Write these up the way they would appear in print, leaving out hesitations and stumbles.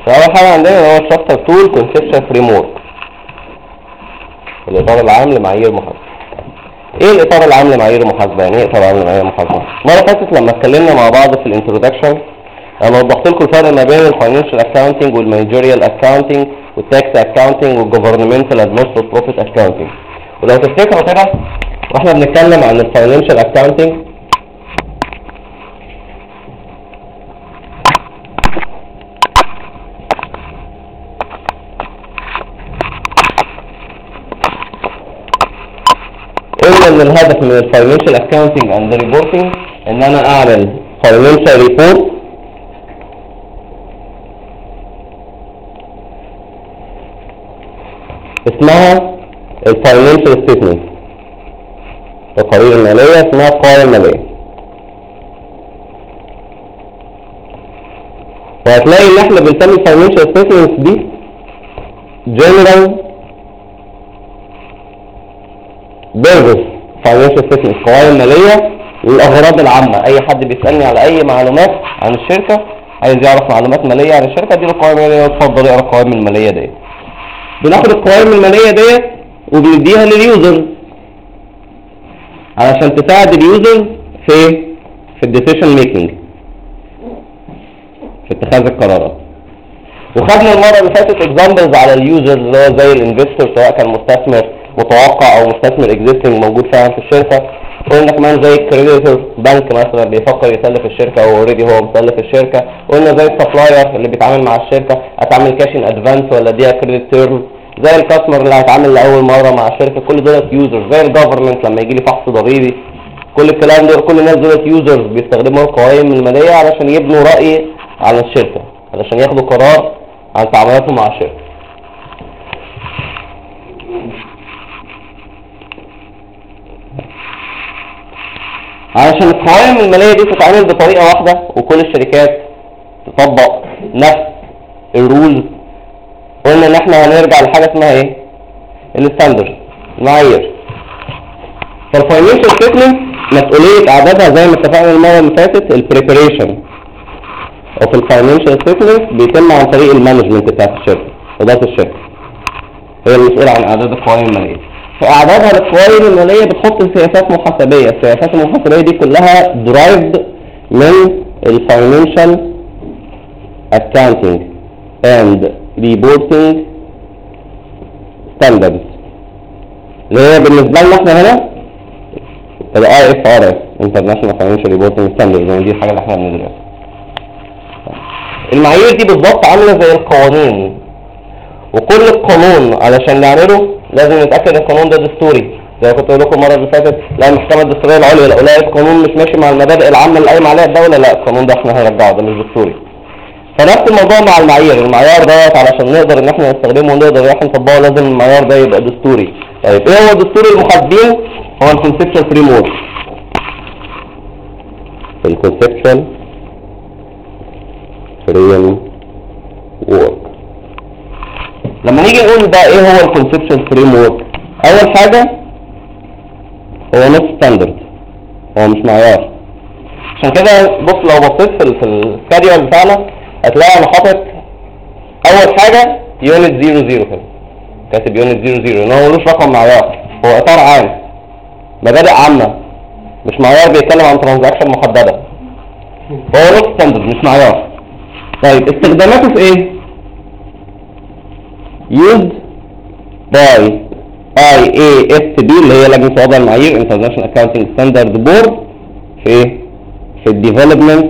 اول حاجه عندنا هو الشابتر 2 كونسبشن فريم ورك، الاطار العام لمعايير المحاسبه. ايه الاطار العام لمعايير المحاسبه؟ يعني ايه اطار عام لمعايير المحاسبه؟ المره فاتت لما اتكلمنا مع بعض في الانترودكشن انا وضحت لكم الفرق ما بين الفاينانشال اكاونتنج والمانجيريال اكاونتنج والتاكس اكاونتنج والجوفرنمنتال اند نوت فور بروفيت اكاونتنج. ولو تفتكروا كده واحنا بنتكلم عن الفاينانشال اكاونتنج قلنا ان الهدف من الفاينانشال اكاونتنج اند ريبورتنج ان انا اعمل فاينانشال ريبورت اسمها الفاينانشال ستيتمنت، التقارير الماليه اسمها القوائم الماليه. وهتلاقي ان احنا بنسمي الفاينانشال ستيتمنت دي جنرال بيربس فاينانشال ستيتمنت، القوائم الماليه للاغراض العامه. اي حد بيسالني على اي معلومات عن الشركه، عايز يعرف معلومات ماليه عن الشركه، دي القوائم الماليه، اتفضل اقرا القوائم الماليه ديت. بناخد القوائم الماليه ديت وبنديها لليوزر علشان تساعد اليوزر في الديسيشن ميكنج، في اتخاذ القرارات. وخدنا المره اللي فاتت اكزامبلز على اليوزر اللي هو زي الانفستور، سواء كان مستثمر متوقع او مستثمر اكزيستنج موجود فعلا في الشركه. قلنا كمان زي الكريديتور، بنك مثلا بيفكر يسلف الشركه او اوريدي هو مسلف الشركه. قلنا زي السبلاير اللي بيتعامل مع الشركه، هتعمل كاش ان ادفانس ولا اديها كريدت تيرم. زي الكاستمر اللي هيتعامل لاول مره مع الشركه، كل دول يوزرز. زي الجفرمنت لما يجي لي فحص ضريبي، كل الكلام ده، كل الناس دول يوزرز بيستخدموا القوائم الماليه علشان يبنوا راي على الشركه، علشان ياخدوا قرار عن تعاملاتهم مع الشركه. علشان القوائم الماليه دي تتعامل بطريقه واحده وكل الشركات تطبق نفس الرولز، قلنا ان احنا هنرجع لحاجه اسمها ايه؟ الستاندرد، المعايير. فالفاينانشال ستيتمنت مسؤوليه اعدادها زي ما اتفقنا المره اللي فاتت البريبريشن، وفي الفاينانشال ستيتمنت بيتم عن طريق المانجمنت بتاعت الشركه، اداره الشركه هي المسؤوله عن اعداد القوائم الماليه. في اعدادها للقوائم الماليه بتحط سياسات محاسبيه، السياسات المحاسبيه دي كلها درايفد من الفاينانشال اكاونتنج اند ريبورتنج ستاندردز، اللي هي بالنسبه لنا احنا هنا IFRS انترناشونال فاينانشال ريبورتنج ستاندردز، يعني دي الحاجه اللي احنا بندرسها. المعايير دي بالظبط عامله زي القوانين، وكل قانون علشان نعمله لازم نتاكد القانون ده دستوري. زي ما كنت بقول لكم المره اللي فاتت، لا المحكمه الدستوريه العليا لو لقيت قانون مش ماشي مع المبادئ العامه اللي قايمه عليها الدوله، لا القانون ده احنا هنرجعه، ده مش دستوري. فنفس الموضوع مع المعايير، المعيار دوت علشان نقدر ان احنا نستخدمه ونقدر ان احنا نطبقه لازم المعيار ده يبقى دستوري. طيب ايه هو دستور المحاسبين؟ هو الكونسبشن فريم ورك. الكونسبشن فريم ورك، لما نيجي نقول بقى ايه هو الكونسبشن فريم ورك، اول حاجه هو نص ستاندرد، هو مش معيار. عشان كده بص لو بصيت في السكاديول بتاعنا هتلاقي انا حاطط اول حاجه يونت 00 كده، كاتب يونت 00 ان هو ملوش رقم معيار، هو اطار عام، مبادئ عامه، مش معيار بيتكلم عن ترانزاكشن محدده، هو نص ستاندرد مش معيار. طيب استخداماته في ايه؟ used by IASB اللي هي لجنة وضع المعايير International Accounting Standard Board في الديفلوبمنت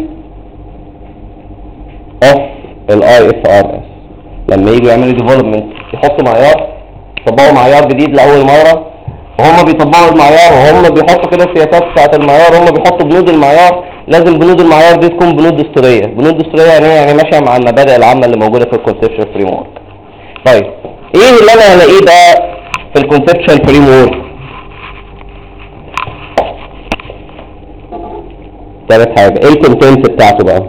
of IFRS. لما يجوا يعملوا ديفلوبمنت يحطوا معيار، يطبقوا معيار جديد لأول مرة، وهم بيطبقوا المعيار وهم بيحطوا كده السياسات بتاعت المعيار، هم بيحطوا بنود المعيار. لازم بنود المعيار دي تكون بنود دستورية. بنود دستورية يعني ماشية مع المبادئ العامة اللي موجودة في الكونسبشن فريم ورك. طيب ايه اللي انا هلاقيه بقى في الكونسبشن فريم ورك؟ ثالث حاجه ايه الكونتنت بتاعته بقى؟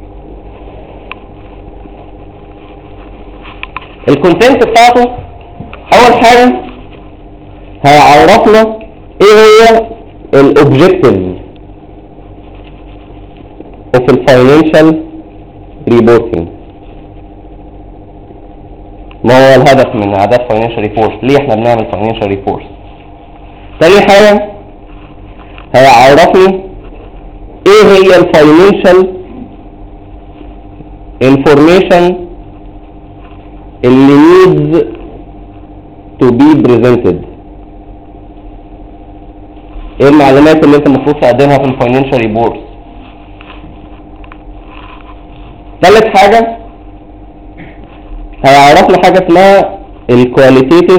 الكونتنت بتاعته اول حاجه هيعرفنا ايه هي الاوبجكتيف اوف الفاينانشال ريبورتنج. ما هو الهدف من اعداد فاينانشال ريبورتس؟ ليه احنا بنعمل فاينانشال ريبورتس؟ تاني حاجه هيعرفني ايه هي الفاينانشال انفورميشن اللي needs to be presented. ايه المعلومات اللي انت المفروض تقدمها في الفاينانشال ريبورتس؟ ثالث حاجه هيعرفنا حاجه اسمها الكواليتيتيف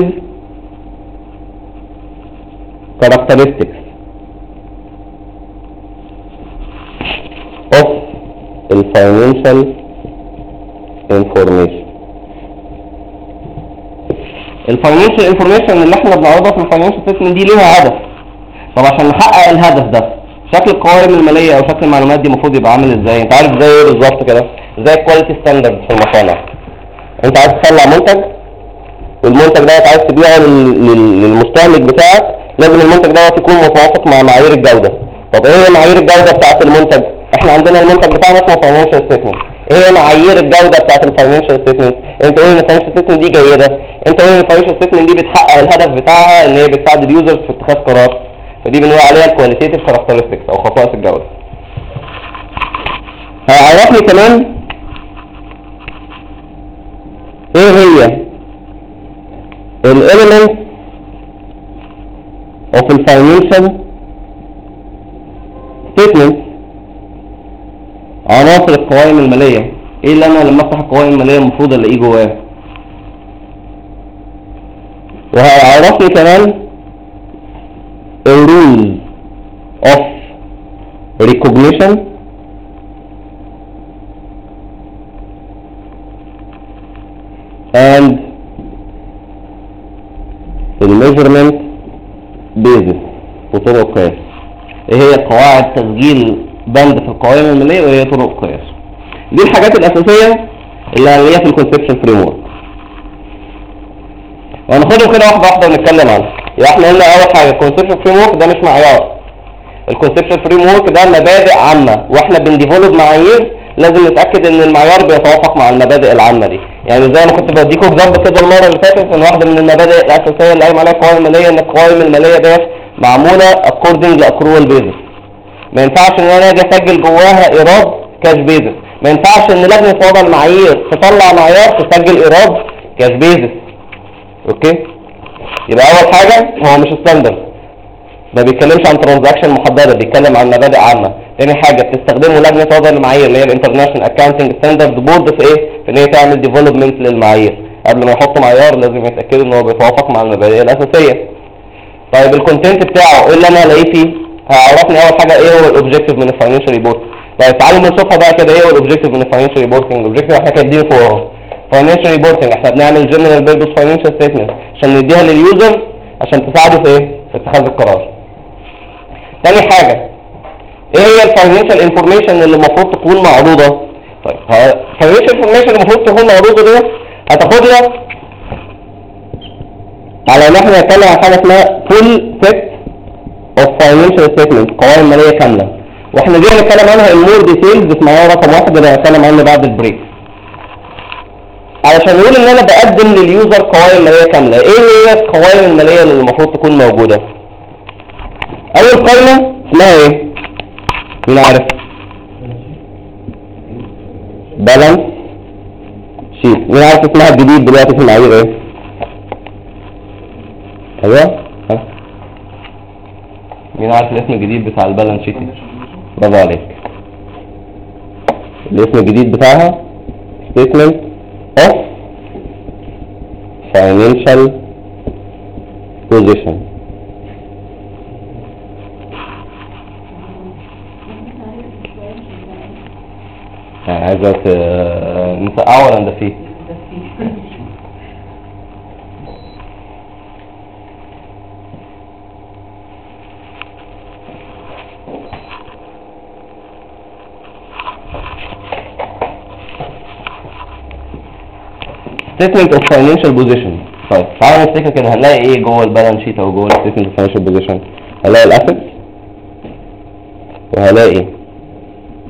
characteristics of الفاينانشال انفورميشن. الفاينانشال انفورميشن اللي احنا بنعرضها في الفاينانشال ستيتمنت دي ليها هدف. طب عشان نحقق الهدف ده شكل القوائم الماليه او شكل المعلومات دي المفروض يبقى عامل ازاي؟ انت عارف زي ايه بالظبط كده؟ زي الكواليتي ستاندرد في المصانع. انت عايز تطلع منتج والمنتج ده عايز تبيعه للمستهلك بتاعك، لازم المنتج ده يكون متوافق مع معايير الجوده. طب ايه هي معايير الجوده بتاعه المنتج؟ احنا عندنا المنتج بتاعنا اسمه فاينانشال ستيتمنت. ايه هي معايير الجوده بتاعه الفاينانشال ستيتمنت؟ انت ايه الفاينانشال ستيتمنت دي جيده؟ انت ايه الفاينانشال ستيتمنت دي بتحقق الهدف بتاعها ان هي بتساعد اليوزرز في اتخاذ قرار؟ فدي بنقول عليها الكواليتيتيف كاركترستكس او خصائص الجوده. هيعرفني كمان ايه هي الاليمنت اوف الفاينانشال ستيتمنت، عناصر القوائم الماليه. ايه اللي انا لما افتح القوائم الماليه المفروض الاقيه جواه؟ وهيعرفني كمان الرولز اوف recognition and الميجرمنت بيزس وطرق قياس. ايه هي قواعد تسجيل بند في القوائم الماليه وايه هي طرق قياس؟ دي الحاجات الاساسيه اللي هنلاقيها في الكونسبشن فريم ورك، وهناخدهم كده واحده واحده ونتكلم عنها. يبقى احنا قلنا اول حاجه الكونسبشن فريم ورك ده مش معيار. الكونسبشن فريم ورك ده مبادئ عامه، واحنا بنديفلوب معايير لازم نتاكد ان المعيار بيتوافق مع المبادئ العامه دي. يعني زي ما كنت بديكم اكزامبل كده المره اللي فاتت ان واحده من المبادئ الاساسيه اللي قايم عليها القوائم الماليه ان القوائم الماليه ديت معموله اكوردنج لاكرول بيزس. ما ينفعش ان انا اجي اسجل جواها ايراد كاش بيزس، ما ينفعش ان لجنه وضع المعايير تطلع معيار تسجل ايراد كاش بيزس. اوكي؟ يبقى اول حاجه هو مش ستاندرد، ما بيتكلمش عن ترانزاكشن محدده، بيتكلم عن مبادئ عامه. تاني حاجه بتستخدمه لجنه وضع المعايير اللي هي الانترناشونال اكاونتنج ستاندرد بورد في ايه؟ في ان هي تعمل ديفلوبمنت للمعايير. قبل ما يحطوا معيار لازم يتاكدوا ان هو بيتوافق مع المبادئ الاساسيه. طيب الكونتنت بتاعه ايه اللي انا هلاقيه فيه؟ هيعرفني اول حاجه ايه هو الاوبجيكتيف من الفاينانشال ريبورت. طيب تعالوا نشوفها بقى كده. ايه هو الاوبجيكتيف من الفاينانشال ريبورتنج؟ الاوبجيكتيف احنا كاتبينه فوق اهو. فاينانشال ريبورتنج احنا بنعمل جنرال بيربس فاينانشال ستيتمنت عشان نديها لليوزر عشان تساعده في ايه؟ في اتخاذ القرار. تاني حاجه ايه هي الفاينانشال انفورميشن اللي المفروض تكون معروضه؟ طيب الفاينانشال انفورميشن اللي المفروض تكون معروضه دي هتاخدنا على ان احنا نتكلم عن حاجه اسمها فول سيت اوف فاينانشال ستيتمنت، قوائم ماليه كامله. واحنا دي هنتكلم عنها المور ديتيلز في معايا رقم 1 اللي هنتكلم عنه بعد البريك. علشان نقول ان انا بقدم لليوزر قوائم ماليه كامله، ايه هي القوائم الماليه اللي المفروض تكون موجوده؟ اول قائمه اسمها ايه؟ مين عارف؟ بالانس شيت. مين عارف اسمها الجديد دلوقتي في المعايير ايه؟ ايوه؟ مين عارف الاسم الجديد بتاع البالانس شيت؟ برافو عليك. الاسم الجديد بتاعها statement of financial position. عايزة نسقعه ولا ندفيه؟ statement of financial position. طيب تعالوا نفتكر كده هنلاقي ايه جوه البالانس شيت او جوه statement of financial position؟ هنلاقي الاسيتس وهلاقي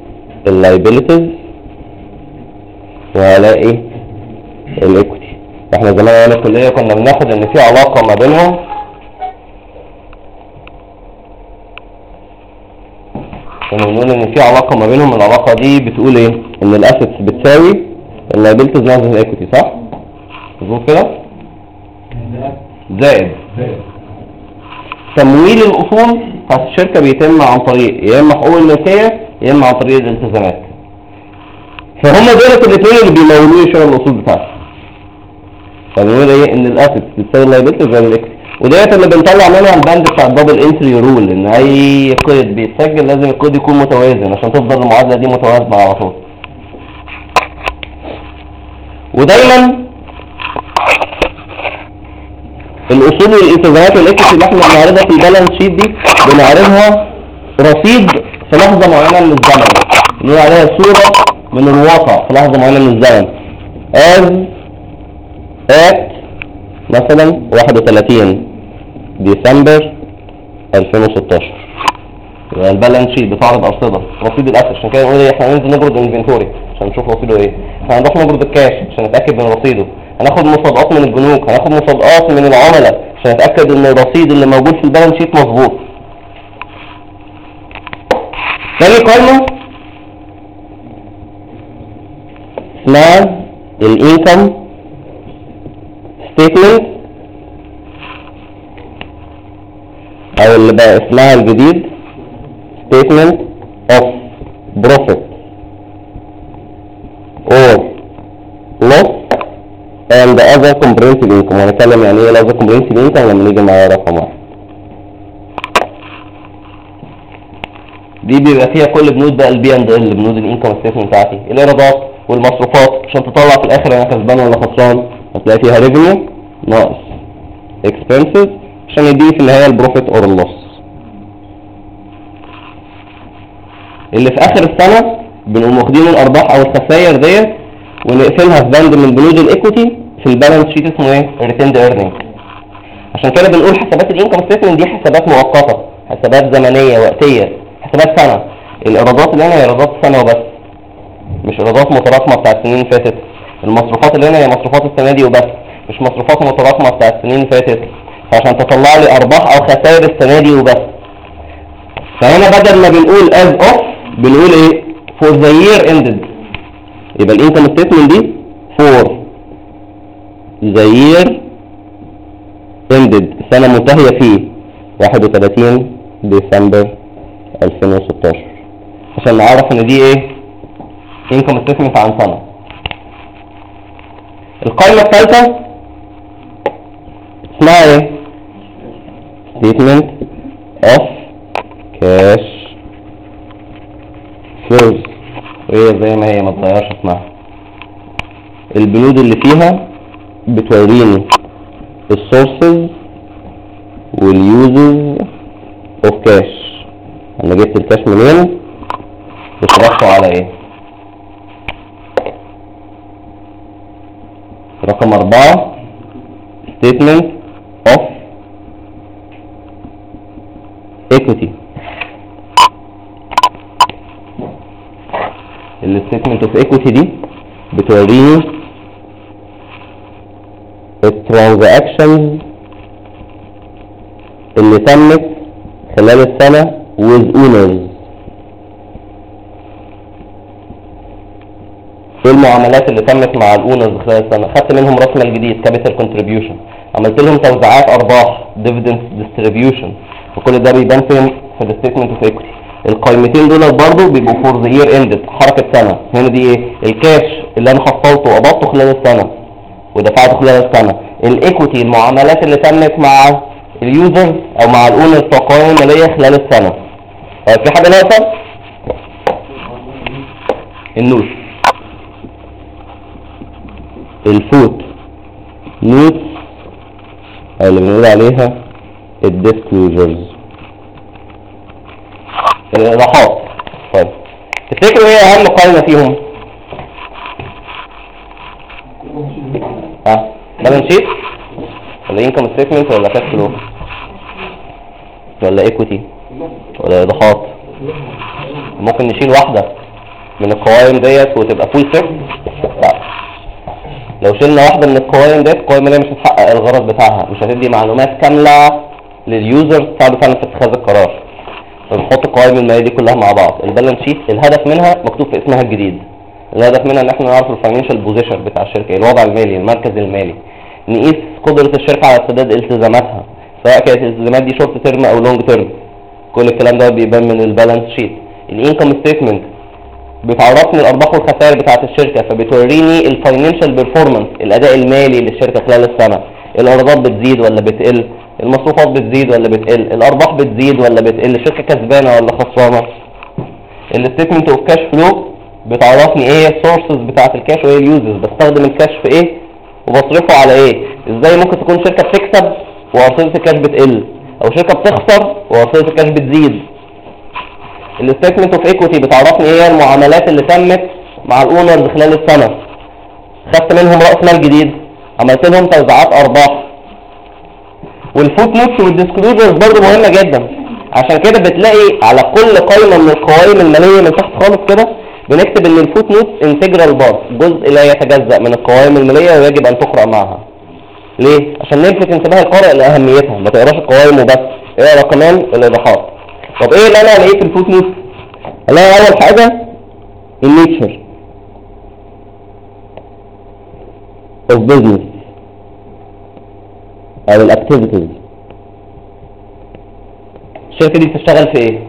اللايبيليتيز وهلاقي الايكويتي. احنا زمان ايام الكليه كنا بناخد ان في علاقه ما بينهم، كنا بنقول ان في علاقه ما بينهم. العلاقه دي بتقول ايه؟ ان الاسيتس بتساوي اللايبيلتيز ناقص الايكويتي، صح؟ مظبوط كده؟ زائد تمويل الاصول بتاعت الشركه بيتم عن طريق يا اما حقوق الملكيه يا اما عن طريق الالتزامات. فهم دولت الاثنين اللي بيمولوا شراء الاصول بتاعتهم. فبنقول ايه؟ ان الاسيتس بتساوي اللايبيلتيز زائد الايكويتي، وديت اللي بنطلع منها البند بتاع الدبل انتري رول، ان اي قيد بيتسجل لازم القيد يكون متوازن عشان تفضل المعادله دي متوازنه على طول. ودايما الاصول والالتزامات والايكويتي اللي احنا بنعرضها في البالانس شيت دي بنعرضها رصيد في لحظه معينه من الزمن، بنقول عليها صوره من الواقع في لحظه معينه من الزمن. as at مثلا 31 ديسمبر 2016 يبقى البالانس شيت بتعرض ارصده رصيد الاسد. عشان كده نقول احنا هننزل نجرد انفنتوري عشان نشوف رصيده ايه، احنا هنروح نجرد الكاش عشان نتاكد من رصيده، هناخد مصادقات من البنوك، هناخد مصادقات من العملاء عشان نتاكد ان الرصيد اللي موجود في البالانس شيت مظبوط. تاني قائمه اسمها الانكم ستيتمنت، او اللي بقى اسمها الجديد statement of profit or loss and other comprehensive income. هنتكلم يعني ايه other comprehensive income لما نيجي معايا رقم واحد. دي بيبقى فيها كل بنود بقى البي اند ال، بنود الانكم ستيتمنت بتاعتي، الايرادات والمصروفات عشان تطلع في الاخر انا كسبان ولا خسران. هتلاقي فيها revenue ناقص expenses عشان يديني في النهايه البروفيت اور اللوس. اللي في اخر السنه بنقوم واخدين الارباح او الخسائر ديت ونقفلها في بند من بنود الايكويتي في البالانس شيت اسمه ايه؟ ريتيند ايرنينج. عشان كده بنقول حسابات الانكم ستيتمنت دي حسابات مؤقته، حسابات زمنيه وقتيه، حسابات سنه. الايرادات اللي هنا هي ايرادات سنه وبس، مش ايرادات متراكمه بتاعت السنين اللي فاتت. المصروفات اللي هنا هي مصروفات السنه دي وبس، مش مصروفات متراكمه بتاعت السنين اللي فاتت، عشان تطلع لي ارباح او خسائر السنه دي وبس. فهنا بدل ما بنقول as of بنقول ايه؟ for the year ended. يبقى الانكم ستيتمنت دي for the year ended، السنه منتهيه فيه 31 ديسمبر 2016 عشان نعرف ان دي ايه؟ انكم ستيتمنت عن سنه. القائمه الثالثه اسمها ايه؟ statement of cash flows، وهي زي ما هي ما تغيرش اسمها. البنود اللي فيها بتوريني السورسز واليوزز اوف كاش، انا جبت الكاش منين وصرفته على ايه. رقم 4 statement of equity. الستيتمنت اوف ايكويتي دي بتوريني الترانزاكشنز اللي تمت خلال السنه with owners. ايه المعاملات اللي تمت مع الاونرز خلال السنه؟ خدت منهم راس مال جديد كابيتال كونتريبيوشن، عملت لهم توزيعات ارباح ديفيدند ديستريبيوشن، وكل ده بيبان فين؟ في الستيتمنت اوف ايكويتي. القائمتين دول برضه بيبقوا فور ذا يير اندد، حركه سنه. هنا دي ايه؟ الكاش اللي انا حصلته وقبضته خلال السنه ودفعته خلال السنه. الايكويتي المعاملات اللي تمت مع اليوزرز او مع الاونرز بتوع القوائم الماليه خلال السنه. في حاجه ناقصه؟ النوت، الفوت نوت اللي بنقول عليها الديسكلوجرز، الايضاحات. طيب تفتكروا ايه اهم قائمه فيهم؟ بالانس شيت ولا انكم ستيتمنت ولا كاش فلو ولا ايكويتي ولا ايضاحات؟ ممكن نشيل واحده من القوائم ديت وتبقى فول سيت؟ لا، لو شلنا واحده من القوائم ديت، القوائم اللي مش هتحقق الغرض بتاعها، مش هتدي معلومات كامله لليوزر تساعده فعلا في اتخاذ القرار. فبنحط القوائم الماليه دي كلها مع بعض. البالانس شيت الهدف منها مكتوب في اسمها الجديد، الهدف منها ان احنا نعرف الفاينانشال بوزيشن بتاع الشركه، الوضع المالي، المركز المالي، نقيس قدره الشركه على سداد التزاماتها، سواء كانت الالتزامات دي شورت تيرم او لونج تيرم. كل الكلام ده بيبان من البالانس شيت. الانكم ستيتمنت بتعرفني الارباح والخسائر بتاعه الشركه، فبتوريني الفاينانشال بيرفورمانس، الاداء المالي للشركه خلال السنه، الايرادات بتزيد ولا بتقل، المصروفات بتزيد ولا بتقل، الارباح بتزيد ولا بتقل، الشركه كسبانه ولا خسرانه. الستيتمنت اوف كاش فلو بتعرفني ايه هي السورسز بتاعه الكاش وايه اليوزز، بستخدم الكاش في ايه وبصرفه على ايه. ازاي ممكن تكون شركه بتكسب وارصده الكاش بتقل، او شركه بتخسر وارصده الكاش بتزيد. الستيتمنت اوف ايكويتي بتعرفني ايه المعاملات اللي تمت مع الاونرز خلال السنه، خدت منهم راس مال جديد، عملت لهم توزيعات ارباح. والفوت نوتس والديسكلوجرز برضه مهمه جدا، عشان كده بتلاقي على كل قائمه من القوائم الماليه من تحت خالص كده بنكتب ان الفوت نوتس انتجرال بارت، جزء لا يتجزأ من القوائم الماليه ويجب ان تقرأ معها. ليه؟ عشان نلفت انتباه القارئ لاهميتها، ما تقراش القوائم وبس، اقرا كمان الايضاحات. طب ايه اللي انا الاقيه في الفوت نوتس؟ الاقي اول حاجه النيتشر اوف بزنس او الاكتيفيتيز، الشركه دي بتشتغل في ايه؟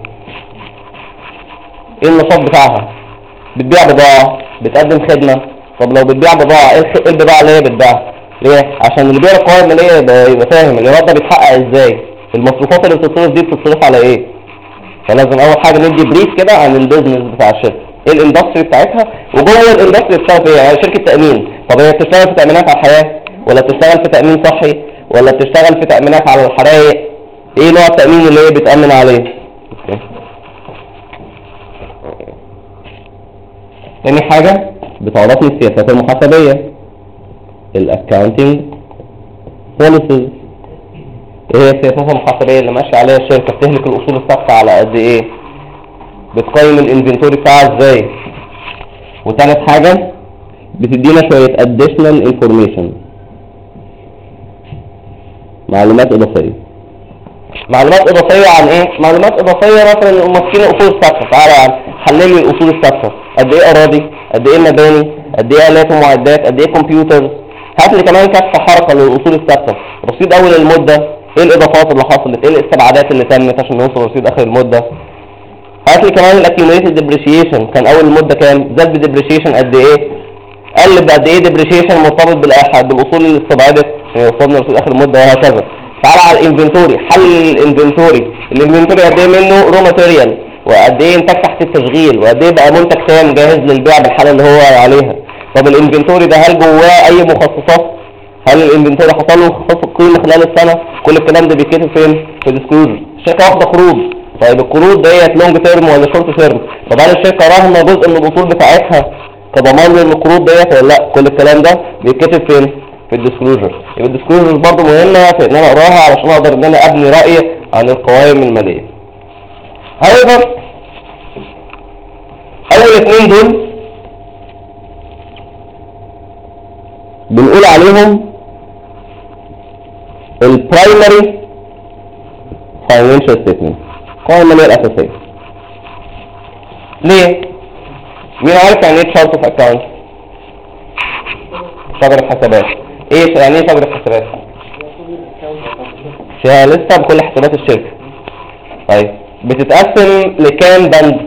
ايه النشاط بتاعها؟ بتبيع بضاعه، بتقدم خدمه. طب لو بتبيع بضاعه، ايه البضاعه اللي هي بتبيعها؟ ليه؟ عشان اللي بيقرا القوائم الماليه يبقى فاهم الايراد ده بيتحقق ازاي، المصروفات اللي بتتصرف دي بتتصرف على ايه. فلازم اول حاجه ندي بريف كده عن البيزنس بتاع الشركه، ايه الاندستري بتاعتها، وجوه الاندستري بتاعتها ايه. يعني شركه تامين، طب هي بتشتغل في تامينات على الحياه، ولا بتشتغل في تامين صحي، ولا بتشتغل في تامينات على الحرائق؟ ايه نوع التامين اللي هي بتامن عليه؟ تاني حاجه بتعرفني السياسات المحاسبيه، الاكاونتنج بوليسيز، ايه هي السياسات المحاسبيه اللي ماشيه عليها الشركه، بتهلك الاصول الثابته على قد ايه، بتقيم الانفنتوري بتاعها ازاي. وثالث حاجه بتدينا شويه additional information، معلومات اضافيه. معلومات اضافيه عن ايه؟ معلومات اضافيه مثلا ماسكين الاصول الثابته، تعالى حلل لي الاصول الثابته، قد ايه اراضي، قد ايه مباني، قد ايه الات ومعدات، قد ايه كمبيوتر. هات لي كمان كشف حركه للاصول الثابته، رصيد اول المده، ايه الاضافات اللي حصلت، ايه الاستبعادات اللي تمت عشان نوصل رصيد اخر المده. هات لي كمان الاكيوميليتد ديبريشيشن، كان اول المده كام، زاد بالديبريشيشن قد ايه، قل بقد ايه ديبريشيشن مرتبط بالاصول اللي استبعدت وصلنا رصيد اخر المده، وهكذا. تعالى على الانفنتوري، حل الانفنتوري قد ايه منه رو ماتيريال، وقد ايه انتاج تحت التشغيل، وقد ايه بقى منتج تام جاهز للبيع بالحاله اللي هو عليها. طب الانفنتوري ده هل جواه اي مخصصات؟ هل الانفنتوري حصل له انخفاض في القيمه خلال السنه؟ كل الكلام ده بيتكتب فين؟ في الديسكلوجر. الشركه واخده قروض، طيب القروض ديت لونج تيرم ولا شورت تيرم؟ طب هل الشركه راهنه جزء من الاصول بتاعتها كضمان للقروض ديت ولا لا؟ كل الكلام ده بيتكتب فين؟ في الديسكلوجر. يبقى الديسكلوجر برضه مهمه في ان انا اقراها علشان اقدر ان انا ابني رايي عن القوائم الماليه. however اول اثنين دول بنقول عليهم البرايمري فاينانشال ستيتمنت، القوائم الماليه الاساسيه. ليه؟ مين عارف يعني ايه تشارت اوف اكاونت؟ شجره حسابات. ايه يعني ايه شجره حسابات؟ فيها لسته بكل حسابات الشركه. طيب بتتقسم لكام بند؟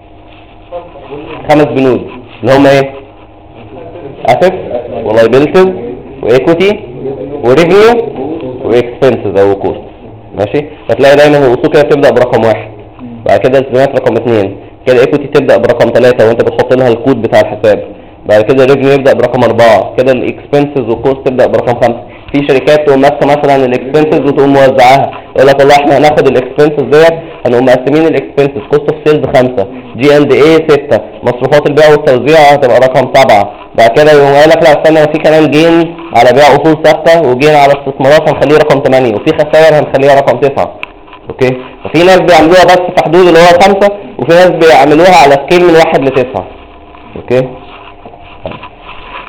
5 بنود اللي هم ايه؟ اسيت ولايبيلتيز وايكويتي وريفينيو واكسبنسز او كوست. ماشي؟ فتلاقي دايما الاصول كده بتبدا برقم 1، بعد كده الالتزامات رقم 2، كده ايكويتي تبدا برقم 3 وانت بتحط لها الكود بتاع الحساب، بعد كده الريفينيو يبدا برقم 4، كده الاكسبنسز والكوست تبدا برقم 5. في شركات تقوم ماسكه مثلا الاكسبنسز وتقوم موزعاها، يقول لك والله احنا هناخد الاكسبنسز ديت هنقوم مقسمين الاكسبنسز، كوست اوف سيلز 5، جي اند اي 6، مصروفات البيع والتوزيع هتبقى رقم 7، بعد كده يقوم قايل لك لا استنى في كمان جين على بيع اصول ثابته وجين على استثمارات هنخليه رقم 8، وفي خسائر هنخليها رقم 9. اوكي؟ ففي ناس بيعملوها بس في حدود اللي هو 5، وفي ناس بيعملوها على سكيل من 1 ل 9. اوكي؟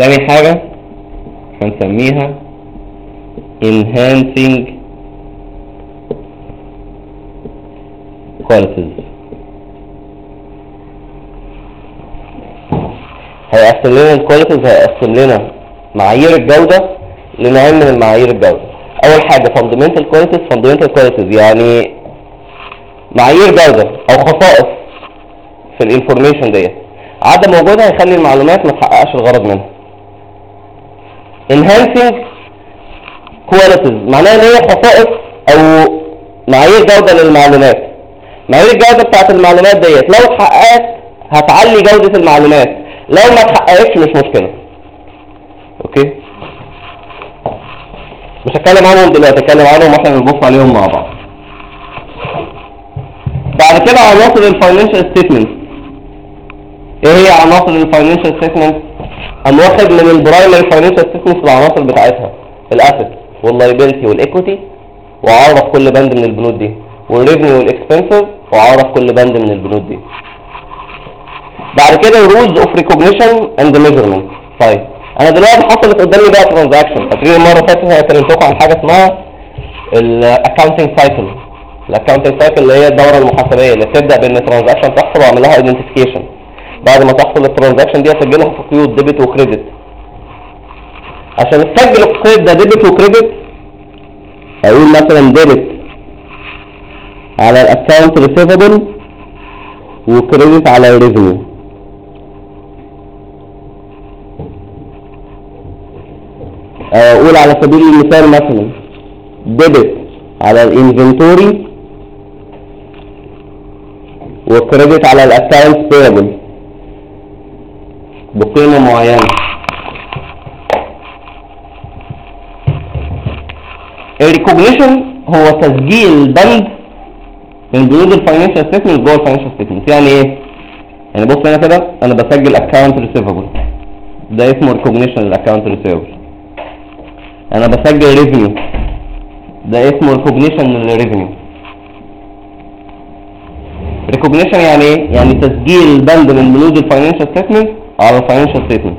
تاني حاجة هنسميها enhancing qualities. هيقسم لنا الكواليتيز، هيقسم لنا معايير الجودة لنوعين من المعايير الجودة. أول حاجة fundamental qualities يعني معايير جودة أو خصائص في الانفورميشن ديت، عدم وجودها هيخلي المعلومات ما تحققش الغرض منها. enhancing qualities معناها ان هي خصائص او معايير جودة للمعلومات. معايير الجودة بتاعت المعلومات ديت لو اتحققت هتعلي جودة المعلومات، لو ما اتحققتش مش مشكلة. اوكي، مش هتكلم عنهم دلوقتي، هتكلم عنهم واحنا بنبص عليهم مع بعض. بعد كده عناصر الفاينانشال ستيتمنت. ايه هي عناصر الفاينانشال ستيتمنت؟ هنواخد من البرايمري فاينانشال ستيتمنت العناصر بتاعتها، الاسيت واللايبيلتي والايكويتي، واعرف كل بند من البنود دي، والريفنيو والاكسبنسز، واعرف كل بند من البنود دي. بعد كده رولز اوف ريكوجنيشن اند ميجرمنت. طيب انا دلوقتي حصلت قدامي بقى ترانزاكشن. فاكرين المره اللي فاتت انا كلمتكم عن حاجه اسمها الاكونتنج سايكل. الاكونتنج سايكل اللي هي الدوره المحاسبيه اللي بتبدا بان ترانزاكشن تحصل واعمل لها ايدنتيفيكيشن. بعد ما تحصل الترانزاكشن دي اسجلها في قيود ديبت وكريدت. عشان اسجل القيد ده ديبت وكريدت اقول مثلا ديبت على الاكونت ريسيفبل وكريدت على الريفينيو. اقول على سبيل المثال مثلا ديبت على الانفنتوري وكريدت على الاكونت بيبل بقيمة معينة. الريكوجنيشن هو تسجيل بند من بنود الفاينانشال ستيتمنت جوه الفاينانشال ستيتمنت. يعني ايه؟ يعني بص هنا كده انا بسجل اكونت ريسيفبل، ده اسمه ريكوجنيشن للاكونت ريسيفبل. انا بسجل ريفينيو، ده اسمه ريكوجنيشن للريفينيو. ريكوجنيشن يعني ايه؟ يعني تسجيل بند من بنود الفاينانشال ستيتمنت على الفاينانشال ستيتمنت.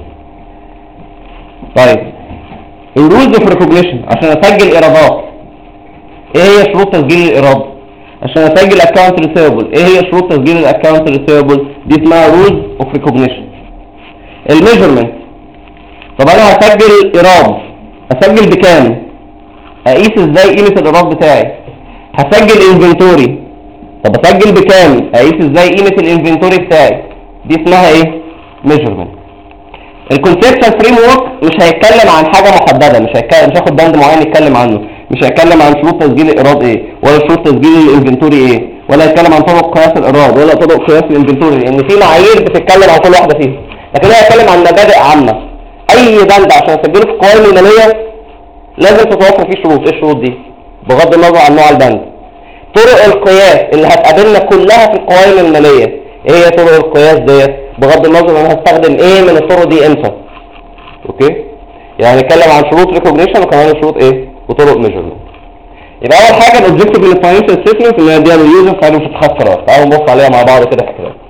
طيب الرولز اوف ريكوجنيشن عشان اسجل ايرادات. ايه هي شروط تسجيل الايراد؟ عشان اسجل اكونت ريسيفبل ايه هي شروط تسجيل الاكونت ريسيفبل؟ دي اسمها رولز اوف ريكوجنيشن. الميجرمنت، طب انا هسجل ايراد، اسجل بكام؟ اقيس ازاي قيمه الايراد بتاعي؟ هسجل انفنتوري، طب اسجل بكام؟ اقيس ازاي قيمه الانفنتوري بتاعي؟ دي اسمها ايه؟ ميجرمنت. الكونسبشن فريم ورك مش هيتكلم عن حاجه محدده، مش هاخد بند معين يتكلم عنه، مش هيتكلم عن شروط تسجيل الايراد ايه، ولا شروط تسجيل الانفنتوري ايه، ولا هيتكلم عن طرق قياس الايراد، ولا طرق قياس الانفنتوري، لان في معايير بتتكلم عن كل واحده فيهم. لكن هو هيتكلم عن مبادئ عامه. اي بند عشان اسجله في القوائم الماليه لازم تتوفر فيه شروط. ايه الشروط دي؟ بغض النظر عن نوع البند. طرق القياس اللي هتقابلنا كلها في القوائم الماليه، ايه هي طرق القياس ديت؟ بغض النظر انا هستخدم ايه من الطرق دي امتى. اوكي، يعني نتكلم عن شروط ريكوجنيشن وكمان شروط ايه وطرق ميجرمنت. يبقى اول حاجه الاوبجكتيف من الفاينانشال ستيتمنت اللي هي دي اليوزر فعلا مش هتخسر. تعالوا نبص عليها مع بعض كده في الكلام.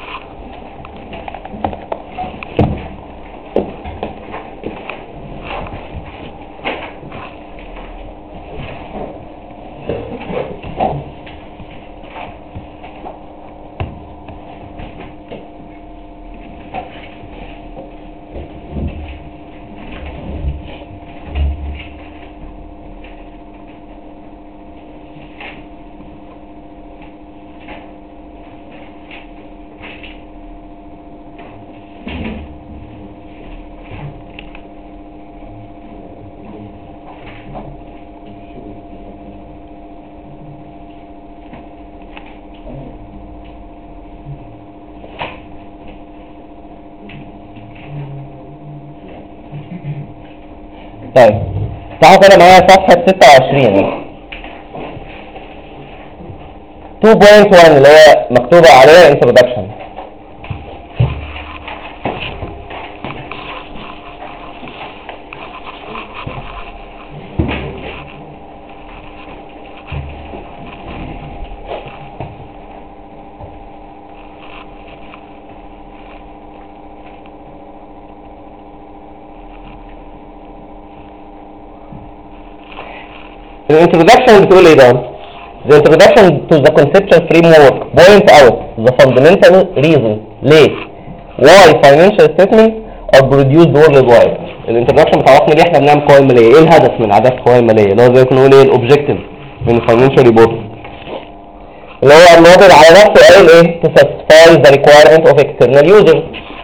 طيب تعالوا كده معايا صفحة 26 2.1 اللي هي مكتوبة عليها introduction. الانترودكشن بتقول ايه بقى؟ The introduction to the conceptual framework point out the fundamental reason ليه why financial statements are produced worldwide. الانترودكشن بتعرفنا ليه احنا بنعمل قوائم ماليه، ايه الهدف من اعداد قوائم ماليه، اللي هو زي ما نقول ايه الاوبجكتيف من الفاينانشال ريبورت، اللي هو الموديل على نفسه قال ايه to satisfy the requirement of external users.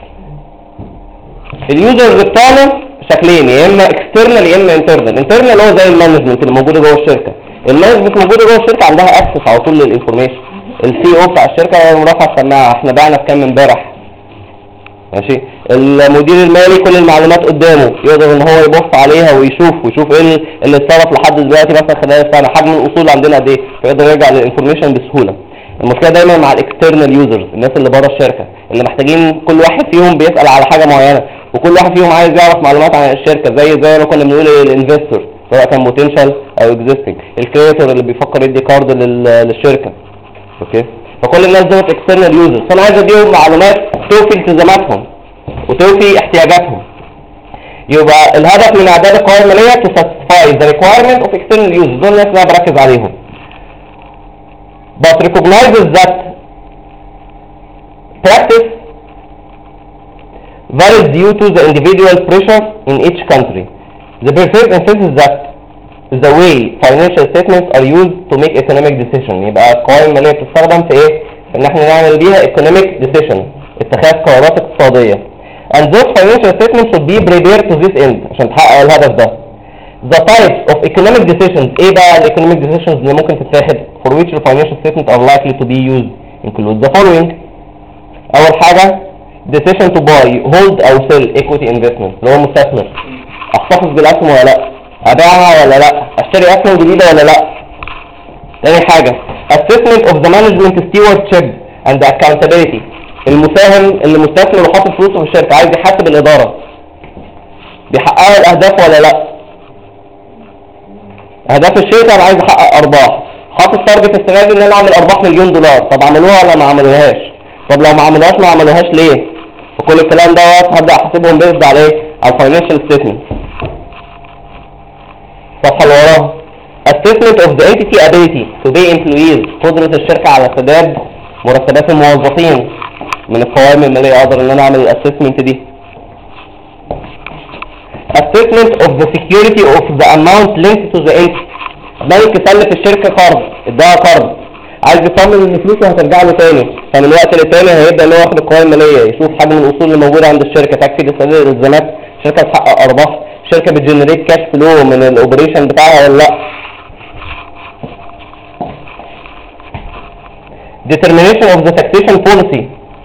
اليوزرز بتاعنا شكلين، يا اما اكسترنال يا اما انترنال. انترنال اللي هو زي المانجمنت اللي موجوده جوه الشركه، المانجمنت موجوده جوه الشركه عندها اكسس على طول للانفورميشن. السي او بتاع الشركه مرافع السماعه احنا بعنا بكام امبارح، ماشي. المدير المالي كل المعلومات قدامه يقدر ان هو يبص عليها ويشوف ايه اللي اتصرف لحد دلوقتي مثلا خلال السنه، حجم الاصول عندنا قد ايه، فيقدر يرجع للانفورميشن بسهوله. المشكله دايما مع الاكسترنال يوزرز، الناس اللي بره الشركه اللي محتاجين، كل واحد فيهم بيسال على حاجه معينه وكل واحد فيهم عايز يعرف معلومات عن الشركه، زي ما كنا بنقول الانفستور سواء كان بوتنشال او اكزيستنج، الكريتور اللي بيفكر يدي كارد للشركه، اوكي. فكل الناس دول اكسترنال يوزرز، فانا عايز اديهم معلومات توفي التزاماتهم وتوفي احتياجاتهم. يبقى الهدف من اعداد القوائم الماليه to satisfy the requirement of external users، دول الناس اللي انا بركز عليهم. but recognizes that practice varies due to the individual pressure in each country. The perceived emphasis that the way financial statements are used to make economic decision. يبقى القوائم المالية بتستخدم في ايه؟ ان احنا نعمل بيها economic decision، اتخاذ قرارات اقتصادية. And those financial statements should be prepared to this end، عشان تحقق الهدف ده. The types of economic decisions، ايه بقى ال economic decisions اللي ممكن تتاخد for which the financial statements are likely to be used include the following. اول حاجة decision to buy, hold او sell equity investment، اللي هو مستثمر، احتفظ بالاسهم ولا لا، ابيعها ولا لا، اشتري اسهم جديدة ولا لا. تاني حاجة assessment of the management stewardship and the accountability، المساهم اللي مستثمر وحاطط فلوسه في الشركة عايز يحاسب الادارة بيحققوا الاهداف ولا لا. اهداف الشركة انا عايز احقق ارباح، حاطط تارجت السنة دي ان انا اعمل ارباح $1,000,000، طب عملوها ولا ما عملوهاش؟ طب لو ما عملوهاش ليه؟ وكل الكلام دوت هبدأ احاسبهم بيزد على ايه؟ على الفاينانشال ستيتمنت. الصفحة اللي وراها assessment of the entity ability to pay employees، قدرة الشركة على سداد مرتبات الموظفين. من القوائم المالية اقدر ان انا اعمل الاسسمنت دي. assessment of the security of the amount linked to the entity، بنك سلف الشركة قرض، اداها قرض، عايز يطمن ان فلوسه هترجع له تاني، فمن وقت للتاني هيبدا ان هو ياخد القوائم الماليه، يشوف حجم الاصول اللي موجوده عند الشركه تكفي لسداد الالتزامات، الشركه بتحقق ارباح، الشركه بتجنريت كاش فلو من الاوبريشن بتاعها ولا لا. determination of the taxation policy،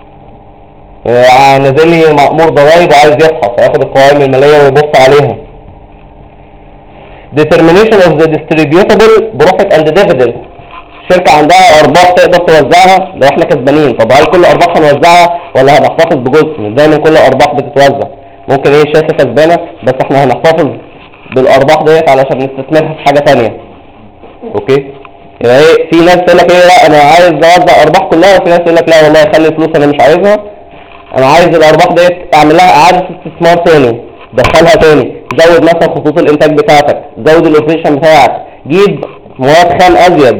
نازل لي مأمور ضرايب وعايز يفحص، هياخد القوائم الماليه ويبص عليها. determination of the distributable profit and dividend، الشركة عندها أرباح تقدر توزعها لو احنا كسبانين، طب هل كل أرباح هنوزعها ولا هنحتفظ بجزء؟ مش دايما كل الأرباح بتتوزع، ممكن ايه الشركة كسبانة بس احنا هنحتفظ بالأرباح ديت علشان نستثمرها في حاجة تانية، اوكي؟ يبقى ايه في ناس تقول لك ايه لا أنا عايز أوزع أرباح كلها، وفي ناس تقول لك لا والله خلي الفلوس أنا مش عايزها، أنا عايز الأرباح ديت أعمل لها إعادة استثمار تاني، دخلها تاني، زود مثلا خطوط الإنتاج بتاعتك، زود الأوبريشن بتاعك، جيب مواد خام أزيد.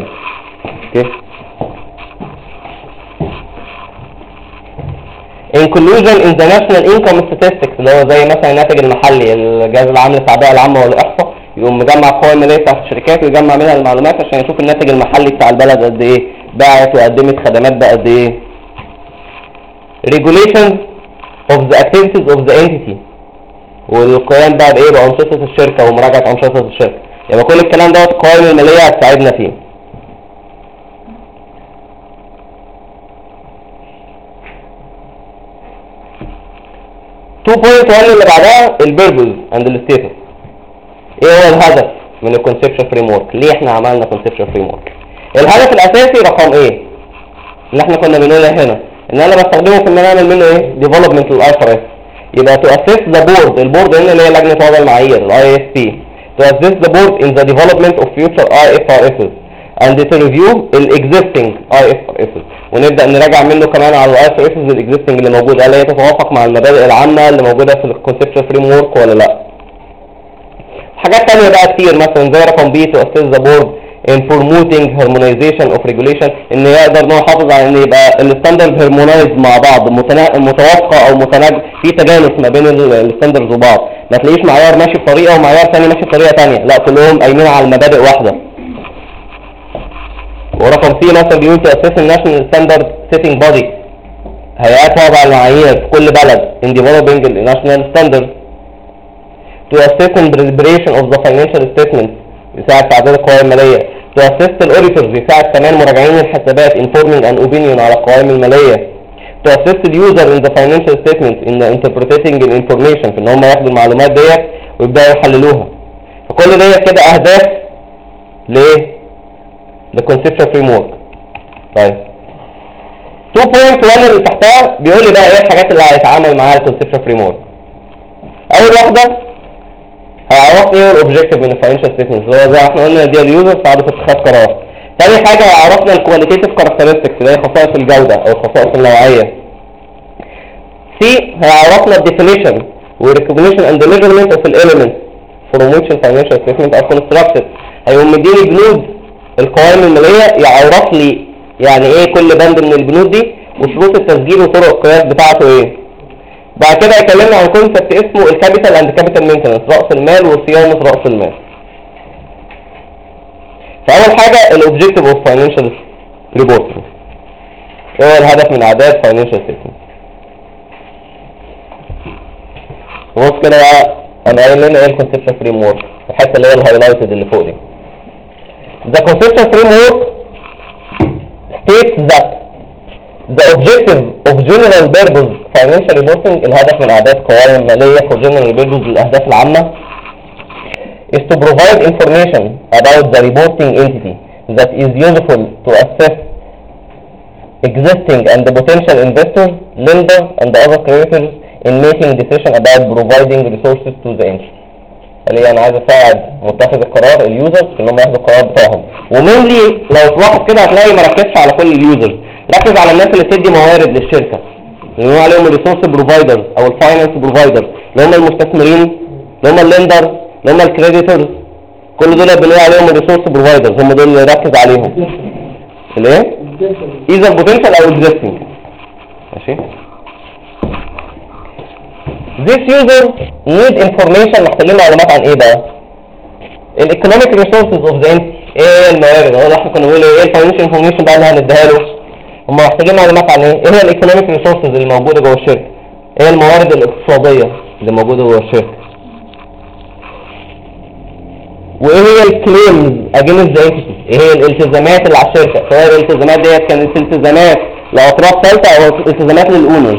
inclusion in the national income statistics، اللي هو زي مثلا الناتج المحلي، الجهاز العام للتعبئة العامة والإحصاء يقوم مجمع القوائم المالية بتاعت الشركات ويجمع منها المعلومات عشان يشوف الناتج المحلي بتاع البلد قد ايه، باعت وقدمت خدمات بقد ايه. regulations of the activities of the entity، والقيام بقى بايه بأنشطة الشركة ومراجعة أنشطة الشركة. يبقى كل الكلام دوت القوائم المالية هتساعدنا فيه. 2.1 اللي بعدها البيربز اند الستيتس. ايه هو الهدف من الكونسبشن فريم ورك؟ ليه احنا عملنا كونسبشن فريم ورك؟ الهدف الاساسي رقم ايه اللي احنا كنا بنقوله هنا، ان انا بستخدمه في ان انا اعمل منه ايه ديفلوبمنت للاي ار اس. يبقى تو اسيست ذا بورد، البورد هنا اللي هي لجنه وضع المعايير الاي اس بي، تو اسيست ذا بورد ان ذا ديفلوبمنت اوف فيوتشر اي اف ار اس and to review الاكزيستنج اي اف ار اس، ونبدا نراجع منه كمان على الاي اف ار اس الاكزيستنج اللي موجوده، هل هي تتوافق مع المبادئ العامه اللي موجوده في الكونسبشن فريم ورك ولا لا. حاجات تانية بقى كتير، مثلا زي رقم بي to assist the board in promoting harmonization of regulation، ان يقدر ان هو يحافظ على ان يبقى الستاندرد هرمونايز مع بعض، متوافقه او في تجانس ما بين الستاندردز وبعض، ما تلاقيش معيار ماشي بطريقه ومعيار ثاني ماشي بطريقه ثانيه، لا كلهم قايمين على المبادئ واحده. ورقم سي مثلا بيقول to assess الناشونال ستاندرد setting body، هيئات وضع المعايير في كل بلد in developing الناشونال ستاندرد. to assist in preparation of the financial statements، يساعد في اعداد القوائم الماليه. to assist الاوديتورز، يساعد كمان مراجعين الحسابات informing an opinion على القوائم الماليه. to assist the user in the financial statements in interpreting the information، في ان هم ياخدوا المعلومات ديت ويبداوا يحللوها. فكل ديت كده اهداف ليه؟ للconceptual framework. طيب 2.1 اللي تحتها بيقول لي بقى ايه الحاجات اللي هيتعامل معاها الconceptual framework. اول واحده هيعرفني ايه الاوبجيكتيف من الفاينانشال ستيتمنتس، اللي هو زي ما احنا قلنا دي اليوزر في اتخاذ قرار. تاني حاجه هيعرفنا الكواليتيتيف كاركترستكس اللي هي خصائص الجوده او الخصائص النوعيه. سي هيعرفنا الديفينيشن والريكوجنيشن اند ميجرمنت اوف الاليمنتس فروم ويتش الفاينانشال ستيتمنت ار كونستراكتد، هيقوم مديني بنود القوائم الماليه يعرف لي يعني ايه كل بند من البنود دي وشروط التسجيل وطرق القياس بتاعته ايه. بعد كده يكلمنا عن كونسبت اسمه الكابيتال اند كابيتال مينتنس، راس المال وصيانه راس المال. فاول حاجه الاوبجيكتيف اوف فاينانشال ريبورتنج، ايه هو الهدف من اعداد فاينانشال ستيتمنت. بص كده بقى انا قايل لنا ايه الكونسبشن فريم ورك، الحته اللي هي الهايلايتد اللي فوق دي. The conceptual framework states that the objective of general purpose financial reporting، الهدف من اعداد قوائم ماليه for general purpose الاهداف العامه is to provide information about the reporting entity that is useful to assess existing and potential investors, lenders and other creditors in making decision about providing resources to the entity. اللي انا عايز اساعد متخذ القرار اليوزرز ان هم ياخدوا القرار بتاعهم. ومنلي لو تلاحظ كده هتلاقي ما ركزش على كل اليوزرز، ركز على الناس اللي بتدي موارد للشركه اللي هو عليهم الريسورس بروفايدرز او الفاينانس بروفايدرز، اللي هم المستثمرين، اللي هم الليندر، اللي هم الكريديتورز، كل دول بنقول عليهم الريسورس بروفايدرز، هم دول اللي ركز عليهم. الايه؟ اذا بوتنشال او اكزيستنج. ماشي. This user need information، محتاجين معلومات عن ايه بقى؟ الايكونوميك ريسورسز اوف ذا انتي، ايه الموارد؟ هو احنا كنا بنقول ايه الفاينانشال انفورميشن بقى اللي هنديها له؟ هم محتاجين معلومات عن ايه هي الايكونوميك ريسورسز اللي موجوده جوه الشركه، ايه الموارد الاقتصاديه اللي موجوده جوه الشركه، وايه هي الكليمز اجينست ذا انتيتي، ايه هي الالتزامات اللي على الشركه، سواء الالتزامات ديت كانت التزامات لاطراف ثالثه او التزامات للاونرز،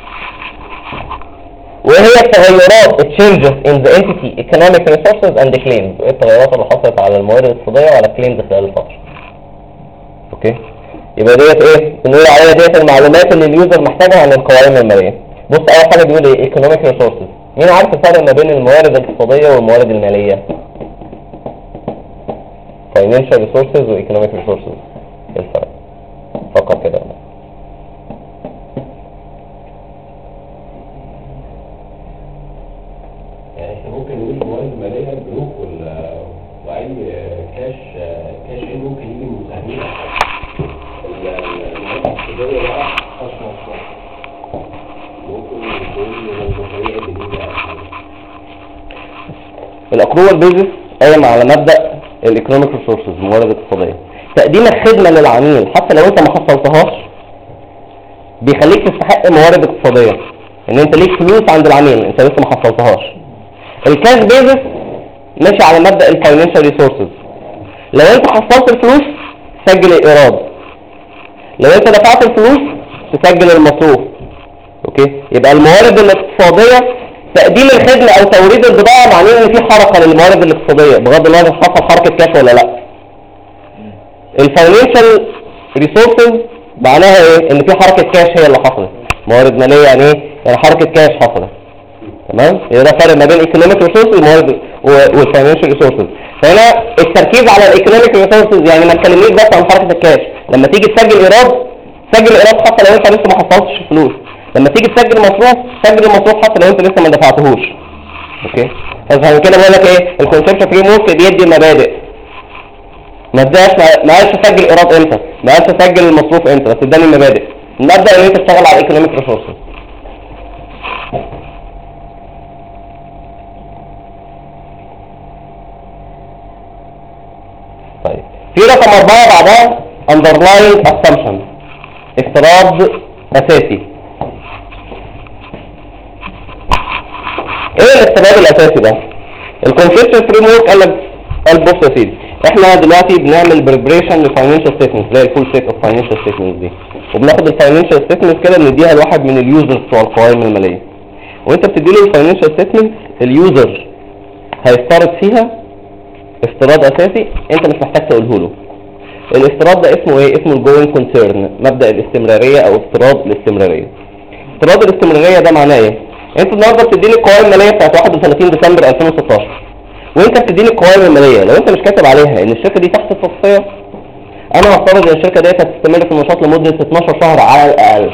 وايه هي التغيرات changes in the entity economic resources and claims، وايه التغيرات اللي حصلت على الموارد الاقتصاديه وعلى الكليمز خلال الفتره. اوكي، يبقى ديت ايه بنقول عليها ديت المعلومات اللي اليوزر محتاجها عن القوائم الماليه. بص اول حاجه بيقول ايه economic resources، مين عارف الفرق ما بين الموارد الاقتصاديه والموارد الماليه؟ financial resources و economic resources، ايه الفرق؟ فكر كده. ممكن نقول الموارد الماليه البنوك واي كاش ان ممكن يجي من مساهمين. الموارد الاقتصاديه بقى اشهر ممكن يكون من المشاريع الجديده. الاكروال بيزنس قايم على مبدا الايكونوميك ريسورسز، الموارد الاقتصاديه، تقديم الخدمه للعميل حتى لو انت ما حصلتهاش بيخليك تستحق موارد اقتصاديه، ان انت ليك فلوس عند العميل انت لسه ما حصلتهاش. الكاش بيزنس ماشي على مبدا الفاينانشال ريسورسز، لو انت حصلت الفلوس تسجل الايراد، لو انت دفعت الفلوس تسجل المصروف. اوكي، يبقى الموارد الاقتصاديه تقديم الخدمه او توريد البضاعه معناه ان في حركه للموارد الاقتصاديه بغض النظر حصل حركه كاش ولا لا. الفاينانشال ريسورسز معناها ايه؟ ان في حركه كاش هي اللي حصلت. موارد ماليه يعني ايه؟ يعني حركه كاش حصلت. تمام؟ يبقى ده فرق ما بين ايكونوميك ريسورسز والفاينانشال ريسورسز. فهنا التركيز على الايكونوميك ريسورسز يعني ما تكلمنيش بس عن حركه الكاش، لما تيجي تسجل ايراد سجل ايراد حتى لو انت لسه ما حصلتش فلوس، لما تيجي تسجل مصروف سجل المصروف حتى لو انت لسه ما دفعتهوش. اوكي؟ فعشان كده بقول لك ايه، الكونسبشن فريم ورك بيدي مبادئ. ما قالش اسجل ايراد امتى، ما قالش اسجل المصروف امتى، بس اداني مبادئ. المبدا ان انت تشتغل على الايكونوميك ريسورسز. طيب في رقم 4 بعدها underlying assumption، افتراض اساسي. ايه الافتراض الاساسي ده؟ الكونسبشن فريم ورك قال بص يا سيدي، احنا دلوقتي بنعمل بريبريشن لفاينانشال ستيتمنتس زي الفول سيت اوف فاينانشال ستيتمنتس دي، وبناخد الفاينانشال ستيتمنتس كده بنديها لواحد من اليوزرز بتوع القوائم الماليه. وانت بتديله الفاينانشال ستيتمنت، اليوزر هيفترض فيها افتراض اساسي انت مش محتاج تقوله له. الافتراض ده اسمه ايه؟ اسمه الجوينج كونسيرن، مبدا الاستمراريه او افتراض الاستمراريه. افتراض الاستمراريه ده معناه ايه؟ انت النهارده بتديني القوائم الماليه بتاعت 31 ديسمبر 2016، وانت بتديني القوائم الماليه، لو انت مش كاتب عليها ان الشركه دي تحت التصفيه، انا هفترض ان الشركه دي هتستمر في النشاط لمده 12 شهر على الاقل.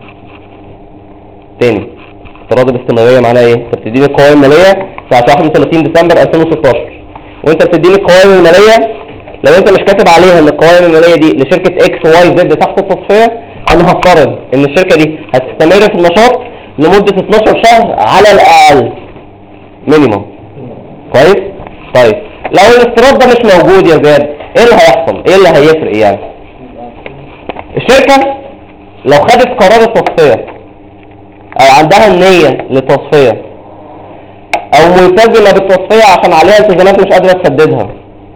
تاني، افتراض الاستمراريه معناه ايه؟ انت بتديني القوائم الماليه بتاعت 31 ديسمبر 2016، وانت بتديني القوائم الماليه، لو انت مش كاتب عليها ان القوائم الماليه دي لشركه اكس واي زد تحت التصفيه، انا هفترض ان الشركه دي هتستمر في النشاط لمده 12 شهر على الاقل مينيمم. كويس؟ طيب لو الافتراض ده مش موجود يا زياد، ايه اللي هيحصل؟ ايه اللي هيفرق يعني؟ الشركه لو خدت قرار التصفيه او عندها النيه للتصفيه او ملتزمه بالتصفيه عشان عليها التزامات مش قادره تسددها،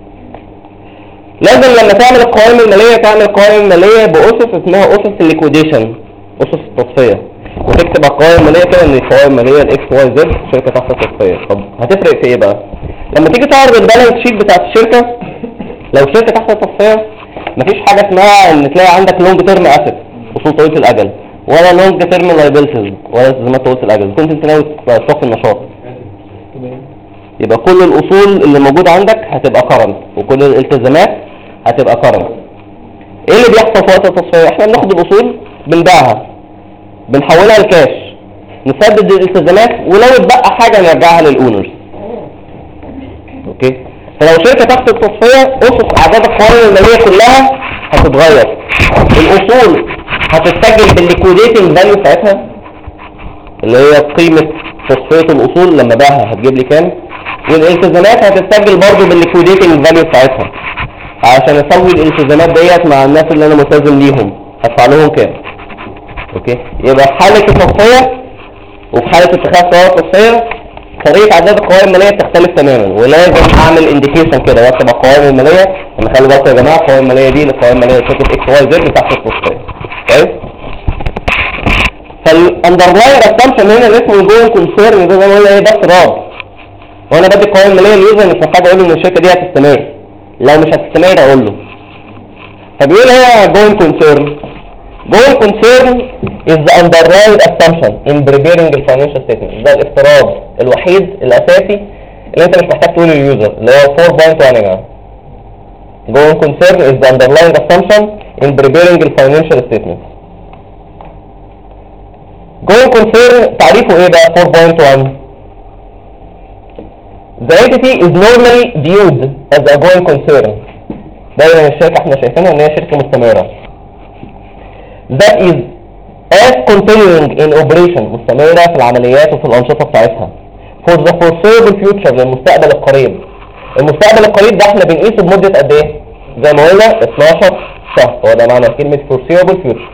لازم لما تعمل القوائم الماليه تعمل قوائم ماليه باسس اسمها اسس الليكويديشن، اسس التصفيه، وتكتب على القوائم الماليه كده ان القوائم الماليه الاكس واي زد شركه تحت التصفيه. طب هتفرق في ايه بقى؟ لما تيجي تعرض البالانس شيت بتاعت الشركه، لو شركه تحت التصفيه مفيش حاجه اسمها ان تلاقي عندك لونج تيرم اسيت اصول طويله الاجل، ولا لونج تيرم لايبيلتيز ولا التزامات طويله الاجل، كنت انت ناوي تشوف النشاط، يبقى كل الاصول اللي موجوده عندك هتبقى كرنت وكل الالتزامات هتبقى كرنت. ايه اللي بيحصل في وقت التصفيه؟ احنا بناخد الاصول بنبيعها بنحولها لكاش نسدد الالتزامات، ولو اتبقى حاجه نرجعها للاونرز. اوكي؟ فلو شركه تحت التصفيه اسس اعداد القوائم الماليه كلها هتتغير، الاصول هتتسجل بالليكويديتنج فاليو بتاعتها اللي هي قيمه تصفيه الاصول لما باعها هتجيب لي كام، والالتزامات هتتسجل برضه بالليكويديتنج فاليو بتاعتها عشان اسوي الالتزامات ديت مع الناس اللي انا ملتزم ليهم هدفع لهم كام. اوكي؟ يبقى في حاله التصفيه وفي حاله اتخاذ قرار التصفيه طريقه اعداد القوائم الماليه بتختلف تماما، ولازم اعمل انديكيشن كده واكتب القوائم الماليه ان خلي بالكم يا جماعه القوائم الماليه دي القوائم الماليه لشركه اكس واي زد تحت التصفيه. كويس؟ فالاندرلاين اسامبشن هنا اللي اسمه جوين كونسيرن ده زي ما قلنا ايه؟ ده افتراض، وانا بدي القوائم الماليه لليوزر مش محتاج اقول له ان الشركه دي هتستمر، لو مش هتستمر اقول له. فبيقول هنا جوين كونسيرن، Going concern is the underlying assumption in preparing the financial statement. ده الافتراض الوحيد الاساسي اللي انت مش محتاج تقول لليوزر اللي هو 4.1 يا جماعه. Going concern is the underlying assumption in preparing the financial statement. Going concern تعريفه ايه بقى 4.1؟ The entity is normally viewed as a going concern. دايما الشركه احنا شايفينها ان هي شركه مستمره. That is as continuing in operation مستمرة في العمليات وفي الأنشطة بتاعتها for the foreseeable future للمستقبل القريب. المستقبل القريب ده احنا بنقيسه بمدة قد ايه؟ زي ما قلنا 12 شهر، هو ده معنى كلمة foreseeable future.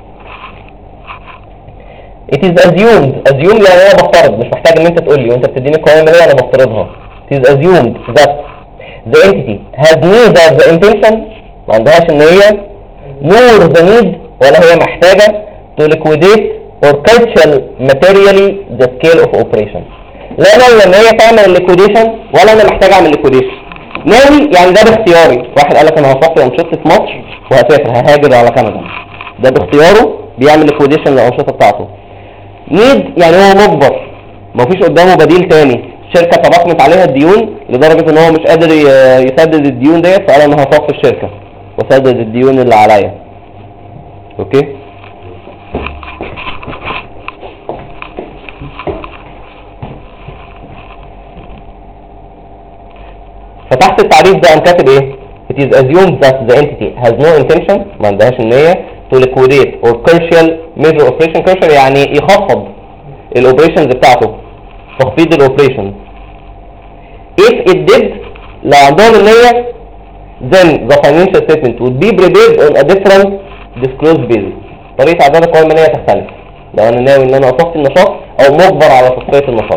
It is assumed يعني انا بفترض، مش محتاج ان انت تقول لي وانت بتديني القوائم المالية انا بفترضها. It is assumed that the entity has neither the intention ما عندهاش ان هي nor the need ولا هي محتاجة to liquidate or cancel materially the scale of operation. لا ناوي ان هي تعمل liquidation ولا انا محتاج اعمل liquidation. ناوي يعني ده باختياري، واحد قال لك انا هصفي انشطتي في مصر وهسافر ههاجر على كندا، ده باختياره بيعمل liquidation للانشطه بتاعته. need يعني هو مجبر مفيش قدامه بديل تاني، الشركه تراكمت عليها الديون لدرجه ان هو مش قادر يسدد الديون ديت، فقال انا هصفي الشركه وسدد الديون اللي عليا. اوكي؟ فتحت التعريف ده قام كاتب ايه؟ It is assumed that the entity has no intention، ما عندهاش النية to liquidate or curtail major operation. curtail يعني يخفض الاوبريشنز بتاعته، تخفيض الاوبريشنز. if it did، لو عندهم النية then the financial statement would be prepared on a different disclosed basis. طريقة اعداد القوائم المالية تختلف لو انا ناوي ان انا اصفي النشاط او مجبر على تصفية النشاط.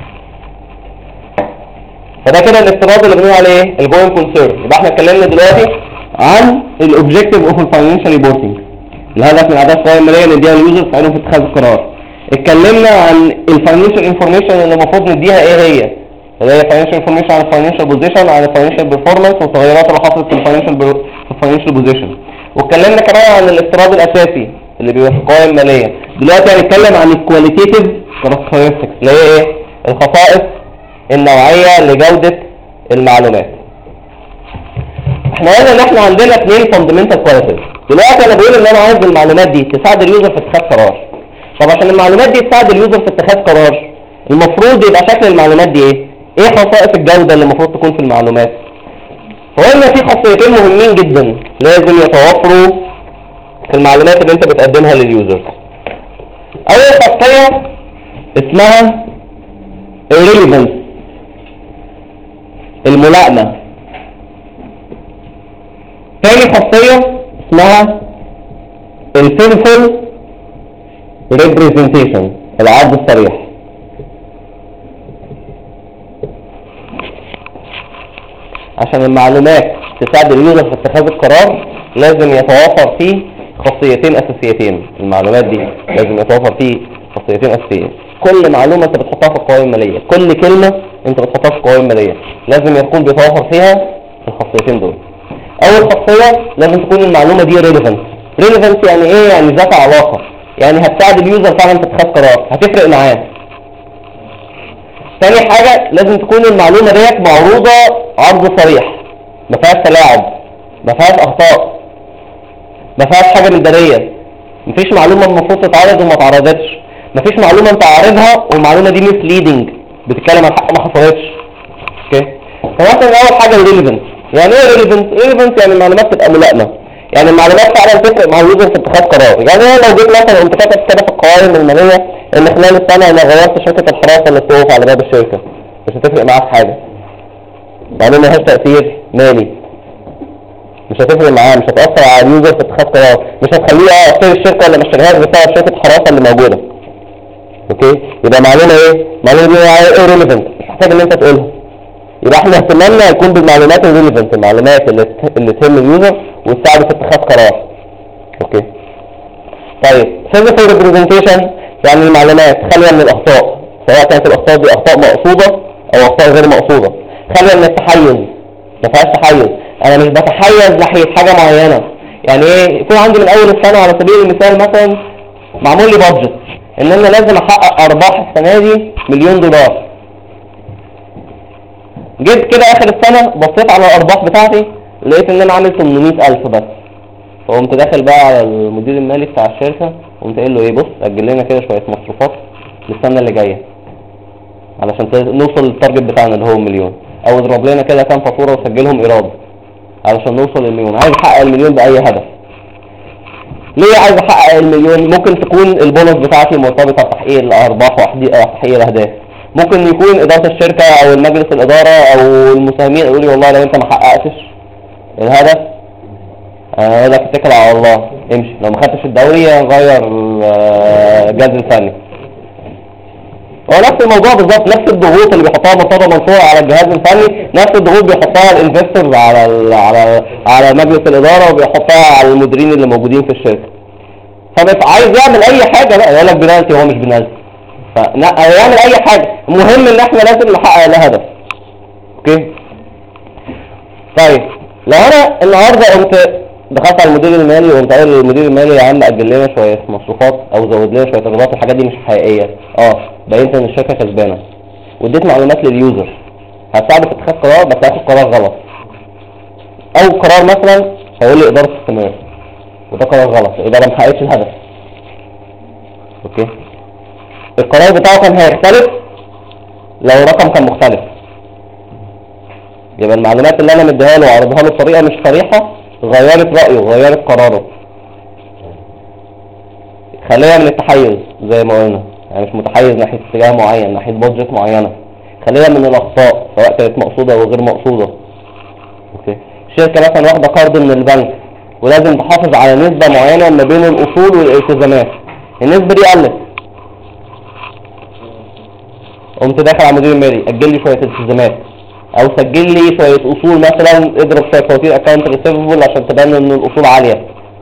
فده كده الافتراض اللي بنقول عليه الجوين كونسيرن. يبقى احنا اتكلمنا دلوقتي عن الاوبجيكتيف اوف الفاينانشال ريبورتنج، الهدف من اعداد القوائم الماليه اللي نديها لليوزر تساعدهم في اتخاذ القرار. اتكلمنا عن الفاينانشال انفورميشن اللي المفروض نديها ايه هي، اللي هي فاينانشال انفورميشن عن الفاينانشال بوزيشن، عن الفاينانشال بيرفورمانس والتغيرات اللي حصلت في الفاينانشال بوزيشن. واتكلمنا كمان عن الافتراض الاساسي اللي بيبقى في القوائم الماليه. دلوقتي هنتكلم عن الكواليتيتيف كاركترستكس اللي هي ايه؟ الخصائص النوعيه لجوده المعلومات. احنا قلنا ان احنا عندنا 2 فاندمنتال كواليتيز. دلوقتي انا بقول ان انا عايز المعلومات دي تساعد اليوزر في اتخاذ قرار. طب عشان المعلومات دي تساعد اليوزر في اتخاذ قرار المفروض يبقى شكل المعلومات دي ايه؟ ايه خصائص الجوده اللي المفروض تكون في المعلومات؟ فقلنا في خاصيتين مهمين جدا لازم يتوفروا في المعلومات اللي انت بتقدمها لليوزر. اول خاصيه اسمها الريليفنس، الملائمه. تاني خاصيه اسمها الفيرفول ريبريزنتيشن، العرض الصريح. عشان المعلومات تساعد اليوزر في اتخاذ القرار لازم يتوافر فيه خاصيتين اساسيتين. المعلومات دي لازم يتوافر فيه خاصيتين اساسيتين. كل معلومه انت بتحطها في القوائم الماليه، كل كلمه انت بتحطها في القوائم الماليه لازم يكون بيتوافر فيها الخاصيتين دول. اول خاصيه لازم تكون المعلومه دي ريليفنت. ريليفنت يعني ايه؟ يعني ذات علاقه، يعني هتساعد اليوزر فعلا في اتخاذ قرار، هتفرق معاه. ثاني حاجه لازم تكون المعلومه ديت معروضه عرض صريح، ما فيهاش تلاعب، ما فيهاش اخطاء، ما فيهاش حاجه مداريه. مفيش معلومه المفروض تتعرض وما اتعرضتش، مفيش معلومه انت عارضها والمعلومه دي misleading بتتكلم عن حق ما حصلتش. اوكي، فمثلا اول حاجه الريليفنت. يعني ايه ريليفنت؟ ريليفنت يعني المعلومات تبقى ملائمه، يعني المعلومات فعلا تفرق مع اليوزر في اتخاذ قرار. يعني انا لو جيت مثلا قمت كاتب كده في القوائم الماليه ان خلال السنه انا غيرت شركه الحراسه اللي بتقف على باب الشركه، مش هتفرق معاه في حاجه. معلومه مالهاش تاثير مالي، مش هتفرق معاه، مش هتاثر على اليوزر في اتخاذ قرار، مش هتخليه اشتري الشركه ولا ما اشتريهاش بسبب شركه الحراسه اللي موجوده. اوكي، يبقى معلومه ايه؟ معلومه دي ايه؟ ريليفنت، مش محتاج ان انت تقولها. يبقى احنا اهتمامنا يكون بالمعلومات الريليفنت، المعلومات اللي تهم اليوزر وتساعده في اتخاذ قرار. اوكي، طيب physical representation يعني المعلومات خاليه من الاخطاء، سواء كانت الاخطاء دي اخطاء مقصوده او اخطاء غير مقصوده. خاليه من التحيز، ما فيهاش تحيز، انا مش بتحيز ناحيه حاجه معينه. يعني ايه؟ يكون عندي من اول السنه على سبيل المثال مثلا معمول لي بادجت ان انا لازم احقق ارباح السنه دي $1,000,000. جيت كده اخر السنه بصيت على الارباح بتاعتي لقيت ان انا عامل 800,000 بس. فقمت داخل بقى على المدير المالي بتاع الشركه وقمت قايل له ايه، بص اجل لنا كده شويه مصروفات للسنه اللي جايه علشان نوصل للتارجت بتاعنا اللي هو 1,000,000، او اضرب لنا كده كام فاتوره وسجلهم ايراد علشان نوصل ل1,000,000. عايز احقق ال1,000,000 باي هدف. ليه عايز احقق ال1,000,000؟ ممكن تكون البونص بتاعتي مرتبطه بتحقيق الارباح وتحقيق الاهداف، ممكن يكون اداره الشركه او المجلس الاداره او المساهمين يقولوا لي والله لو انت ما حققتش الهدف انا اقول لك اتكل على الله امشي، لو ما خدتش الدوري نغير الجهاز الفني. هو نفس الموضوع بالظبط، نفس الضغوط اللي بيحطها مرتضى منصور على الجهاز الفني نفس الضغوط بيحطها الانفستورز على مجلس الاداره وبيحطها على المديرين اللي موجودين في الشركه. عايز يعمل اي حاجه بقى يقول لك بنالتي، هو مش بنالتي، فيعمل اي حاجه، المهم ان احنا لازم نحقق الهدف. اوكي، طيب لو انا النهارده قمت دخلت على المدير المالي وقمت قايل للمدير المالي يا عم اجل لنا شويه مصروفات او زود لنا شويه ايرادات، الحاجات دي مش حقيقيه، بينت ان الشركه كسبانه، واديت معلومات لليوزر هتساعده في اتخاذ قرار بس هياخد قرار غلط، او قرار مثلا هيقول لي اداره استثمار وده قرار غلط، الاداره ما حققتش الهدف. اوكي، القرار بتاعه كان هيختلف لو الرقم كان مختلف. يبقى المعلومات اللي انا مديها له وعرضها له بطريقه مش صريحه غيرت رايه غيرت قراره. خليها من التحيز زي ما قلنا، يعني مش متحيز ناحيه اتجاه معين، ناحيه بادجت معينه. خليها من الاخطاء سواء كانت مقصوده او غير مقصوده. اوكي، شركه مثلا واخده قرض من البنك ولازم تحافظ على نسبه معينه ما بين الاصول والالتزامات، النسبه دي قلت، قمت داخل على المدير المالي اجل لي شويه التزامات او سجل لي شويه اصول، مثلا اضرب شويه فواتير اكونت ريسيفبل عشان تبان ان الاصول عاليه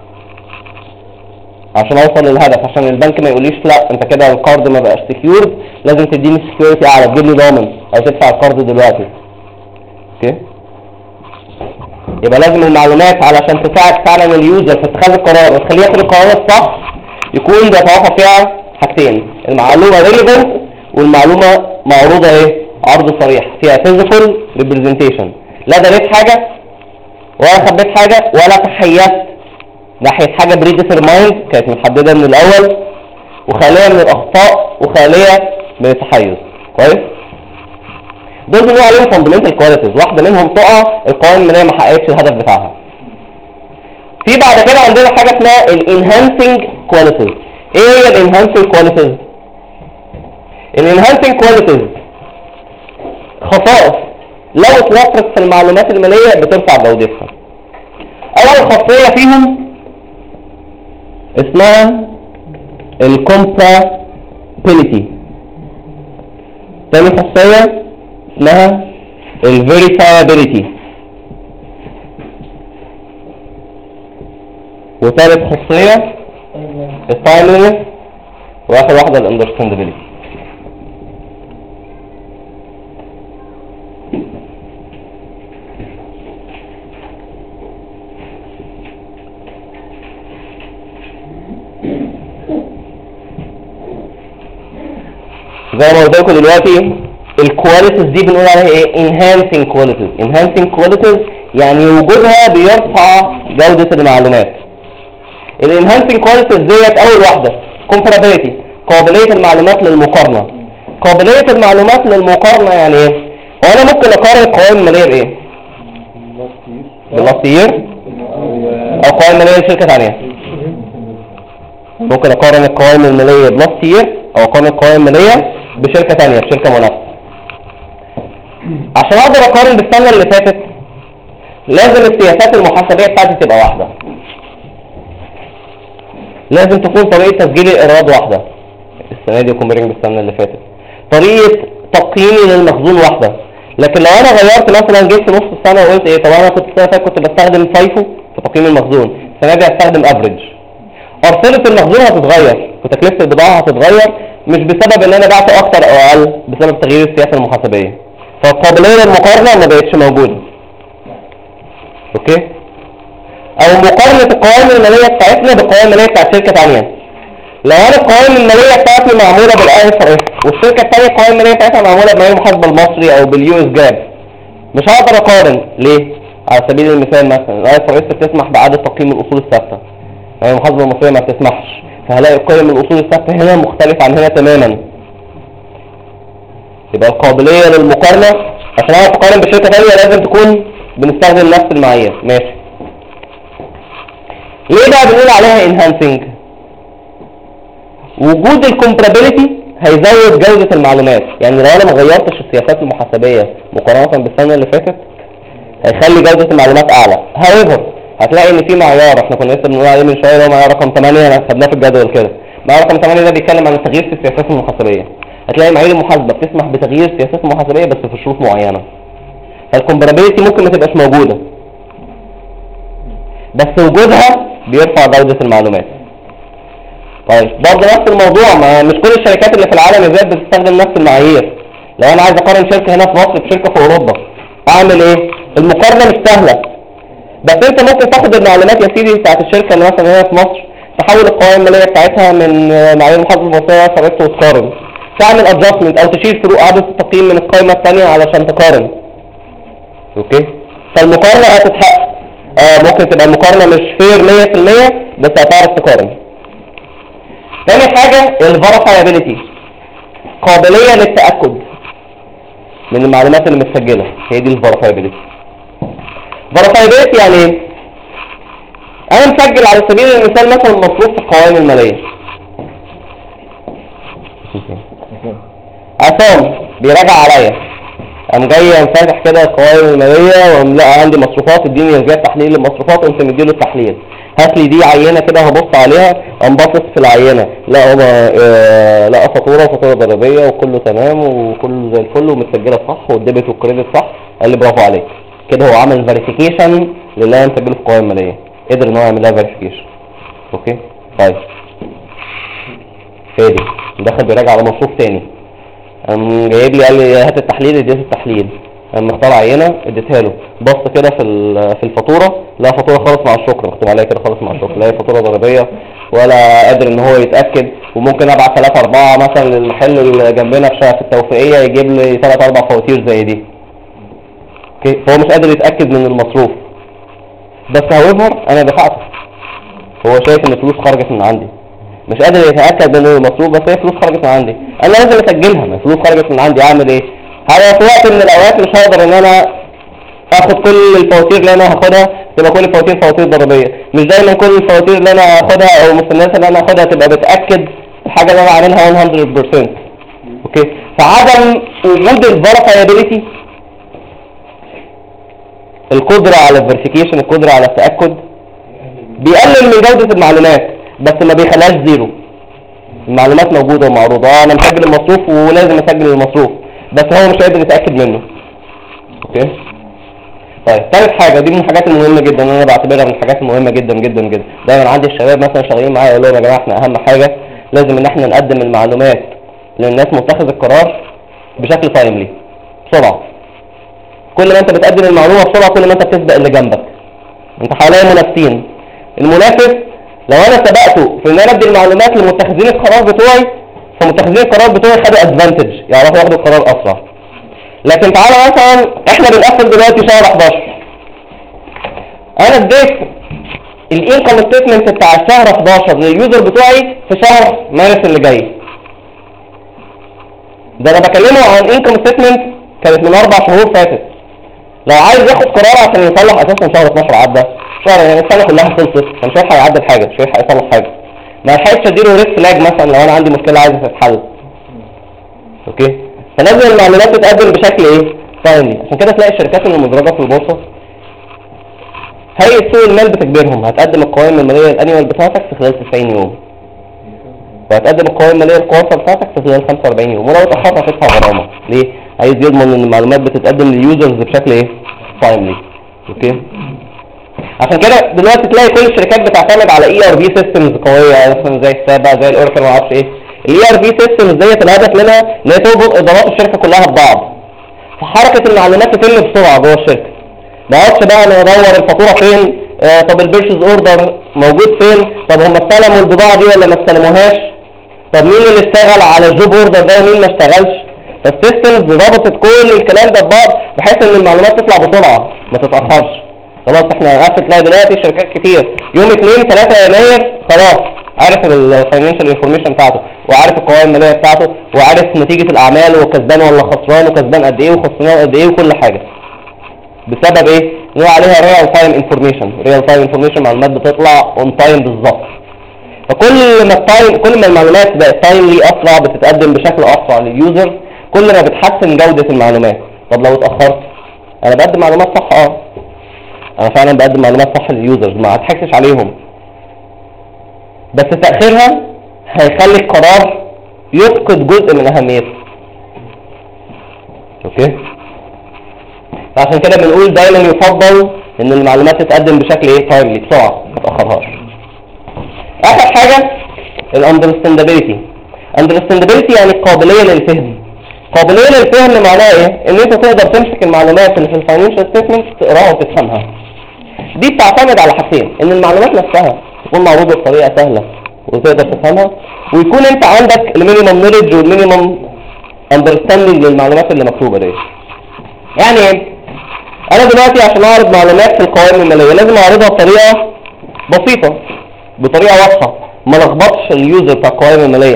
عشان اوصل للهدف، عشان البنك ما يقوليش لا انت كده القرض ما بقاش سكيورد، لازم تديني سكيورتي اعلى، تجيب لي ضامن او تدفع القرض دلوقتي. اوكي، يبقى لازم المعلومات علشان تساعد فعلا اليوزر في اتخاذ القرار وتخليه ياخد القرار الصح يكون بيتوافق فيها حاجتين، المعلومه ريليفنت والمعلومه معروضه ايه؟ عرض صريح فيها فيزيكال ريبريزنتيشن، لا دريت حاجه ولا خبيت حاجه ولا تحيزت ناحيه حاجه بريديترمايند كانت محدده من الاول، وخاليه من الاخطاء وخاليه من التحيز. كويس، دول بنقول عليهم فاندمنتال كواليتيز، واحده منهم تقع القوائم الماليه ما حققتش الهدف بتاعها. في بعد كده عندنا حاجه اسمها الانهانسنج كواليتيز. ايه هي الانهانسنج كواليتيز؟ الانهانسنج كواليتيز خصائص لو اتوفرت في المعلومات الماليه بترفع جودتها. اول خاصيه فيهم اسمها الكومباتيبيليتي، تاني خاصيه اسمها الفيريفايابيليتي، وثالث خاصيه التايملينس، واخر واحده الاندرستاندابيليتي. زي ما قلت لكم دلوقتي الكواليتيز دي بنقول عليها ايه؟ enhancing qualities. enhancing qualities يعني وجودها بيرفع جودة المعلومات. الانهانسنج كواليتيز ديت اول واحدة comparability، قابلية المعلومات للمقارنة. قابلية المعلومات للمقارنة يعني ايه؟ هو انا ممكن اقارن القوائم المالية بايه؟ باللاست يير او قوائم مالية لشركة ثانية. ممكن اقارن القوائم المالية بلاست يير او اقارن القوائم المالية بشركة ثانية بشركة منافسة. عشان اقدر اقارن بالسنة اللي فاتت لازم السياسات المحاسبية بتاعتي تبقى واحدة، لازم تكون طريقة تسجيل الايراد واحدة، السنة دي كومبيرنج بالسنة اللي فاتت، طريقة تقييمي للمخزون واحدة. لكن لو انا غيرت مثلا جيت في نص السنة وقلت ايه، طب انا كنت السنة اللي فاتت كنت بستخدم فايفو في تقييم المخزون، السنة دي هستخدم افريج، ارصدة المخزون هتتغير وتكلفة البضاعة هتتغير، مش بسبب ان انا بعت اكتر او اقل، بسبب تغيير السياسة المحاسبية، فالقابلية للمقارنة ما بقتش موجودة. اوكي، او مقارنة القوائم المالية بتاعتنا بالقوائم المالية بتاعت شركة تانية. لو انا القوائم المالية بتاعتي معمولة بالIFRS والشركة التانية القوائم المالية بتاعتها معمولة بمعايير المحاسبة المصري او باليو اس جاب، مش هقدر اقارن. ليه؟ على سبيل المثال مثلا الIFRS بتسمح بعدد تقييم الاصول الثابتة، المحاسبة المصرية ما بتسمحش، فهلاقي قيم الاصول الثابتة هنا مختلف عن هنا تماما. يبقى القابلية للمقارنة عشان اعرف اقارن بشركة ثانية لازم تكون بنستخدم نفس المعايير. ماشي، ليه بقى بنقول عليها enhancing؟ وجود الكومبارابيلتي هيزود جودة المعلومات، يعني لو انا ما غيرتش السياسات المحاسبية مقارنة بالسنة اللي فاتت هيخلي جودة المعلومات اعلى. however هتلاقي ان في معيار احنا كنا لسه بنقول عليه من شوية، هو معيار رقم 8، انا خدناه في الجدول كده. معيار رقم 8 ده بيتكلم عن التغيير في السياسات المحاسبية. هتلاقي معايير المحاسبة بتسمح بتغيير السياسات المحاسبية بس في شروط معينة، فالكومبارابيلتي ممكن ما تبقاش موجودة، بس وجودها بيرفع جودة المعلومات. طيب برضه نفس الموضوع، ما مش كل الشركات اللي في العالم ازاي بتستخدم نفس المعايير. لو انا عايز اقارن شركة هنا في مصر بشركة في اوروبا اعمل ايه؟ المقارنة مش سهلة، بس انت ممكن تاخد المعلومات يا سيدي بتاعت الشركة اللي مثلا هنا في مصر، تحول القوائم المالية بتاعتها من معايير المحاسبة المصرية فرقت وتقارن، تعمل ادجستمنت او تشيل فروق عدد التقييم من القائمة الثانية علشان تقارن. اوكي، فالمقارنة هتتحقق. ممكن تبقى المقارنة مش فير 100% بس هتعرف تقارن. تاني حاجة الفيريفايابيلتي، قابلية للتأكد. من المعلومات اللي متسجله، هي دي الفيريفايبيليتي. فيريفايبيليتي يعني ايه؟ انا مسجل على سبيل المثال مثلا مصروف في القوائم الماليه، عصام بيراجع عليا، قام جاي فاتح كده القوائم الماليه وقام لقى عندي مصروفات، اديني زياده تحليل للمصروفات، قمت مديله التحليل، هات لي دي عينه كده هبص عليها، قام باصص في العينه لقى فاتوره وفاتوره ضريبيه وكله تمام وكله زي الفل ومتسجله صح والديبت والكريدت صح، قال لي برافو عليك، كده هو عمل فيريفيكيشن للي انا مسجله في القوائم الماليه، قدر ان هو يعمل لها فيريفيكيشن. اوكي طيب فادي دخل بيراجع على مصروف تاني، قام جايب لي قال لي هات التحليل، اديته التحليل، قام مختار عينه اديتها له، بص كده في الفاتوره، لا فاتوره خالص مع الشكر، مكتوب عليها كده خالص مع الشكر، لا فاتوره ضريبيه ولا قادر ان هو يتاكد، وممكن ابعت 3 4 مثلا للمحل اللي جنبنا في التوفيقيه يجيب لي 3 4 فواتير زي دي. اوكي هو مش قادر يتاكد من المصروف، بس هاويفر انا دفعته، هو شايف ان الفلوس خرجت من عندي، مش قادر يتاكد من المصروف بس هي فلوس خرجت من عندي، انا لازم اسجلها، ما فلوس خرجت من عندي اعمل ايه؟ في وقت من الاوقات مش هقدر ان انا اخد كل الفواتير اللي انا هاخدها تبقى كل الفواتير فواتير ضريبيه، مش دايما كل الفواتير اللي انا هاخدها او المستندات اللي انا هاخدها تبقى بتاكد الحاجه اللي انا عاملها 100%. اوكي فعدم وجود الفيريفايبيليتي، القدره على الفيريفيكيشن، القدره على التاكد، بيقلل من جوده المعلومات بس ما بيخليهاش زيرو. المعلومات موجوده ومعروضه، انا مسجل المصروف ولازم اسجل المصروف بس هو مش قادر يتاكد منه. اوكي طيب ثالث حاجه، دي من الحاجات المهمه جدا، انا بعتبرها من الحاجات المهمه جدا جدا جدا، دايما عندي الشباب مثلا شغالين معايا يقولوا لهم يا جماعه احنا اهم حاجه لازم ان احنا نقدم المعلومات للناس متخذ القرار بشكل تايملي، بسرعه. كل ما انت بتقدم المعلومه بسرعه كل ما انت بتسبق اللي جنبك. انت حواليا منافسين، المنافس لو انا سبقته في ان انا ادي المعلومات لمتخذين القرار بتوعي، فمتخذين القرار بتوعي خدوا ادفانتج، يعرفوا ياخدوا القرار اسرع. لكن تعالى مثلا احنا بنقفل دلوقتي شهر 11، انا اديت الانكم ستيتمنت بتاع الشهر 11 لليوزر بتوعي في شهر مارس اللي جاي. ده انا بكلمه عن انكم ستيتمنت كانت من 4 شهور فاتت. لو عايز ياخد قرار عشان يصلح اساسا شهر 12 عدى، شهر يعني السنه كلها خلصت، مش هيلحق يعدل حاجه، مش هيلحق يصلح حاجه، ما لحقتش اديله ريد فلاج مثلا لو انا عندي مشكله عايزه تتحل. اوكي فلازم المعلومات تتقدم بشكل ايه؟ تايملي. عشان كده تلاقي الشركات اللي مدرجه في البورصه هيئه سوق المال بتجبرهم هتقدم القوائم الماليه الانيوال بتاعتك في خلال 90 يوم، وهتقدم القوائم الماليه القوارصه بتاعتك في خلال 45 يوم، ولو اتاخرت هتدفع غرامه. ليه؟ عايز يضمن ان المعلومات بتتقدم لليوزرز بشكل ايه؟ تايملي. اوكي عشان كده دلوقتي تلاقي كل الشركات بتعتمد على ERP سيستمز قويه مثلا زي السابع زي الاوراكل ما اعرفش ايه. الERP سيستمز ديت الهدف منها ان هي تربط ادارات الشركه كلها ببعض، فحركه المعلومات تتم بسرعه جوه الشركه. ما اقعدش بقى انا ادور الفاتوره فين، طب البيرشيز اوردر موجود فين، طب هم استلموا البضاعه دي ولا ما استلموهاش، طب مين اللي اشتغل على الجوب اوردر ده ومين ما اشتغلش. فالسيستمز ربطت كل الكلام ده ببعض بحيث ان المعلومات تطلع بسرعه ما تتاخرش. خلاص احنا عارف تلاقي دلوقتي شركات كتير يوم 2 3 يناير خلاص عارف الفاينانشال انفورميشن بتاعته، وعارف القوائم الماليه بتاعته، وعارف نتيجه الاعمال وكسبان ولا خسران وكسبان قد ايه وخسران قد ايه وكل حاجه. بسبب ايه؟ نقول عليها ريال تايم انفورميشن. ريال تايم انفورميشن معلومات بتطلع اون تايم بالظبط. فكل ما كل ما المعلومات بقت تايملي اسرع، بتتقدم بشكل اسرع لليوزر، كل ما بتحسن جوده المعلومات. طب لو اتاخرت انا بقدم معلومات صح، انا فعلا بقدم معلومات صح لليوزرز ما هتحكش عليهم، بس تاخيرها هيخلي القرار يفقد جزء من اهميته. اوكي عشان كده بنقول دايما يفضل ان المعلومات تتقدم بشكل ايه؟ تايملي، بسرعه ما تاخرهاش. اخر حاجه الاندرستاندابيلتي. اندرستاندابيلتي يعني القابليه للفهم. قابليه للفهم معناها ايه؟ ان انت تقدر تمسك المعلومات اللي في الفاينانشال ستيتمنت تقراها وتفهمها. دي بتعتمد على حاجتين، ان المعلومات نفسها تكون معروضه بطريقه سهله وتقدر تفهمها، ويكون انت عندك المينيمم نوليدج والمينيمم اندرستاندينج للمعلومات اللي مكتوبه دي. يعني ايه؟ انا دلوقتي عشان اعرض معلومات في القوائم الماليه لازم اعرضها بطريقه بسيطه، بطريقه واضحه، ما لخبطش اليوزر بتاع القوائم الماليه.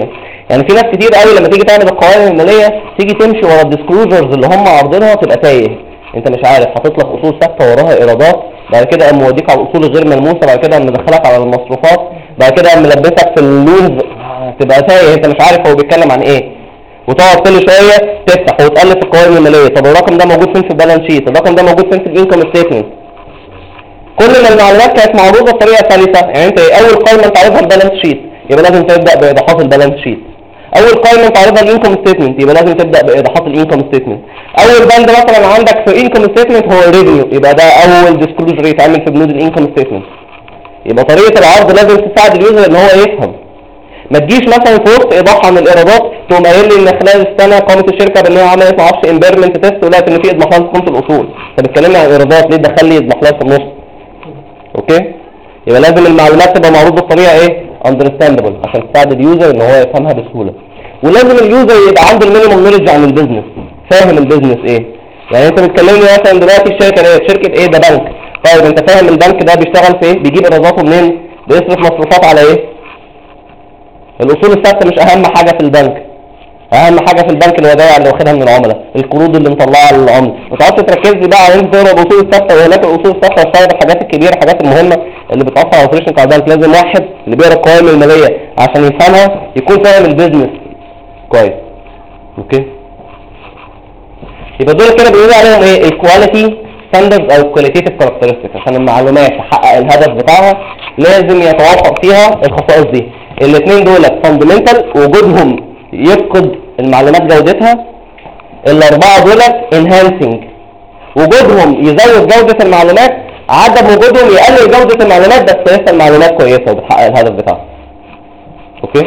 يعني في ناس كتير قوي لما تيجي تعمل القوائم الماليه تيجي تمشي ورا الديسكلوجرز اللي هم عارضينها تبقى تايه، انت مش عارف حاطط لك اصول ثابته وراها ايرادات، بعد كده قام موديك على الاصول الغير ملموسه، بعد كده قام مدخلك على المصروفات، بعد كده قام ملبسك في اللونز، تبقى تايه انت مش عارف هو بيتكلم عن ايه، وتقعد كل شويه تفتح وتقلب في القوائم الماليه، طب الرقم ده موجود فين في البالانس شيت، الرقم ده موجود فين في الانكم ستيتمنت. كل ما المعلومات كانت معروضه بطريقه سلسه، يعني انت اول قائمه انت عارفها البالانس شيت يبقى لازم تبدا بايضاحات البالانس شيت، اول قائمه انت عارفها الانكم ستيتمنت يبقى لازم تبدا بايضاحات الانكم ستيتمنت، اول بند مثلا عندك في انكم ستيتمنت هو الريفينيو يبقى ده اول ديسكلوجر يتعمل في بنود الانكم ستيتمنت. يبقى طريقه العرض لازم تساعد اليوزر ان هو يفهم، ما تجيش مثلا في وسط ايضاح عن الايرادات تقوم قايل لي ان خلال السنه قامت الشركه بان هي عملت ما اعرفش امبيرمنت تيست ولقت ان في اضمحلال في قيمه الاصول، طب اتكلمنا عن الايرادات ليه تدخل لي اضمحلال في النص؟ اوكي؟ يبقى لازم المعلومات تبقى معروضه بطريقه ايه؟ اندرستاندبل عشان تساعد اليوزر ان هو يفهمها بسهوله. ولازم اليوزر يبقى عنده المينيمم نوليدج عن البيزنس، فاهم البيزنس ايه؟ يعني انت بتكلمني مثلا دلوقتي الشركه ايه؟ شركه ايه؟ ده بنك. طيب انت فاهم البنك ده بيشتغل في ايه؟ بيجيب ايراداته منين؟ بيصرف مصروفات على ايه؟ الاصول الثابته مش اهم حاجه في البنك. اهم حاجه في البنك الودائع اللي واخدها من العملاء، القروض اللي مطلعها للعملاء، ما تقعدش تركز لي بقى على انت تقرا الاصول الثابته وهناك الاصول الثابته وتشتغل الحاجات الكبيره الحاجات المهمه اللي بتاثر على الاوبريشن بتاع البنك. لازم واحد اللي بيقرا القوائم الماليه عشان يفهمها يكون فاهم البيزنس كويس. اوكي؟ يبقى دول كده بيقولوا عليهم ايه؟ الكواليتي ستاندردز او الكواليتيف كاركترستكس، عشان المعلومات تحقق الهدف بتاعها لازم يتوافق فيها الخصائص دي. الاثنين دول فاندمنتال وجودهم يفقد المعلومات جودتها، الاربعه دول انهانسنج وجودهم يزود جوده المعلومات، عدم وجودهم يقلل جوده المعلومات بس لسه المعلومات كويسه وبتحقق الهدف بتاعها. اوكي؟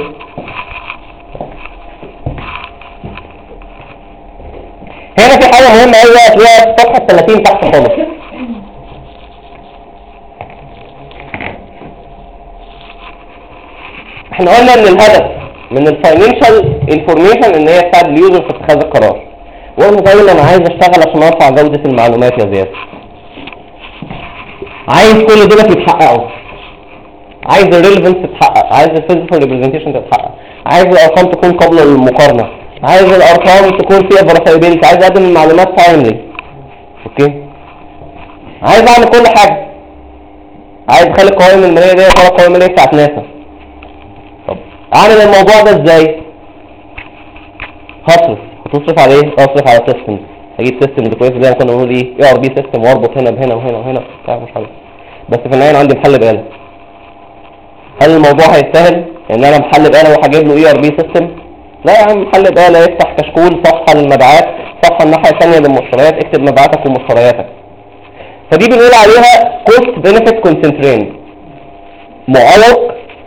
هنا في حاجه مهمه قوي هتلاقيها في صفحه 30 تحت خالص. احنا قلنا ان الهدف من الفاينانشال انفورميشن ان هي تساعد اليوزر في اتخاذ القرار، وقلنا دايما انا عايز اشتغل عشان ارفع جوده المعلومات يا زياد، عايز كل دول يتحققوا، عايز الريليفنس تتحقق، عايز الفيزيكال ريبريزنتيشن تتحقق، عايز الارقام تكون قبل المقارنه، عايز الارقام تكون فيها فيرافيبيلتي، عايز اقدم المعلومات تايملي. اوكي؟ عايز اعمل كل حاجه، عايز اخلي القوائم الماليه دي ولا القوائم الماليه بتاعت ناسا. طب اعمل الموضوع ده ازاي؟ هتصرف على ايه؟ اصرف على سيستم، اجيب سيستم كويس زي ما كنا بنقول ايه ار بي سيستم واربط هنا بهنا وهنا وهنا بتاع مش عارف، بس في النهايه عندي محل بقاله. هل الموضوع هيستاهل ان انا محل بقاله وهجيب له ار بي سيستم؟ لا يا عم، محل بقاله يفتح كشكول، صفحه للمبيعات، صفحه الناحيه الثانيه للمشتريات، اكتب مبيعاتك ومشترياتك. فدي بنقول عليها كوست بنفيت كونسنترين، معوق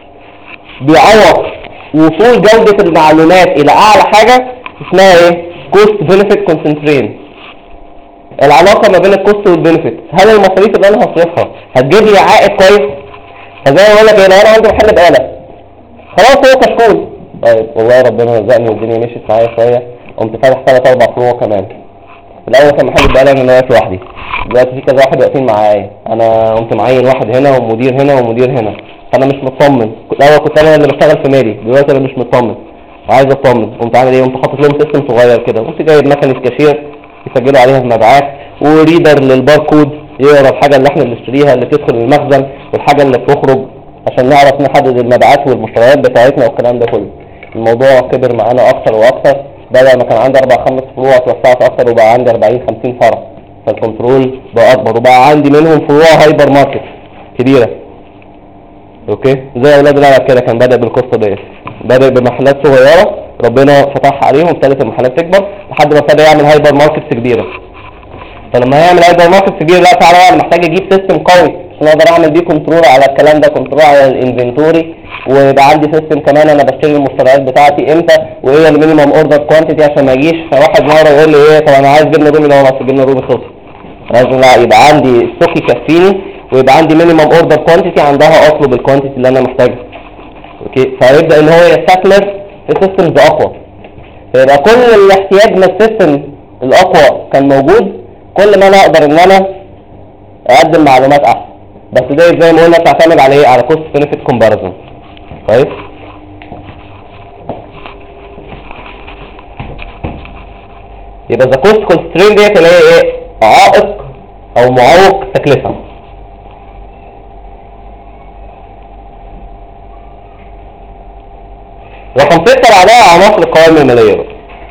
بيعوق وصول جوده المعلومات الى اعلى حاجه اسمها ايه؟ كوست بنفيت كونسنترين. العلاقه ما بين الكوست والبنفيت، هل المصاريف اللي انا هصرفها هتجيب لي عائد كويس؟ فزي ما بقول لك ايه، لو انا عندي محل بقاله خلاص هو كشكول، طيب والله ربنا رزقني والدنيا مشيت معايا شويه، قمت فاتح 3-4 فروع كمان. في الاول كان محل بقاله انا واقف لوحدي، دلوقتي في كذا واحد واقفين معايا، انا قمت معين واحد هنا ومدير هنا ومدير هنا، فانا مش مطمن. الاول كنت انا اللي بشتغل في مالي، دلوقتي انا مش مطمن وعايز اطمن. قمت عامل ايه؟ قمت حاطط لهم سيستم صغير كده، قمت جايب مكنه كاشير يسجلوا عليها المبيعات، وريدر للباركود يقرا الحاجه اللي احنا بنشتريها اللي تدخل المخزن والحاجه اللي بتخرج عشان نعرف نحدد المبيعات والمشتريات بتاعتنا والكلام ده كله. الموضوع كبر معانا اكتر واكتر، بدل ما كان عندي 4-5 فروع توسعت اكتر وبقى عندي 40-50 فرع، فالكنترول بقى اكبر وبقى عندي منهم فروع هايبر ماركت كبيره. اوكي؟ زي اولاد العيال كده، كان بدأ بالقصه ديت، بدأ بمحلات صغيره ربنا فتح عليهم وابتدت المحلات تكبر لحد ما ابتدى يعمل هايبر ماركتس كبيره. فلما هيعمل هايبر ماركتس كبيره لا تعالى انا محتاج اجيب سيستم قوي عشان اقدر اعمل بيه كنترول على الكلام ده، كنترول على الانفنتوري، ويبقى عندي سيستم كمان انا بشتري المشتريات بتاعتي امتى وايه المينيمم اوردر كوانتيتي عشان ما يجيش واحد مره يقول لي ايه طب انا عايز جبنه رومي، لو بس جبنه رومي خلص. لازم لا يبقى عندي ستوك يكفيني ويبقى عندي مينيمم اوردر كوانتيتي عندها اطلب الكوانتيتي اللي انا محتاجها. اوكي؟ فيبدا ان هو يستثمر في سيستمز اقوى، فيبقى كل الاحتياج من السيستم الاقوى كان موجود، كل ما انا اقدر ان انا اقدم معلومات احسن. بس ده زي ما قلنا تعتمد على ايه؟ على كوست بنفيت كومباريزون. كويس؟ يبقى the cost constraint ديت اللي هي ايه؟ عائق او معوق تكلفة. رقم 6 بعدها عناصر القوائم المالية بقى.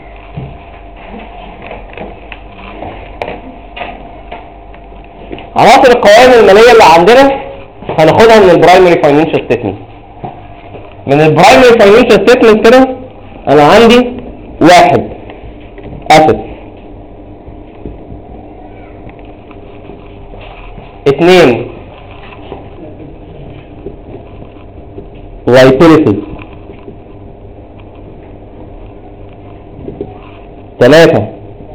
عناصر القوائم المالية اللي عندنا هناخدها من البرايمري فاينانشال ستيتمنت. من البرايمري فاينانشال ستيتمنت كده انا عندي 1 assets، 2 liabilities، 3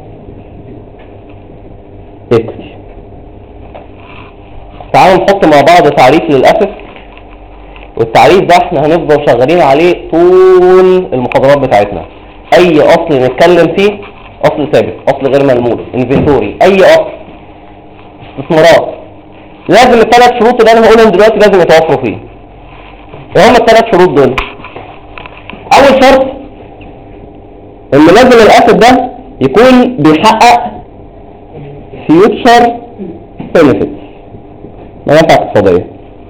equity. تعالوا نحط مع بعض تعريف للأسس، والتعريف ده احنا هنفضل شغالين عليه طول المحاضرات بتاعتنا. اي اصل نتكلم فيه اصل ثابت، اصل غير ملموس، انفنتوري، اي اصل، استثمارات، لازم ال3 شروط اللي انا هقولهم دلوقتي لازم يتوفروا فيه. ايه هم ال3 شروط دول؟ اول شرط ان لازم الاسد ده يكون بيحقق future benefits، منافع اقتصادية.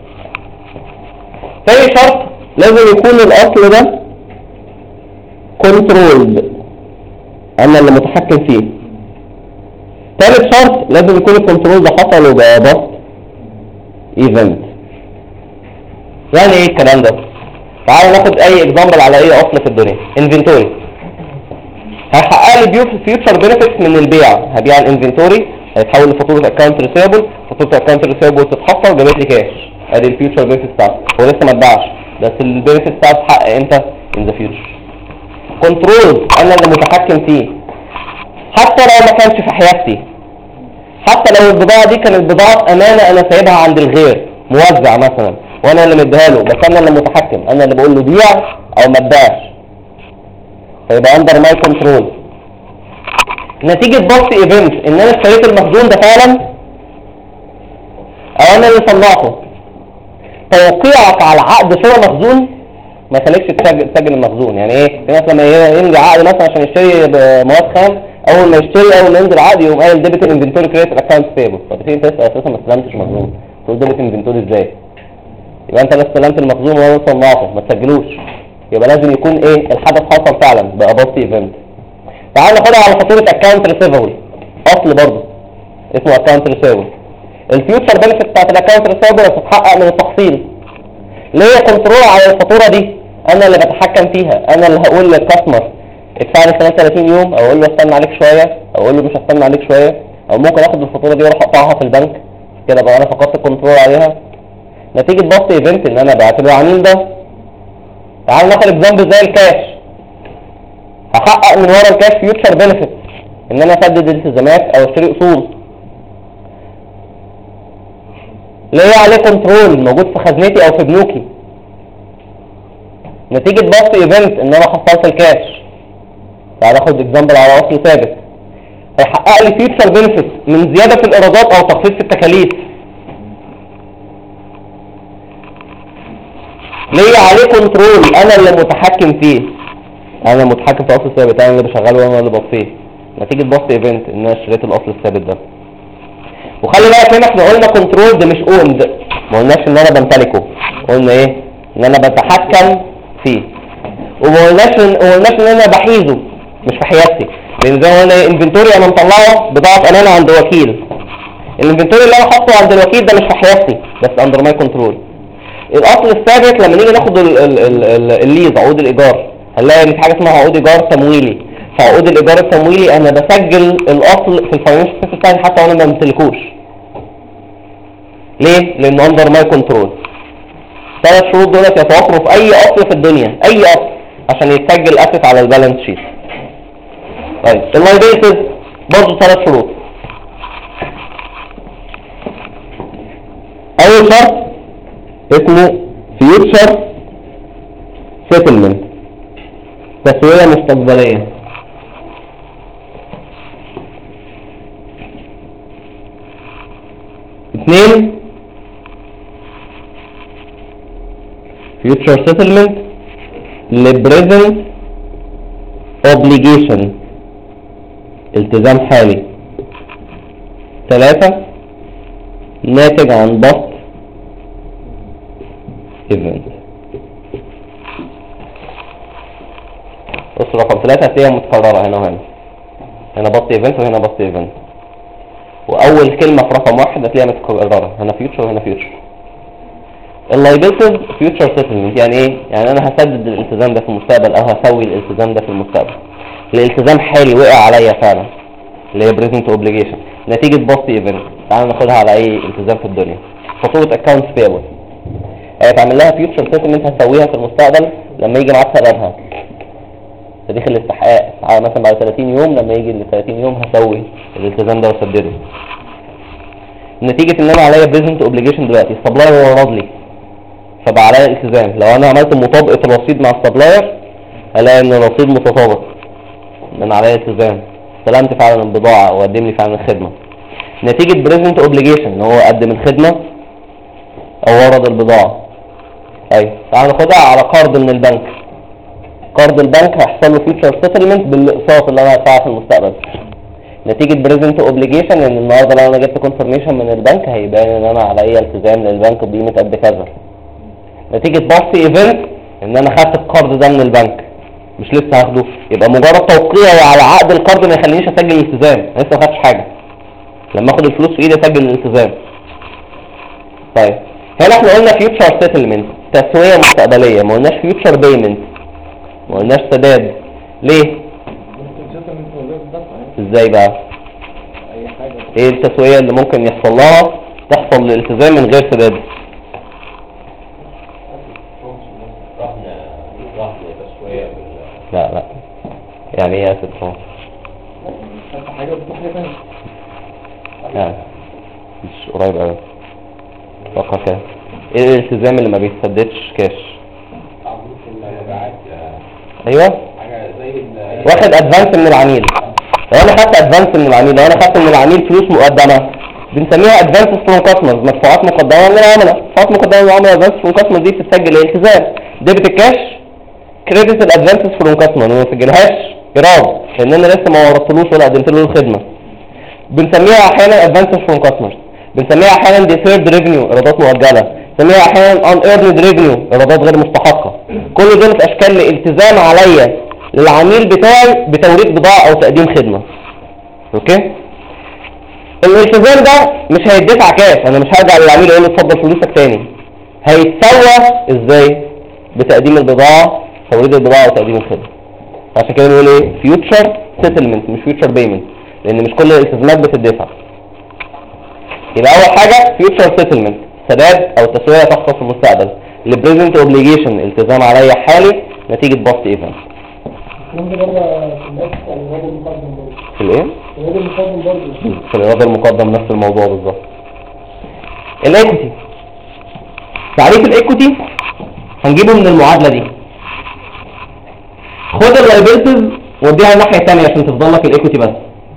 ثاني شرط لازم يكون الاصل ده controlled، انا اللي متحكم فيه. ثالث شرط لازم يكون الكنترول ده حصل وبقى ايفنت. يعني ايه الكلام ده؟ تعالوا ناخد اي اكزامبل على اي اصل في الدنيا. انفنتوري هيحقق لي فيوتشر بنفيتس من البيع، هبيع الانفنتوري هيتحول لفاتوره اكونت ريسيبل، فاتوره اكونت ريسيبل تتحفظ وجابت لي كاش، ادي الفيوتشر بنفيتس بتاعتي. هو لسه ما اتباعش بس البنفيتس بتاعتي تتحقق امتى؟ ان ذا فيوتشر. كنترول انا اللي متحكم فيه، حتى لو ما كانش في حياتي، حتى لو البضاعه دي كانت بضاعه امانه انا سايبها عند الغير، موزع مثلا وانا اللي مديها له، بس انا اللي متحكم، انا اللي بقول له بيع او ما تبيعش، فيبقى اندر ماي كنترول. نتيجه ضغط ايفنت ان انا اشتريت المخزون ده فعلا او انا اللي صنعته. توقيعك على عقد شراء مخزون ما يخليكش تسجل المخزون. يعني ايه؟ في ناس لما يمضي عقد مثلا عشان يشتري مواد خام، اول ما ينزل عقد يقوم قايل ديبت انفنتوري كريدت اكونت بيبل. طب تيجي تسال اساسا ما استلمتش مخزون، تقول ديبت انفنتوري ازاي؟ يبقى انت لا استلمت المخزون ولا صنعته، ما تسجلوش. يبقى لازم يكون ايه؟ الحدث حصل فعلا بقى ضغط ايفنت. تعال ناخدها على فاتوره اكونت ريسيفبل، اصل برضه اسمه اكونت ريسيفبل. الفيوتشر بنفيت بتاعت الاكونت ريسيفبل هتتحقق من التحصيل. ليه كنترول على الفاتوره دي؟ انا اللي بتحكم فيها، انا اللي هقول للكاستمر ادفع لي خلال 30 يوم، او اقول له استنى عليك شويه، او اقول له مش هستنى عليك شويه، او ممكن اخد الفاتوره دي واروح اقطعها في البنك كده بقى انا فقدت الكنترول عليها نتيجه ضغط ايفنت ان انا بعتبر العميل ده. تعال ناخد اكزامبل زي الكاش. هحقق من ورا الكاش فيوتشر بنفيت ان انا اسدد الالتزامات او اشتري اصول. ليه عليه كنترول موجود في خزنتي او في بنوكي نتيجه ضغط ايفنت ان انا حصلت الكاش. تعال اخد اكزامبل على اصل ثابت هيحقق لي فيوتشر بنفيت من زياده في الايرادات او تخفيض في التكاليف. ليه عليه كنترول انا اللي متحكم فيه، انا متحكم في الاصل الثابت، انا اللي بشغله وانا اللي بطفيه نتيجه ضغط ايفنت ان انا اشتريت الاصل الثابت ده. وخلي بالك هنا احنا قلنا كنترول ده مش اوند، ما قلناش ان انا بمتلكه، قلنا ايه؟ ان انا بتحكم فيه. وما قلناش ان انا بحيزه مش في حياتي، لان زي ما قلنا انفنتوري انا مطلعه بضاعه امانه عند وكيل. الانفنتوري اللي انا حاطه عند الوكيل ده مش في حياتي بس اندر ماي كنترول. الاصل الثابت لما نيجي ناخد الليز عقود الايجار هنلاقي ان في حاجه اسمها عقود ايجار تمويلي. في عقود الايجار التمويلي انا بسجل الاصل في الفاينانشال ستيتمنت بتاعي حتى وانا ما بمتلكوش. ليه؟ لانه اندر ماي كنترول. 3 شروط دول يتوفروا في اي اصل في الدنيا، اي اصل عشان يتسجل اسيت على البالانس شيت. طيب اللايبيلتيز برضه 3 شروط. اول شرط اسمه فيوتشر سيتلمنت، تسوية مستقبلية. اثنين فيوتشر سيتلمنت لبريزنت اوبليجيشن. التزام حالي. 3 ناتج عن بسط ايفنت. بص رقم 3 هتلاقيها متكررة هنا وهنا، هنا بسط ايفنت وهنا بسط ايفنت، واول كلمة في رقم 1 هتلاقيها متكررة، هنا فيوتشر وهنا فيوتشر. اللايبيلتيز فيوتشر سيتلمنت يعني ايه؟ يعني انا هسدد الالتزام ده في المستقبل او هسوي الالتزام ده في المستقبل. الالتزام حالي وقع عليا فعلا اللي هي بريزنت اوبليجيشن نتيجة بسط ايفنت. تعالوا ناخدها على اي التزام في الدنيا. فاتورة اكونتس بيبل هيتعمل لها فيوتشر سيتلمنت هسويها في المستقبل لما يجي معاك سدادها. تاريخ الاستحقاق مثلا بعد 30 يوم، لما يجي ال 30 يوم هسوي الالتزام ده واسدده. نتيجة ان انا عليا بريزنت اوبليجيشن دلوقتي، السبلاير هو ورد لي فبقى عليا الالتزام. لو انا عملت مطابقة الرصيد مع السبلاير هلاقي ان الرصيد متطابق، ان انا عليا التزام، استلمت فعلا البضاعة او قدم لي فعلا الخدمة. نتيجة بريزنت اوبليجيشن ان هو قدم الخدمة او ورد البضاعة. ايوه تعالوا ناخدها على قرض من البنك. قرض البنك هيحصل له فيوتشر سيتلمنت بالاقساط اللي انا هدفعها في المستقبل. نتيجة بريزنت اوبليجيشن ان النهارده لو انا جبت كونفرميشن من البنك هيبان ان انا عليا التزام للبنك بقيمة قد كذا. نتيجة بسط ايفنت ان انا خدت القرض ده من البنك مش لسه هاخده، يبقى مجرد توقيعي على عقد القرض ما يخلينيش اسجل الالتزام، انا لسه ما خدتش حاجة. لما اخد الفلوس في ايدي اسجل الالتزام. طيب هنا احنا قلنا فيوتشر سيتلمنت تسوية مستقبلية، ما قلناش فيوتشر بيمنت، ما قلناش سداد. ليه؟ ازاي بقى؟ ايه التسوية اللي ممكن يحصل لها تحصل للالتزام من غير سداد؟ لا يعني ايه اسد فرنسا؟ يعني مش قريب اوي. فكر كده، ايه الالتزام اللي ما بيتسددش كاش؟ ايوه واخد ادفانس من العميل. لو انا خدت ادفانس من العميل، لو انا خدت من العميل فلوس مقدمه بنسميها ادفانس فروم كاستمرز، مدفوعات مقدمه من العملاء. مدفوعات مقدمه من العملاء ادفانس فروم كاستمرز دي بتتسجل الالتزام. ديبت الكاش، كريدت الادفانس فروم كاستمر ما بسجلهاش ايراد لان انا لسه ما ورطتلوش ولا قدمت له الخدمه. بنسميها احيانا ادفانس فروم كاستمرز، بنسميها احيانا ديفيرد ريفينيو ايرادات مؤجله، بنسميها احيانا ان ايرند ريفينيو ايرادات غير مستحقه. كل دول اشكال الالتزام عليا للعميل بتاعي بتوريد بضاعه او تقديم خدمه. اوكي؟ الالتزام ده مش هيدفع كاش، انا مش هرجع للعميل اقول له اتفضل فلوسك تاني. هيتسوى ازاي؟ بتقديم البضاعه، توريد البضاعه وتقديم الخدمه. عشان كده بنقول ايه؟ فيوتشر سيتلمنت مش فيوتشر بيمنت، لان مش كل الالتزامات بتدفع. يبقى اول حاجه فيوتشر سيتلمنت سداد او تسويه تحصل في المستقبل. البريزنت اوبليجيشن التزام عليا حالي نتيجه بسط ايفنت. في الايه؟ في الايراد المقدم نفس الموضوع بالظبط. الايكوتي، تعريف الايكوتي هنجيبه من المعادله دي. خد اللايبيلتيز وديها الناحيه الثانيه عشان تفضل لك الايكوتي بس.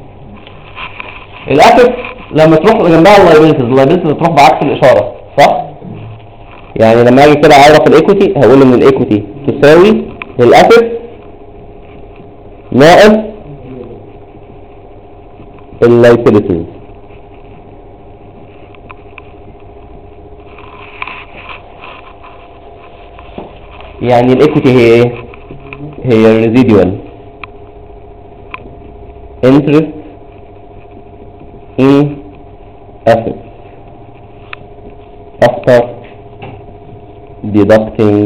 الاسيت لما تروح جنبها اللايبيلتيز تروح بعكس الاشاره، صح؟ يعني لما اجي كده اعرف الايكوتي هقول ان الايكوتي تساوي الاسيت ناقص اللايبيلتيز. يعني الايكوتي هي ايه؟ هي residual interest in assets after deducting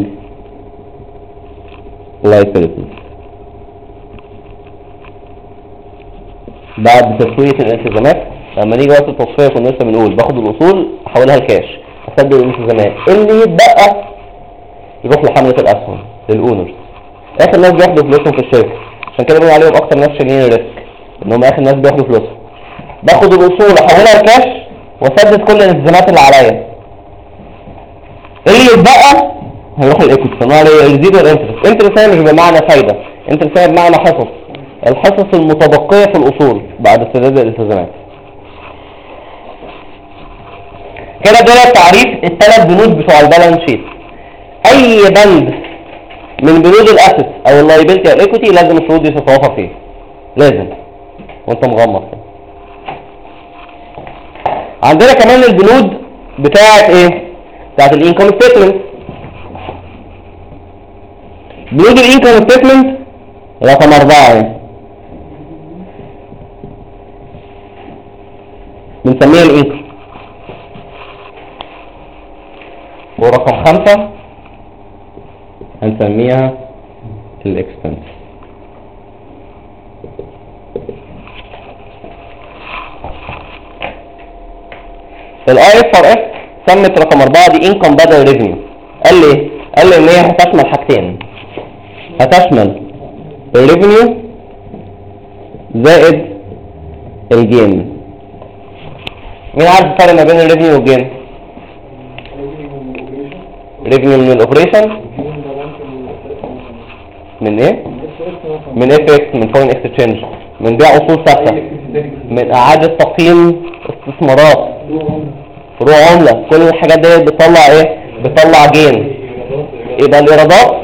liabilities. بعد تسوية الالتزامات لما نيجي وقت التصفية كنا لسه بنقول باخد الاصول احولها لكاش اسدد الالتزامات، اللي يتبقى يروح لحملة الاسهم للاونرز. اخر ناس بياخدوا فلوسهم في الشركة، عشان كده بنقول عليهم اكتر ناس شايلين الريسك ان هم اخر ناس بياخدوا فلوسهم. باخد الاصول احولها لكاش واسدد كل الالتزامات اللي عليا، اللي يتبقى هيروح الايكوتي. فنقول عليه الريزيدوال انترست. انترست هنا مش بمعنى فايدة، انترست هنا بمعنى حصص، الحصص المتبقية في الاصول بعد سداد الالتزامات. كده ده تعريف الثلاث بنود بتوع البالانس شيت. اي بند من بنود الاسيت او اللايبيلتي او الايكوتي لازم الشروط دي تتوافق فيه، لازم. وانت مغمض. عندنا كمان البنود بتاعت ايه؟ بتاعت الانكم ستيتمنت. بنود الانكم ستيتمنت رقم 4 يعني بنسميها الانكم، ورقم 5 هنسميها الاكسبنس. IFRS سمت رقم 4 دي انكم بدل ريفينيو. قال لي ايه؟ قال لي ان هي هتشمل حاجتين، هتشمل الريفينيو زائد الجين. مين عارف الفرق ما بين الريفينيو والجين؟ ريفينيو من الاوبريشن، من ايه؟ من اف اكس، من فورين اكسشينج، من بيع اصول ثابته، من اعاده تقييم استثمارات، فروع عمله. كل الحاجات دي بتطلع ايه؟ بتطلع جين. يبقى الايرادات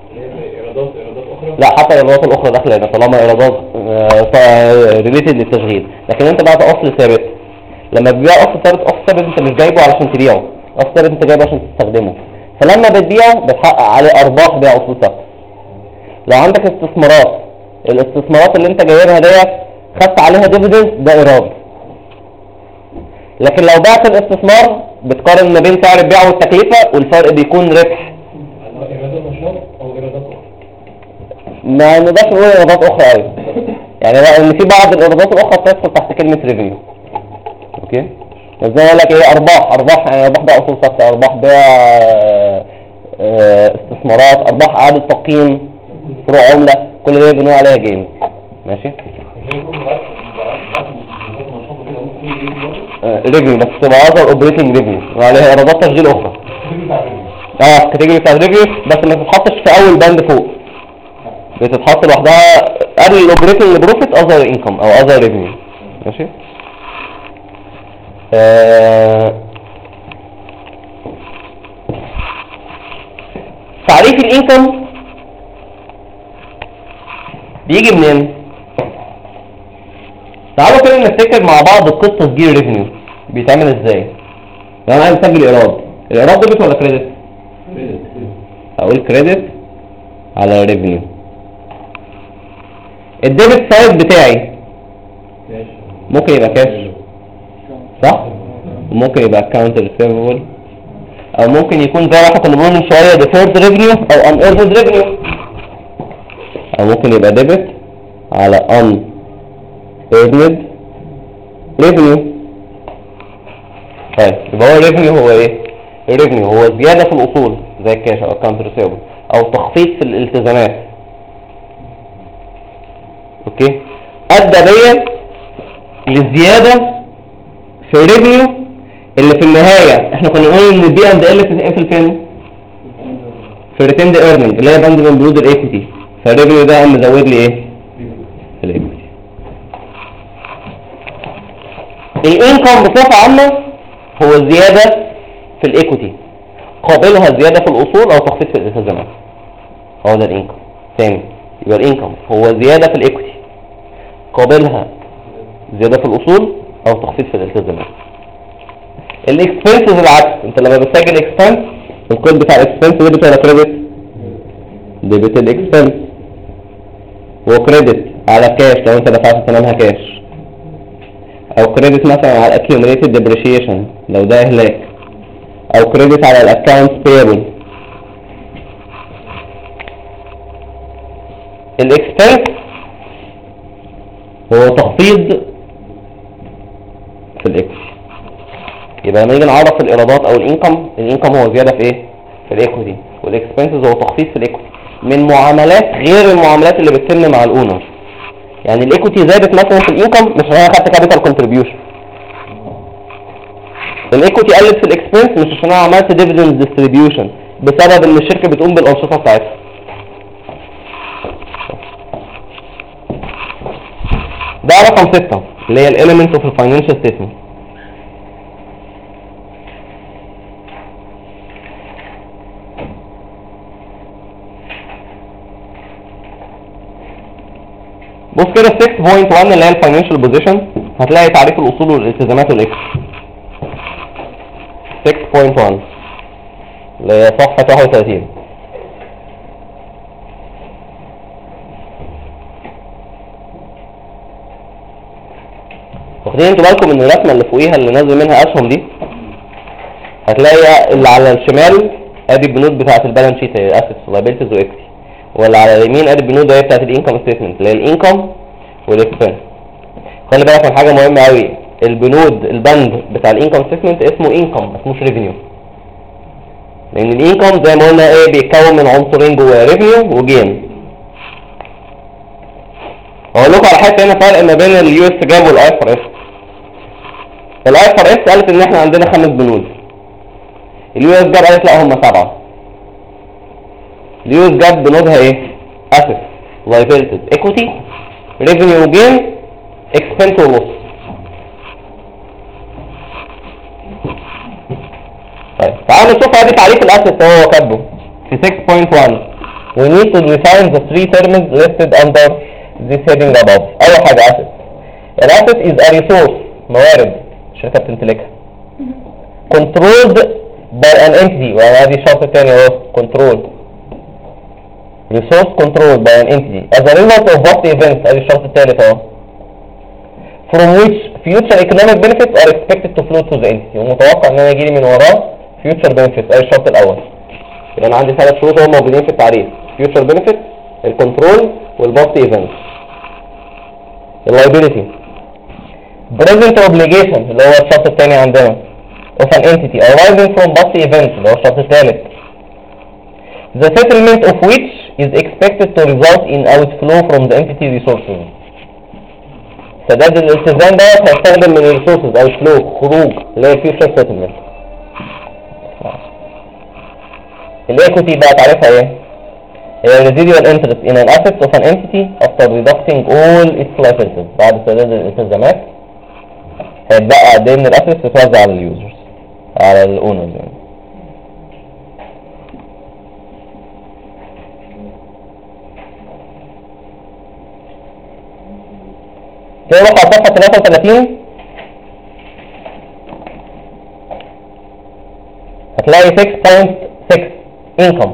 لا، حتى الايرادات الاخرى داخله هنا طالما ايرادات ريليتد للتشغيل. لكن انت بعد اصل ثابت، لما بتبيع اصل ثابت، اصل ثابت انت مش جايبه علشان تبيعه، اصل ثابت انت جايبه عشان تستخدمه. فلما بتبيعه بتحقق عليه ارباح بيع اصول ثابته. لو عندك استثمارات، الاستثمارات اللي انت جايبها ديت خدت عليها ديفيدند، ده ايراد. لكن لو بعت الاستثمار بتقارن ما بين سعر البيع والتكلفه، والفرق بيكون ربح. ايرادات نشاط او ايرادات اخرى؟ ما نقدرش نقول ايرادات اخرى قوي يعني، ان في بعض الايرادات الاخرى بتدخل تحت كلمه ريفينيو. اوكي، زي ما اقول لك ايه، ارباح يعني ارباح بيع اصول ثابته، ارباح بيع استثمارات، ارباح اعاده تقييم، فروع عمله، كل ده بنقول عليها جين. ماشي، ريفينيو بس تبقى اذر اوبريتنج ريفينيو وعليها ايرادات تشغيل اخرى. كاتيجوري بتاع ريفينيو بس ما تتحطش في اول بند فوق، بتتحط لوحدها قبل الاوبريتنج بروفيت اذر انكم او اذر ريفينيو. ماشي. تعريف الانكم بيجي منين؟ تعالوا كده نفتكر مع بعض قصه تسجيل ريفينيو بيتعمل ازاي. لو انا عايز اسجل ايراد، الايراد ديبت ولا كريدت؟ هقول كريدت على ريفينيو. الديبت سايد بتاعي ممكن يبقى كاش، صح؟ وممكن يبقى اكونت ريسيفبل، او ممكن يكون زي ما احنا كنا بنقول من شويه ديفيرد ريفينيو او ان ايرند ريفينيو، او ممكن يبقى ديبت على ان ايرند ريفينيو. طيب يبقى هو الريفينيو هو ايه؟ الريفينيو هو زياده في الاصول زي الكاش او اكونت ريسيفبل، او تخفيض في الالتزامات. اوكي، ادى بيا للزياده في الريفينيو اللي في النهايه احنا كنا بنقول ان البي اند ال بتتقفل فين؟ في ريتيند ايرنينج اللي هي بند من بنود الايكوتي. فالريفينيو ده قام مزود لي ايه؟ الايكوتي. الانكم بصفه عامه هو زياده في الايكوتي، قابلها زياده في الاصول او تخفيض في الالتزامات. هو ده الانكم. ثاني، يبقى الانكم هو زياده في الايكوتي، قابلها زياده في الاصول او تخفيض في الالتزامات. الاكسبنسز العكس، انت لما بتسجل اكسبنس الكود بتاع الاكسبنس ديبت ولا كريدت؟ ديبت الاكسبنس، وكريدت على كاش لو انت دفعت ثمنها كاش، او كريدت مثلا على accumulated depreciation لو ده اهلاك، او كريدت على الاكونت payable. الاكسبنس هو تخفيض في الايكوتي. يبقى لما نيجي نعرف الايرادات او الانكم، الانكم هو زياده في ايه؟ في الايكوتي، والاكسبنسز هو تخفيض في الايكوتي من معاملات غير المعاملات اللي بتتم مع الاونر. يعني الايكوتي زادت مثلا في الانكم مش عشان انا خدت كابيتال كونتريبيوشن، الايكوتي قلت في الاكسبنس مش عشان انا عملت ديفيدند ديستريبيوشن بسبب ان الشركه بتقوم بالانشطه بتاعتها. ده رقم 6 اللي هي الاليمنت اوف الفاينانشال ستيتمنت. بص كده 6.1 اللي هي الفاينانشال بوزيشن، هتلاقي تعريف الاصول والالتزامات والاكس. 6.1 اللي هي صفحه 31. واخدين انتوا بالكم ان الرسمه اللي فوقيها اللي نازل منها اسهم دي، هتلاقي اللي على الشمال ادي البنود بتاعه البالانس شيت، هي اسيتس لايبيلتيز واكتي، واللي على اليمين ادي البنود هي بتاعه الانكم ستيتمنت اللي هي الانكم والاكسبنس. خلي بالك من حاجه مهمه قوي، البنود البند بتاع الانكم ستيتمنت اسمه انكم ما اسموش ريفينيو، لان الانكم زي ما قلنا ايه بيتكون من عنصرين جواه، ريفينيو وجين. اقول لكم على حاجه هنا فرق ما بين اليو اس جاب والاي ار اس. الاي ار اس قالت ان احنا عندنا 5 بنود، اليو اس جاب قالت لا هم 7. اليو اس جاب بنودها ايه؟ اسيت لايبيلتيز ايكويتي ريفينيو جين اكسبنس ولوس. طيب تعالوا نشوف ادي تعريف الاسيت هو كاتبه في 6.1. We need to define the 3 terms listed under this heading above. اول حاجه اسيت. الاسيت is a resource، موارد الشركه بتمتلكها. controlled by an entity، وادي الشرط الثاني اهو control. resource controlled by an entity as a result of what events، ادي الشرط الثالث اهو. from which future economic benefits are expected to flow to the entity، ومتوقع ان انا يجي لي من وراه future benefits، ادي الشرط الاول. يبقى انا عندي 3 شروط هم موجودين في التعريف: future benefits، الكنترول، والباست ايفنتس. اللايبيليتي present obligation اللي هو الشرط الثاني عندنا of an entity arising from past events اللي هو الشرط الثالث. the settlement of which is expected to result in outflow from the entity resources. سداد الالتزام ده هيستخدم من الريسورسز outflow، خروج اللي هي future settlement. الايكويتي بقى تعرفها ايه؟ هي residual interest in an asset of an entity after deducting all its liabilities. بعد سداد الالتزامات هيتبقى قد ايه من الاسيتس تتوزع على اليوزرز، على الاونرز يعني. كده نروح على صفحه 33 هتلاقي 6.6 income.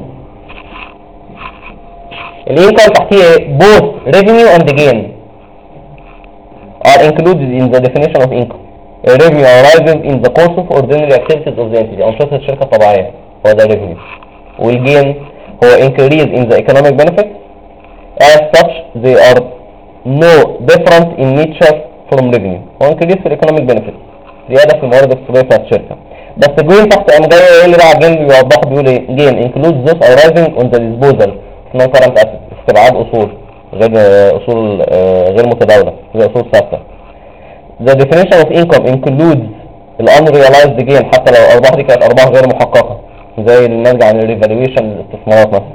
الانكم تحتيه both revenue and gain are included in the definition of income. Revenue arises in the course of ordinary activities of the entity، أنشطة الشركة الطبيعية هو ده revenue. والgain هو increase in the economic benefit. As such they are no different in nature from revenue. هو increase في economic benefit، زيادة في الموارد الاقتصادية بتاعت الشركة. بس gain تحت قام جاي ايه اللي بقى gain بيوضحه، بيقول ايه؟ gain includes those arising on the disposal of non-current assets، استبعاد اصول غير متداولة زي اصول ثابتة. The definition of income includes unrealized gain، حتى لو الارباح دي كانت ارباح غير محققة زي الناتج عن الريفالويشن للاستثمارات مثلا.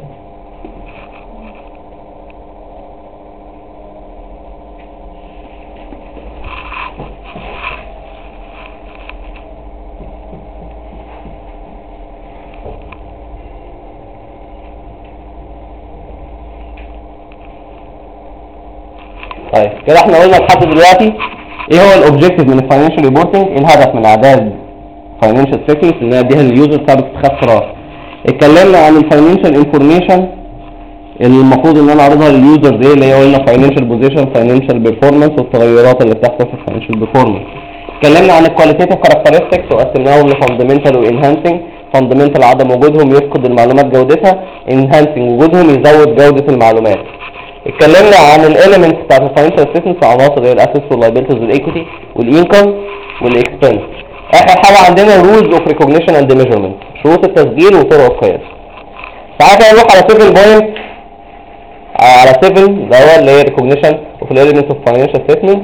طيب كده احنا قلنا لحد دلوقتي ايه هو الاوبجيكتيف من الفاينانشال ريبورتنج، ايه الهدف من اعداد فاينانشال ستيتمنتس، ان انا اديها لليوزر بتاع اتخاذ قرار. اتكلمنا عن الفاينانشال انفورميشن اللي المفروض ان انا اعرضها لليوزر دي، اللي هي قلنا فاينانشال بوزيشن، فاينانشال بيرفورمانس، والتغيرات اللي بتحصل في الفاينانشال بيرفورمانس. اتكلمنا عن الكواليتيتيف كاركترستكس وقسمناهم لفاندمنتال وانهانسنج. فاندمنتال عدم وجودهم يفقد المعلومات جودتها، انهانسنج وجودهم يزود جودة المعلومات. اتكلمنا عن الاليمنتس بتاعت الفاينانشال ستيتمنتس، عناصر زي الاسيتس واللايبيلتيز والايكويتي والانكم والاكسبنس. اخر حاجه عندنا رولز اوف ريكوجنيشن اند ميجرمنت، شروط التسجيل وطرق القياس. تعالى نروح على 7 بوينت، على 7 اللي هي ريكوجنيشن اوف الاليمنتس اوف فاينانشال ستيتمنت.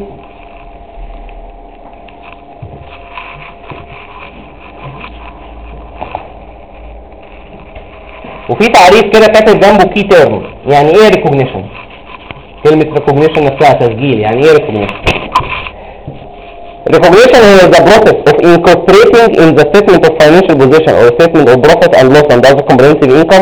وفي تعريف كده كاتب جنبه كي تيرم. يعني ايه ريكوجنيشن؟ كلمة ريكوجنيشن نفسها تسجيل، يعني ايه ريكوجنيشن؟ Recognition is the process of incorporating in the statement of financial position or statement of profit and loss and other comprehensive income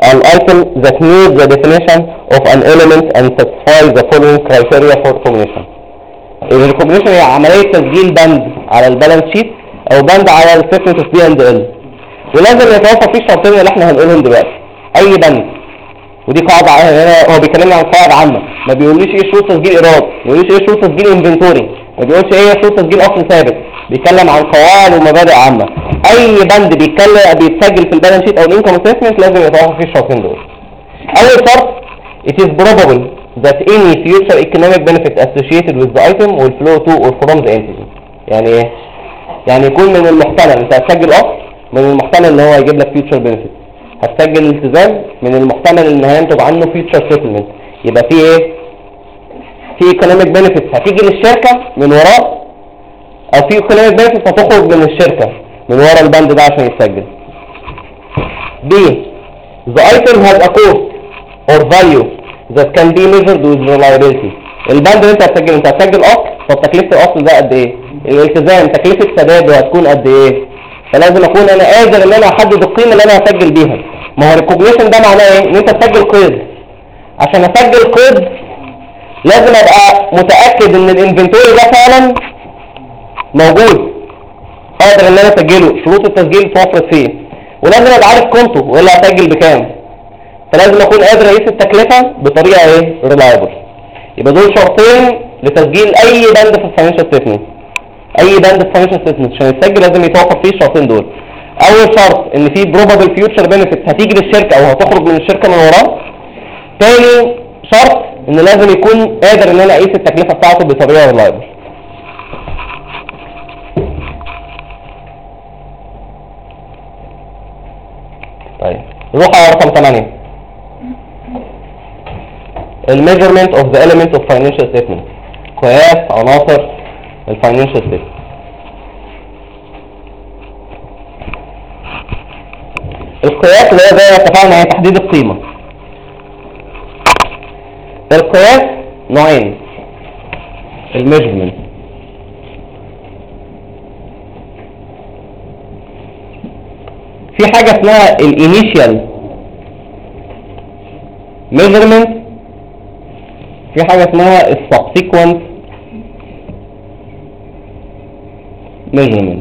item that meets the definition of an element and satisfies the following criteria for recognition. الريكوجنيشن هي عملية تسجيل بند على البالانس شيت او بند على الستمنت اوف بي اند ال، ولازم يتوفر فيه الشرطين اللي احنا هنقولهم دلوقتي. اي بند، ودي قاعدة هو بيكلمنا عن قواعد عامة، ما بيقوليش ايه شروط تسجيل ايراد، ما بيقوليش ايه شروط تسجيل انفنتوري، ما بيقولش ايه شروط تسجيل اصل ثابت، بيتكلم عن قواعد ومبادئ عامة. اي بند بيتسجل في البالانس شيت او الانكم ستمنت لازم يتوفر فيه الشرطين دول. اول شرط it is probable that any future economic benefit associated with the item will flow to or from the entity. يعني ايه؟ يعني يكون من المحتمل، انت هتسجل اصل من المحتمل ان هو يجيب لك future benefit، هتسجل التزام من المحتمل ان هينتج عنه future settlement، يبقى في ايه؟ في economic benefit هتيجي للشركة من وراه، او في economic benefit هتخرج من الشركة من ورا البند ده عشان يتسجل. B. The item has a cost or value that can be measured with reliability. البند اللي انت هتسجله، انت هتسجل اصل، طب تكلفة الاصل ده قد ايه؟ الالتزام تكلفة سداده هتكون قد ايه؟ فلازم اكون انا قادر ان انا احدد القيمة اللي انا هسجل بيها. ما هو الريكوجنيشن ده معناه ايه؟ ان انت تسجل قيد. عشان اسجل قيد لازم ابقى متأكد ان الانفنتوري ده فعلا موجود، قادر ان انا اسجله، شروط التسجيل توفرت فيه، ولازم ابقى عارف قيمته والا هسجل بكام. فلازم اكون قادر اقيس التكلفة بطريقة ايه؟ ريلايبل. يبقى دول شرطين لتسجيل اي بند في الفاينانشال ستيتمنت. اي بند في الفاينانشال ستيتمنت عشان يتسجل لازم يتوفر فيه الشرطين دول. اول شرط ان في probable future benefit هتيجي للشركة او هتخرج من الشركة من وراه. تاني شرط ان لازم يكون قادر ان انا اقيس التكلفة بتاعته بطريقة ريلايبل. طيب نروح على رقم 8. الميجرمنت اوف ذا element of financial statement، قياس عناصر الفاينانشال statement. القياس اللي هو زي ما اتفقنا هي تحديد القيمة. القياس نوعين، الميجرمنت في حاجة اسمها الانيشيال measurement، في حاجة اسمها subsequent measurement.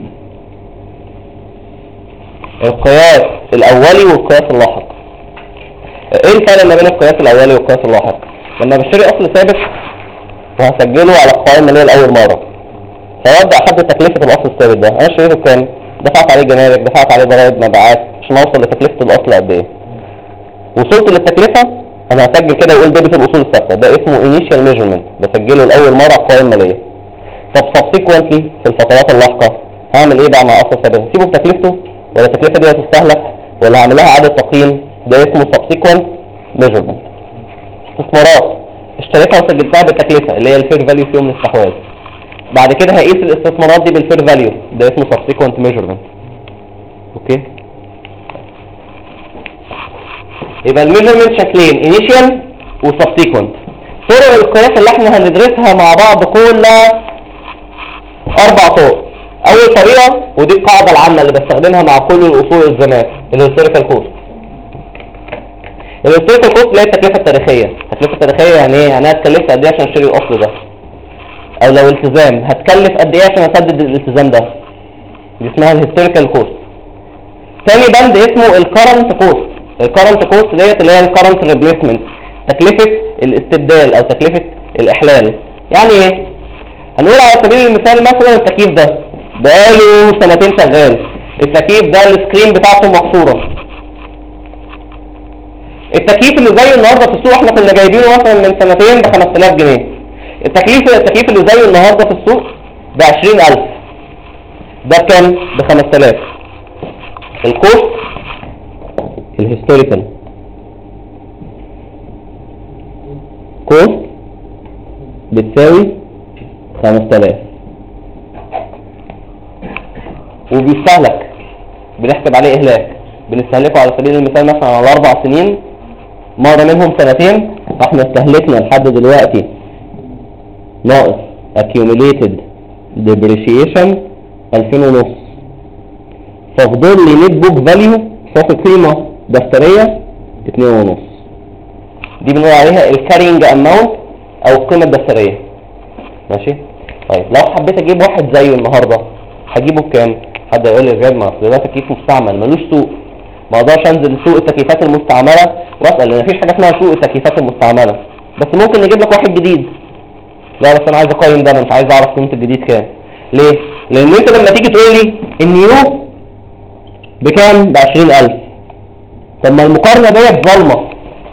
القياس الأولي والقياس اللاحق. ايه الفرق ما بين القياس الأولي والقياس اللاحق؟ لما بشتري أصل ثابت وهسجله على القوائم المالية لأول مرة، فأبدأ أحدد تكلفة الأصل الثابت ده، أنا اشتريته بكام؟ دفعت عليه جمارك، دفعت عليه ضرائب مبيعات عشان أوصل لتكلفة الأصل قد إيه؟ وصلت للتكلفة أنا هسجل كده وأقول ديبت الأصول الثابتة، ده اسمه initial measurement، بسجله لأول مرة على القوائم المالية. طب subsequently في الفترات اللاحقة هعمل إيه بقى مع أصل ثابت؟ هسيبه بتكلفته ولا التكلفة دي هتستهلك ولا هعمل لها إعادة تقييم؟ ده اسمه subsequent measurement. استثمارات اشتريتها وسجلتها بالتكلفة اللي هي الفير فاليو في يوم الاستحواذ، بعد كده هقيس الاستثمارات دي بالفير فاليو، ده اسمه subsequent measurement. اوكي، يبقى الميجرمنت شكلين، initial وسبسيكونت. طرق القياس اللي احنا هندرسها مع بعض كلها 4 طرق. اول طريقة ودي القاعدة العامة اللي بستخدمها مع كل الاصول الزمات، الهيستوريكال كوست. الهيستوريكال كوست اللي هي التكلفة التاريخية. التكلفة التاريخية يعني ايه؟ يعني انا اتكلفت قد ايه عشان اشتري الاصل ده، او لو التزام هتكلف قد ايه عشان اسدد الالتزام ده، دي اسمها الهيستوريكال كوست. تاني بند اسمه الكرنت كوست. الكرنت كوست ديت اللي هي الكرنت ريبليسمنت، تكلفة الاستبدال او تكلفة الاحلال. يعني ايه؟ هنقول على سبيل المثال مثلا التكييف ده بقاله 2 سنين شغال، التكييف ده السكرين بتاعته مكسورة. التكييف اللي زي النهارده في السوق احنا كنا جايبينه مثلا من 2 سنين ب 5000 جنيه، التكييف اللي زي النهارده في السوق ب 20000، ده كام؟ ب 5000. الكوست الهيستوريكال كوست بتساوي 5000 وبيستهلك، بنحسب عليه إهلاك، بنستهلكه على سبيل المثال مثلا على 4 سنين، مرة منهم 2 احنا استهلكنا لحد دلوقتي ناقص accumulated depreciation 2500، ففضل لي نت بوك فاليو صافي قيمة دفترية 2.5. دي بنقول عليها الكارينج اماونت او القيمه الدفتريه. ماشي. طيب لو حبيت اجيب واحد زيه النهارده هجيبه بكام؟ حد يقول لي غير ما اصل ده تكييف مستعمل ملوش سوق، ما اقدرش انزل سوق التكييفات المستعمله واسال لان مفيش حاجه اسمها سوق التكييفات المستعمله، بس ممكن نجيب لك واحد جديد. لا بس انا عايز اقيم ده، انا مش عايز اعرف قيمه الجديد كام. ليه؟ لان انت لما تيجي تقول لي النيو بكام؟ ب 20,000. طب ما المقارنه ديت ظالمه.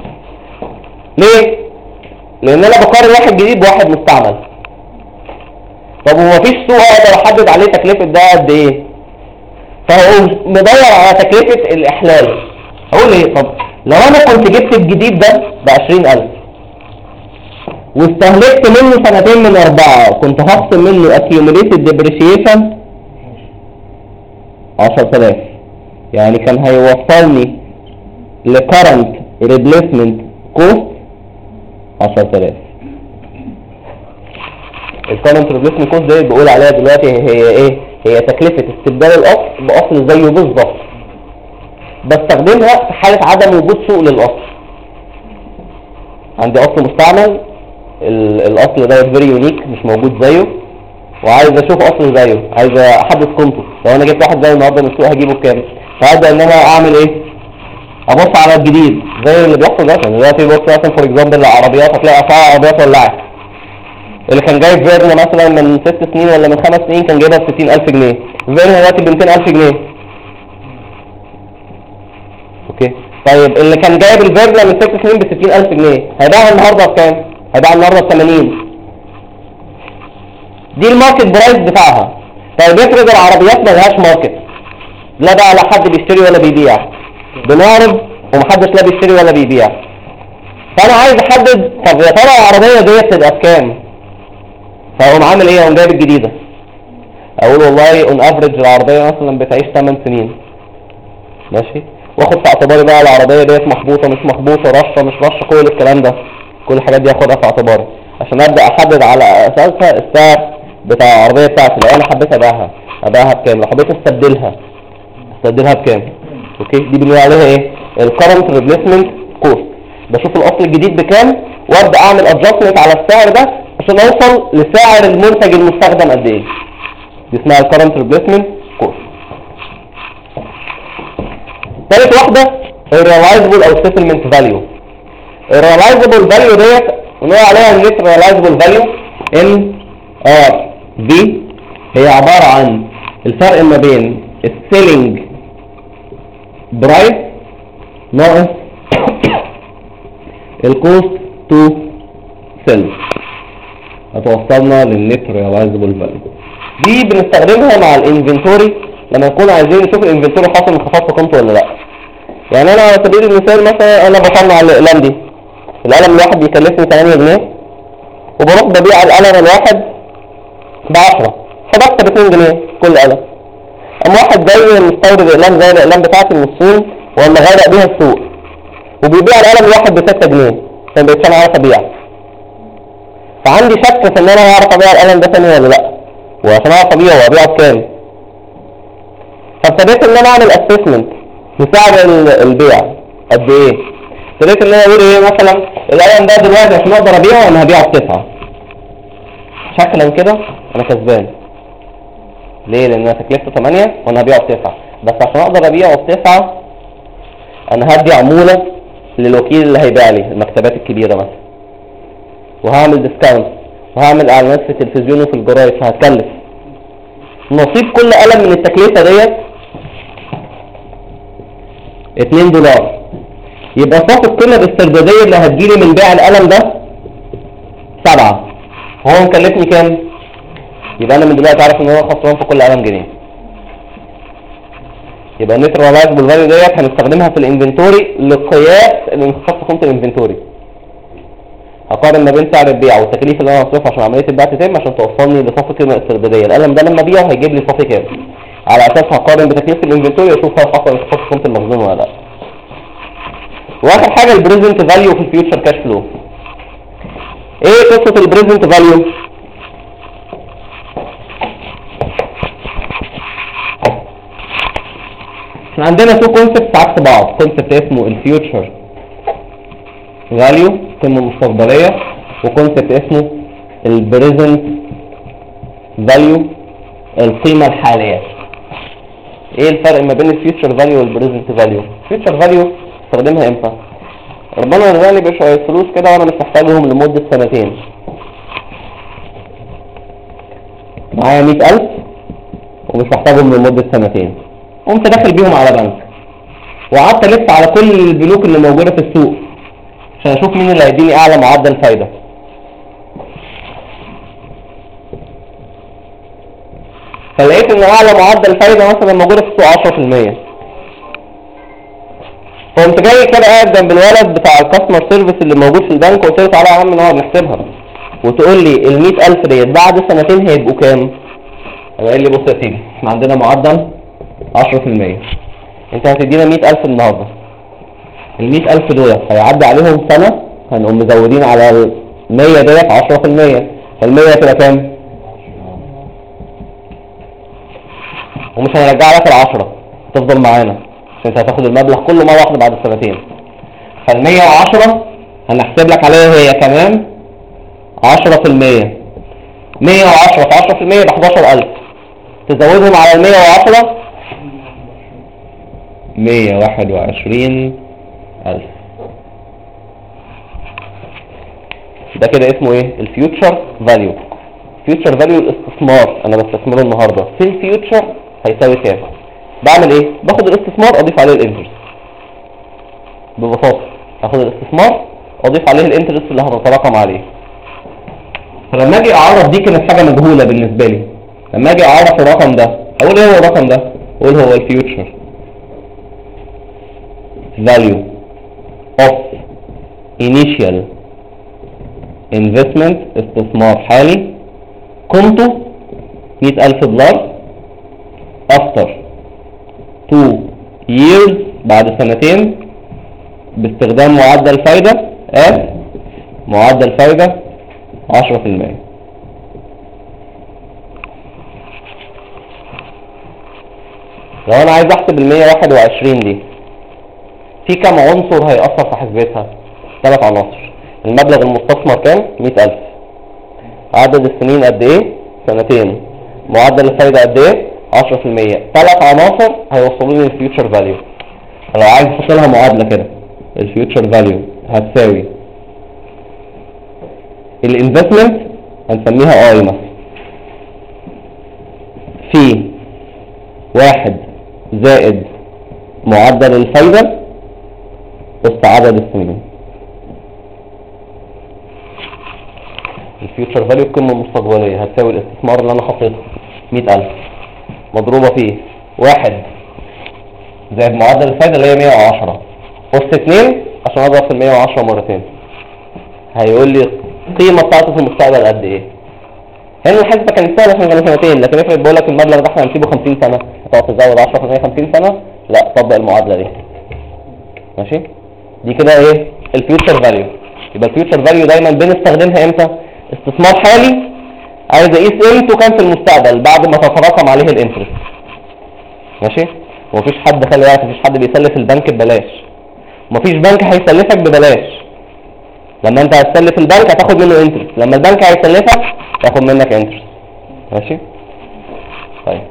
ليه؟ لان انا بقارن واحد جديد بواحد مستعمل. طب ومفيش سوق اقدر احدد عليه تكلفه ده قد ايه؟ فهو مدور على تكلفه الاحلال. اقول ايه؟ طب لو انا كنت جبت الجديد ده ب 20,000 واستهلكت منه 2 من 4 كنت هخصم منه accumulated depreciation 10,000، يعني كان هيوصلني ل current replacement cost 10,000. ال current replacement cost دي بقول عليها دلوقتي هي ايه؟ هي تكلفة استبدال الاصل باصل زيه بالظبط، بستخدمها في حالة عدم وجود سوق للاصل. عندي اصل مستعمل، الاصل ده فيري يونيك مش موجود زيه، وعايز اشوف اصل زيه، عايز احدد قيمته. لو انا جبت واحد زيه النهارده من السوق هجيبه بكام؟ فهبدا ان انا اعمل ايه؟ ابص على الجديد زي اللي بيحصل دلوقتي بص مثلا فور اكزامبل العربيات، هتلاقي اسعار عربيات ولعت. اللي كان جايب فيرنا مثلا من 6 سنين ولا من 5 سنين كان جايبها ب 60,000 جنيه، فيرنا دلوقتي ب 200,000 جنيه. اوكي. طيب اللي كان جايب الفيرنا من 6 سنين ب 60,000 جنيه هيبيعها النهارده بكام؟ هيبيعها النهارده ب 80. دي الماركت برايس بتاعها. طيب افرض العربيات ملهاش ماركت، لا بقى لا حد بيشتري ولا بيبيع، بنعرض ومحدش لا بيشتري ولا بيبيع. فانا عايز احدد طب يا ترى العربيه ديت تبقى بكام؟ فاقوم عامل ايه؟ اقوم جايب الجديده، اقول والله اون افريج العربيه مثلا بتعيش 8 سنين. ماشي. واخد في اعتباري بقى العربيه ديت محبوطه مش محبوطه، رشه مش رشه، كل الكلام ده، كل الحاجات دي اخدها في اعتباري عشان ابدا احدد على اساسها السعر بتاع العربيه بتاعتي. لو انا حبيت ابيعها بكام؟ لو حبيت استبدلها بكام؟ اوكي. دي بنقول عليها ايه؟ الكرنت ريبليسمنت كوست. بشوف الاصل الجديد بكام وابدا اعمل ادجستمنت على السعر ده عشان اوصل لسعر المنتج المستخدم قد ايه. دي اسمها الكرنت ريبليسمنت كوست. ثالث واحده الريلايزبل او سيتلمنت فاليو. الريلايزبل فاليو ديت بنقول عليها النت ريلايزبل فاليو ان ار بي، هي عباره عن الفرق ما بين السيلينج برايس ناقص الكوست تو سيل، هتوصلنا للنت ريلايزبل فاليو. دي بنستخدمها مع الانفنتوري لما نكون عايزين نشوف الانفنتوري حاصل انخفاض في قيمته ولا لا. يعني انا على سبيل المثال مثلا انا بصنع الاقلام دي، القلم الواحد بيكلفني 8 جنيه وبروح ببيع القلم الواحد ب 10، فبكسب 2 جنيه كل قلم. اما واحد زي مستورد اقلام زي الاقلام بتاعتي من الصين ولا غرق بيها السوق وبيبيع القلم الواحد ب 6 جنيه، عشان بقيتش انا عارف ابيع. فعندي شك في ان انا هعرف ابيع القلم ده تاني ولا لا، وعشان اعرف ابيعه وابيعه بكام فابتديت ان انا اعمل اسسمنت لسعر البيع قد ايه. ابتديت ان انا اقول ايه مثلا القلم ده دلوقتي عشان اقدر ابيعه انا هبيعه ب9، شكلا كده انا كسبان. ليه؟ لان انا تكلفته 8 وانا هبيعه ب9، بس عشان اقدر ابيعه ب9 انا هدي عمولة للوكيل اللي هيبيع لي المكتبات الكبيرة مثلا، وهعمل ديسكاونت وهعمل اعلانات في التلفزيون وفي الجرايد، فهتكلف. نصيب كل قلم من التكلفة ديت $2، يبقى صافي القيمة الاستردادية اللي هتجيلي من بيع القلم ده 7، وهو مكلفني كام؟ يبقى انا من دلوقتي عارف ان هو خسران في كل قلم جنيه. يبقى النت ريلايزبل فاليو ديت هنستخدمها في الانفنتوري لقياس الانخفاض في قيمة الانفنتوري. هقارن ما بين سعر البيع والتكاليف اللي انا هصرفها عشان عملية البيع تتم عشان توصلني لصافي القيمة الاستردادية. القلم ده لما ابيعه هيجيب لي صافي كام؟ على اساس هقارن بتكلفة الانفنتوري واشوف هل حصل انخفاض في قيمة المخزون ولا لا. واخر حاجة البريزنت فاليو في الفيوتشر كاش فلو. ايه قصة البريزنت فاليو؟ احنا عندنا تو كونسبت عكس بعض، كونسبت اسمه الفيوتشر فاليو قيمة مستقبلية، وكونسبت اسمه البريزنت فاليو القيمة الحالية. ايه الفرق ما بين الفيوتشر فاليو والبريزنت فاليو؟ الفيوتشر فاليو استخدمها امتى؟ ربنا رزقني بشوية فلوس كده وانا مش محتاجهم لمدة سنتين، معايا 100,000 ومش محتاجهم لمدة سنتين، قمت داخل بيهم على بنك وقعدت الف على كل البنوك اللي موجودة في السوق عشان اشوف مين اللي هيديني اعلى معدل فايدة. فلقيت ان اعلى معدل فايدة مثلا موجودة في السوق 10%. فقمت جاي كده قاعد جنب الولد بتاع الكاستمر سيرفيس اللي موجود في البنك وقلت له تعالى يا عم نقعد نحسبها وتقول لي ال 100,000 ديت بعد سنتين هيبقوا كام؟ قال لي بص يا سيدي احنا عندنا معدل 10%، انت هتدينا 100,000 النهارده، ال 100,000 دول هيعدي عليهم سنة هنقوم مزودين على ال 100 ديت 10%، فال 100 هتبقى كام؟ ومش هنرجع لك ال 10 تفضل معانا عشان انت هتاخد المبلغ كله مرة واحدة بعد السنتين. فال 110 هنحسب لك عليها هي كمان 10%، 110 في 10% يبقى 11,000، تزودهم على ال 110 121,000. ده كده اسمه ايه؟ الفيوتشر فاليو. فيوتشر فاليو الاستثمار انا بستثمره النهارده في الفيوتشر هيساوي كام؟ بعمل ايه؟ باخد الاستثمار اضيف عليه الانترست. ببساطه اخد الاستثمار اضيف عليه الانترست اللي هتتراكم عليه. فلما اجي اعرف دي كانت حاجه مجهوله بالنسبه لي، لما اجي اعرف الرقم ده اقول ايه هو الرقم ده؟ اقول هو الفيوتشر value of initial investment، استثمار حالي قيمته $100,000 after 2 years بعد سنتين باستخدام معدل فايدة معدل فايدة 10%. لو انا عايز احسب ال 121 دي في كم عنصر هيأثر في حسبتها؟ 3 عناصر. المبلغ المستثمر كام؟ 100,000. عدد السنين قد ايه؟ سنتين. معدل الفايدة قد ايه؟ 10%. 3 عناصر هيوصلوني للفيوتشر فاليو. لو عايز احط لها معادلة كده، الفيوتشر فاليو هتساوي الانفستمنت هنسميها اي مثلا في 1 زائد معدل الفايدة وسط عدد السنين. الفيوتشر فاليو القيمة المستقبلية هتساوي الاستثمار اللي انا حطيته 100,000 مضروبة فيه 1 زائد معدل الفايدة اللي هي 110 وسط 2 عشان اضرب في 110 مرتين، هيقول لي القيمة بتاعته في المستقبل قد ايه. هنا الحسبة كانت سهلة عشان كانوا سنتين، لكن افرض بقول لك المبلغ ده احنا هنسيبه 50 سنة، هتقعد تزود 10% 50 سنة، لا طبق المعادلة دي. ماشي؟ دي كده ايه؟ الفيوتشر فاليو. يبقى الفيوتشر فاليو دايما بنستخدمها امتى؟ استثمار حالي عايز اقيس قيمته كام في المستقبل بعد ما تتراكم عليه الانترست. ماشي؟ ومفيش حد، خلي بالك، مفيش حد بيسلف البنك ببلاش. مفيش بنك هيسلفك ببلاش. لما انت هتسلف البنك هتاخد منه انترست، لما البنك هيسلفك ياخد منك انترست. ماشي؟ طيب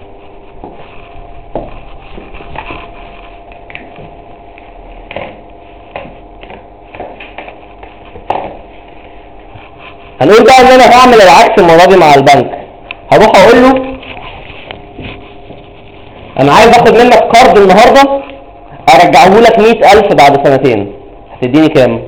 هنقول بقى ان انا هعمل العكس المره دي مع البنك. هروح اقول له انا عايز اخد منك قرض النهارده ارجعه لك 100,000 بعد سنتين، هتديني كام؟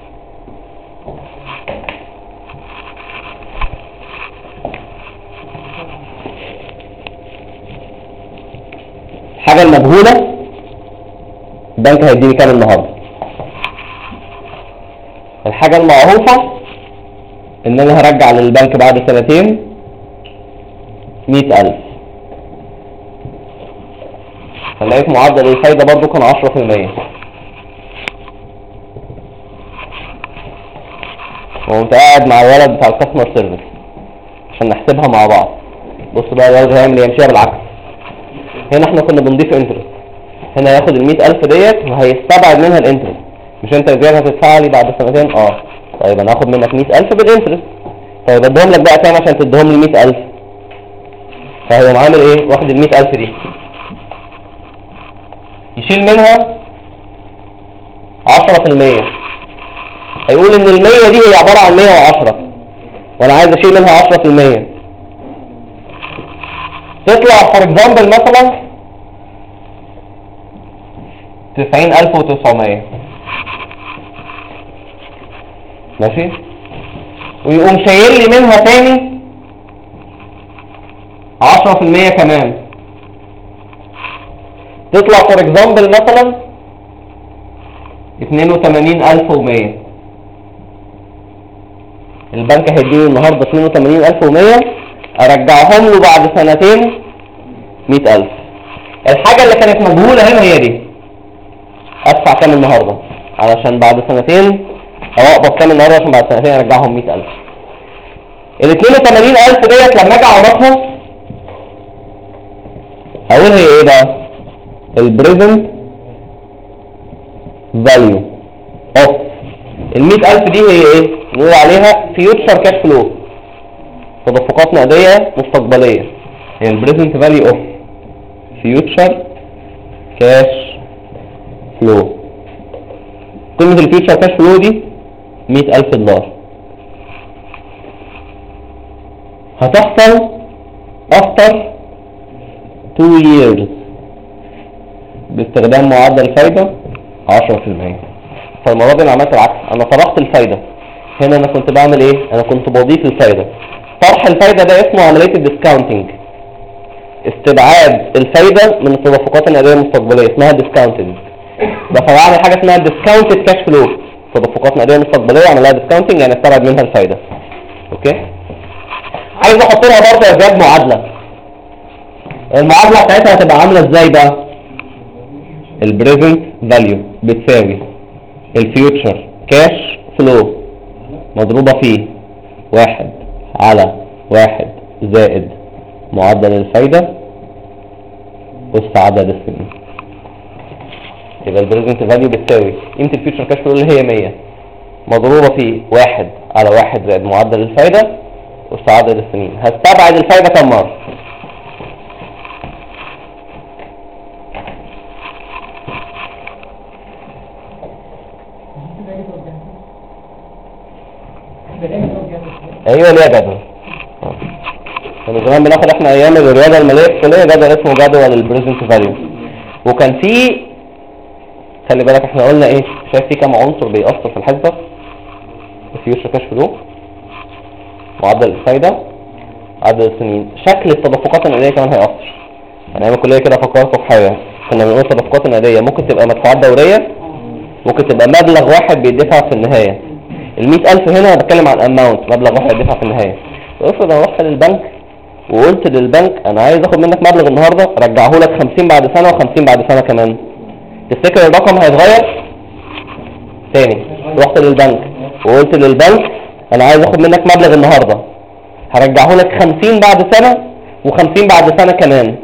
الحاجه المجهوله البنك هيديني كام النهارده؟ الحاجه المعروفه ان انا هرجع للبنك بعد سنتين 100,000. فلقيت معدل الفايدة برضو كان 10%. وقمت قاعد مع الولد بتاع الكاستمر سيرفيس عشان نحسبها مع بعض. بص بقى الولد هيعمل يمشيها بالعكس. هنا احنا كنا بنضيف انترست، هنا هياخد ال 100,000 ديت وهيستبعد منها الانترست. مش انت الزياده هتدفع لي بعد سنتين؟ طيب انا هاخد منك 100,000 بالانترست. طيب اديهم لك بقى كام عشان تديهم لي 100,000؟ فهيقوم عامل ايه؟ واخد ال 100,000 دي يشيل منها 10%. هيقول ان ال 100 دي هي عباره عن 110 وانا عايز اشيل منها 10%. تطلع فور اكزامبل مثلا 90,900. ماشي؟ ويقوم شايل لي منها تاني 10% كمان. تطلع فور اكزامبل مثلا 82,100. البنك هيديني النهارده 82,100 ارجعهم له بعد سنتين 100,000. الحاجة اللي كانت مجهولة هنا هي دي، ادفع كام النهارده علشان بعد سنتين، او اقبض كام النهارده عشان بعد سنتين ارجعهم 100,000. ال 82,000 ديت لما اجي اعرفها اقول هي ايه بقى؟ البريزنت فاليو اوف ال 100,000 دي هي ايه؟ نقول عليها فيوتشر كاش فلو، تدفقات نقديه مستقبليه. هي البريزنت فاليو اوف فيوتشر كاش فلو. قيمه الفيوتشر كاش فلو دي $100,000 هتحصل after 2 years باستخدام معدل فايدة 10%. فالمرة دي انا عملت العكس، انا طرحت الفايدة. هنا انا كنت بعمل ايه؟ انا كنت بضيف الفايدة. طرح الفايدة ده اسمه عملية الديسكاونتنج، استبعاد الفايدة من التدفقات النقدية المستقبلية، اسمها ديسكاونتنج. ده فبعمل حاجة اسمها ديسكاونتد كاش فلو، تدفقات نقدية مستقبلية عملها ديسكاونتنج يعني استبعد منها الفايدة. اوكي؟ عايز احط لها برضه يا زياد معادلة. المعادلة بتاعتها هتبقى عاملة ازاي بقى؟ البريزنت فاليو بتساوي الفيوتشر كاش فلو مضروبة فيه 1/1 زائد معدل الفايدة أس عدد السنين. يبقى البريزنت فاليو بتساوي قيمة الفيوتشر كاش فلو اللي هي 100 مضروبة فيه 1/1 زائد معدل الفايدة أس عدد السنين. هستبعد الفايدة كم مرة؟ ايوه ليه جدول. كنا زمان بناخد احنا ايام الرياضه الماليه الكليه جدول اسمه جدول البريزنت فاليو. وكان في، خلي بالك احنا قلنا ايه؟ شايف في كام عنصر بيأثر في الحسبه؟ الفيوتشر كاش فلو، معدل الفايده، عدد السنين، شكل التدفقات النقديه كمان هيأثر. انا ايام الكليه كده فكرت في حاجه، كنا بنقول التدفقات النقديه ممكن تبقى مدفوعات دوريه، ممكن تبقى مبلغ واحد بيدفع في النهايه. ال 100,000 هنا انا بتكلم عن اماونت، مبلغ واحد هيدفع في النهايه. افرض انا رحت للبنك وقلت للبنك انا عايز اخد منك مبلغ النهارده رجعه لك 50 بعد سنه و50 بعد سنه كمان، تفتكر الرقم هيتغير؟ تاني رحت للبنك وقلت للبنك انا عايز اخد منك مبلغ النهارده هرجعه لك 50 بعد سنه و50 بعد سنه كمان.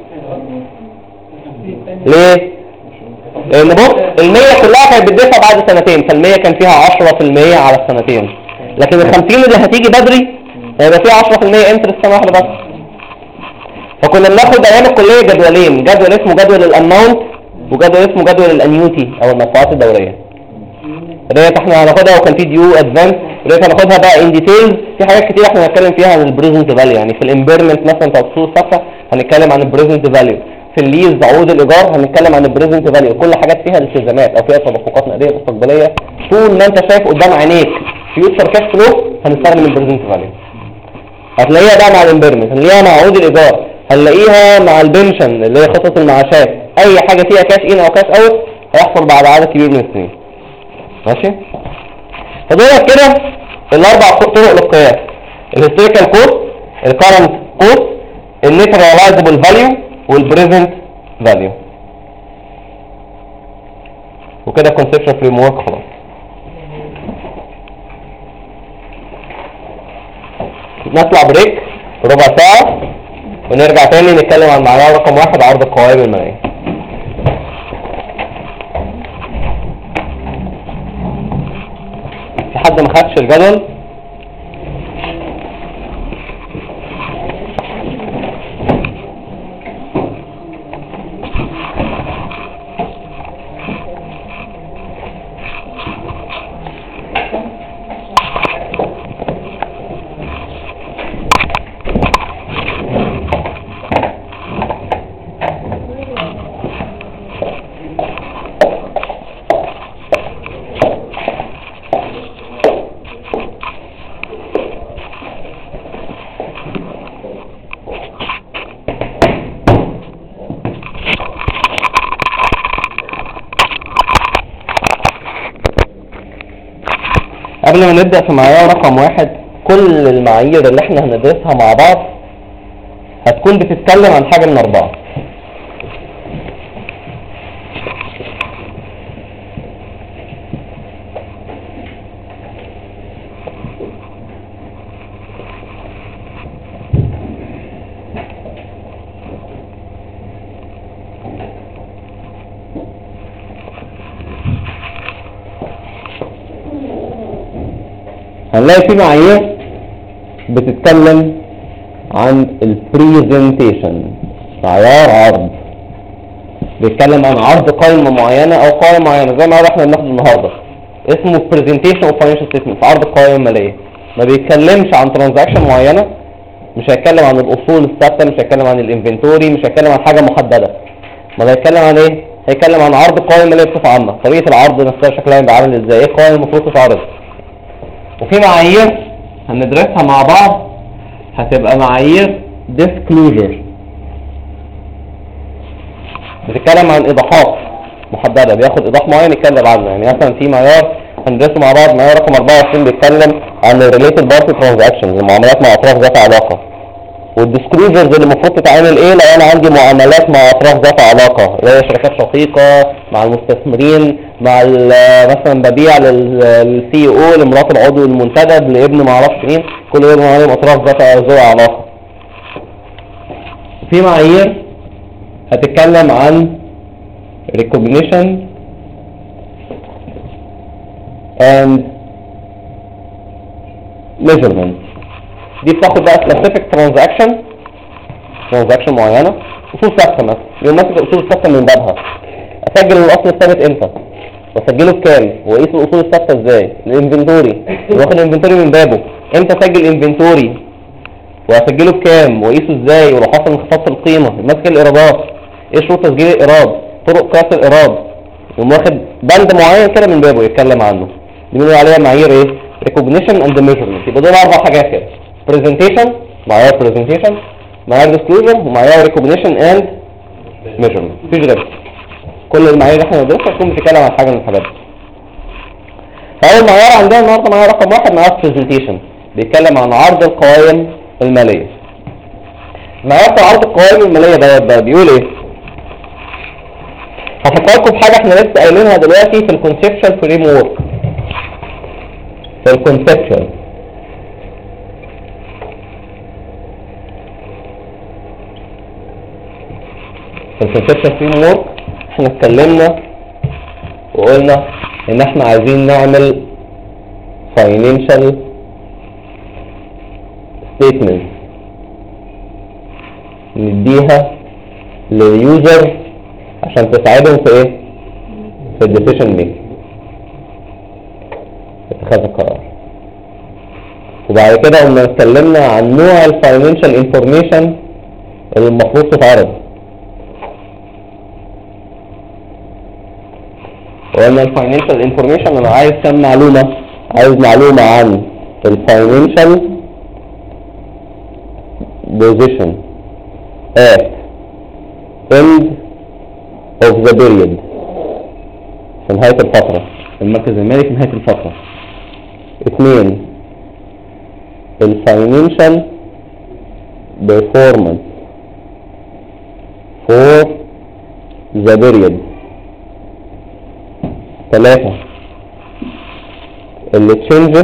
ليه؟ لان بص ال100 كلها كانت بتدفع بعد سنتين، فال100 كان فيها 10% على السنتين، لكن ال50 اللي هتيجي بدري هيبقى فيها 10% انترست سنه واحده بس. فكنا بناخد ايام الكليه جدولين، جدول اسمه جدول الاماونت وجدول اسمه جدول الانيوتي او المدفوعات الدوريه. ديت احنا هناخدها وكان في ديو ادفانس، وديت هناخدها بقى ان ديتيلز. في حاجات كتير احنا هنتكلم فيها عن البريزنت فاليو، يعني في الامبيرمنت مثلا بتاع اصول الصفقه هنتكلم عن البريزنت فاليو، في الليز عقود الايجار هنتكلم عن البريزنت فاليو. كل حاجات فيها التزامات او فيها تدفقات نقديه مستقبليه طول ما انت شايف قدام عينيك فيوتشر كاش فلو هنستخدم البريزنت فاليو. هتلاقيها بقى مع الامبيرمنت، هنلاقيها مع عقود الايجار، هنلاقيها مع البنشن اللي هي خطط المعاشات، اي حاجه فيها كاش ان او كاش اوت هيحصل بعد عدد كبير من السنين. ماشي؟ فدول كده الاربع طرق للقياس: الهيستوريكال كوست، الكرنت كوست، النت ريلايزبل فاليو، والبريزنت فاليو. وكده الكونسبشن فريم ورك خلاص. نطلع بريك ربع ساعة ونرجع تاني نتكلم عن معيار رقم 1 عرض القوائم المالية. حد ما خدش الجدول قبل ما نبدأ في معيار رقم 1. كل المعايير اللي احنا هندرسها مع بعض هتكون بتتكلم عن حاجة من 4. هنلاقي في معايير بتتكلم عن البريزنتيشن، معيار عرض بيتكلم عن عرض قائمة معينة او قائمة معينة زي ما احنا بناخده النهاردة، اسمه presentation of financial statements، عرض قائمة مالية. ما بيتكلمش عن ترانزاكشن معينة، مش هيتكلم عن الاصول الثابتة، مش هيتكلم عن الانفنتوري، مش هيتكلم عن حاجة محددة. ما هيتكلم عن ايه؟ هيتكلم عن عرض قائمة مالية بصفة عامة، طريقة العرض نفسها شكلها يبقى عامل ازاي، ايه القائمة المفروض تتعرض. وفي معايير هندرسها مع بعض هتبقى معايير disclosure، بتتكلم عن ايضاحات محددة، بياخد ايضاح معين يتكلم عنه. يعني مثلا في معيار هندرسه مع بعض، معيار رقم 24 بيتكلم عن related party transactions، المعاملات مع اطراف ذات علاقة، والديسكلوجرز اللي المفروض تتعامل ايه لو انا عندي معاملات مع اطراف ذات علاقة، اللي هي شركات شقيقة مع المستثمرين، مع مثلا ببيع للسي او لمرات العضو المنتدب لابن ما اعرفش مين، كل دول معاهم اطراف ذات علاقة. في معايير هتتكلم عن recognition and measurement، دي بتاخد بقى specific transaction معينة، اصول ثابتة مثلا، يوم ماسك الاصول الثابتة من بابها، اسجل الاصل الثابت امتى واسجله بكام، واقيس الاصول الثابتة ازاي، الانفنتوري واخد الانفنتوري من بابه، امتى اسجل انفنتوري واسجله بكام واقيسه ازاي، ولو حصل انخفاض في القيمة، ماسك الايرادات، ايه شروط تسجيل الايراد، طرق قياس الايراد، يوم واخد بند معين كده من بابه يتكلم عنه. دي بنقول عليها معايير ايه؟ recognition and measurement. يبقى دول 4 حاجات كده: presentation، معيار presentation، معيار disclosure، ومعيار recognition and measurement. مفيش غير كل المعايير اللي احنا بندرسها تكون بتتكلم عن حاجه من الحاجات دي. فاول معيار عندنا النهارده معيار رقم 1، معيار presentation، بيتكلم عن عرض القوائم الماليه. معيار عرض القوائم الماليه ده بيقول ايه؟ هفكركم بحاجه احنا لسه قايلينها دلوقتي في الكونسبشن فريم وورك. في الكونسبشن فريم وورك احنا اتكلمنا وقلنا ان احنا عايزين نعمل financial statement نديها لليوزر عشان تساعدهم في ايه؟ في الديسيشن ميك، اتخاذ القرار. وبعد كده قلنا اتكلمنا عن نوع الفاينانشال انفورميشن اللي المفروض تتعرض، وقلنا الفاينانشال انفورميشن انا عايز كام معلومة؟ عايز معلومة عن الفاينانشال بوزيشن at end of the period، في نهاية الفترة، المركز المالي في نهاية الفترة. 2 الفاينانشال performance for the period. 3 changes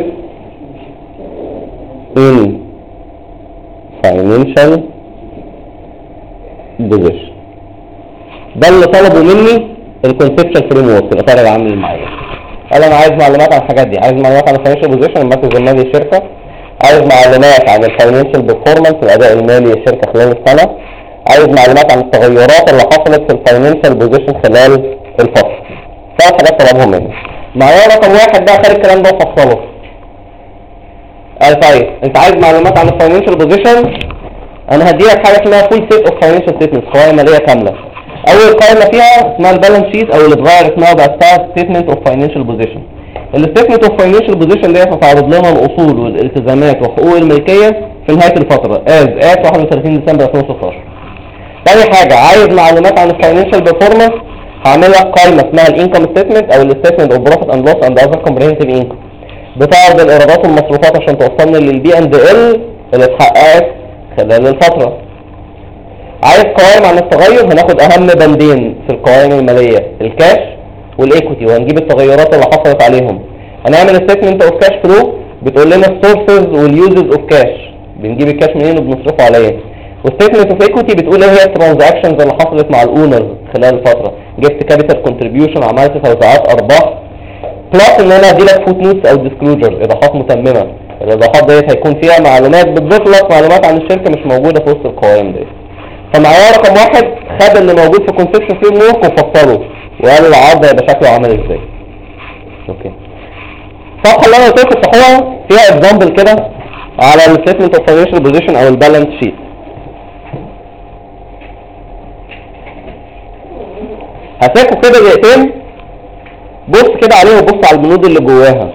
in financial position. ده اللي طلبوا مني الكونسبشن فريم وورك، الاطار العام للمعايير. قال انا عايز معلومات عن الحاجات دي، عايز معلومات عن الفاينانشال بوزيشن، المركز المالي للشركه، عايز معلومات عن الفاينانشال بيرفورمانس، الاداء المالي للشركه خلال السنه، عايز معلومات عن التغيرات اللي حصلت في الفاينانشال بوزيشن خلال الفتره. 3 حاجات طلبهم مني. معايا رقم 1 بقى خد الكلام ده وفصله. قال طيب انت عايز معلومات عن الفاينانشال بوزيشن، انا هديلك حاجه اسمها فول سيت اوف فاينانشال ستيتمنتس، قوائم ماليه كامله. اول قائمه فيها اسمها البالانس شيت، او اللي اتغير اسمها بقى ستيتمنت اوف فاينانشال بوزيشن. الستيتمنت اوف فاينانشال بوزيشن دي هتعرض لنا الاصول والالتزامات وحقوق الملكيه في نهايه الفتره از 31 ديسمبر 2016. تاني حاجه عايز معلومات عن الفاينانشال بيرفورمانس، هعمل لك قائمه اسمها الانكم ستيتمنت او الستيتمنت اوف بروفيت اند لوس اند اذر كومبريهنسيف انكم، بتعرض الايرادات والمصروفات عشان توصلنا للبي اند ال اللي اتحققت خلال الفتره. عايز قوائم عن التغير، هناخد اهم بندين في القوائم الماليه، الكاش والايكوتي، وهنجيب التغيرات اللي حصلت عليهم. هنعمل ستيتمنت اوف كاش فلو بتقول لنا السورسز واليوزز اوف كاش، بنجيب الكاش منين وبنصرفه على ايه. والستيتمنت اوف ايكوتي بتقول ايه هي الترانزاكشنز اللي حصلت مع الاونرز خلال الفتره، جبت كابيتال كونتريبيوشن، عملت توزيعات ارباح، بلس ان انا ادي لك فوت نوتس او ديسكلوجر، اضافات متممه. الاضافات ديت هيكون فيها معلومات بتضيف لك معلومات عن الشركه مش موجوده في وسط القوائم ديت. فمعايا رقم 1 خد اللي موجود في كونسبشن فريم ورك وفصله وقال العرض هيبقى شكله عامل ازاي. اوكي. الصفحه اللي انا قلت لكم افتحوها فيها اكزامبل كده على الستيتمنت اوف فاينانشال بوزيشن او البالانس شيت. هسيبكم كده دقيقتين بص كده عليها وبص على البنود اللي جواها.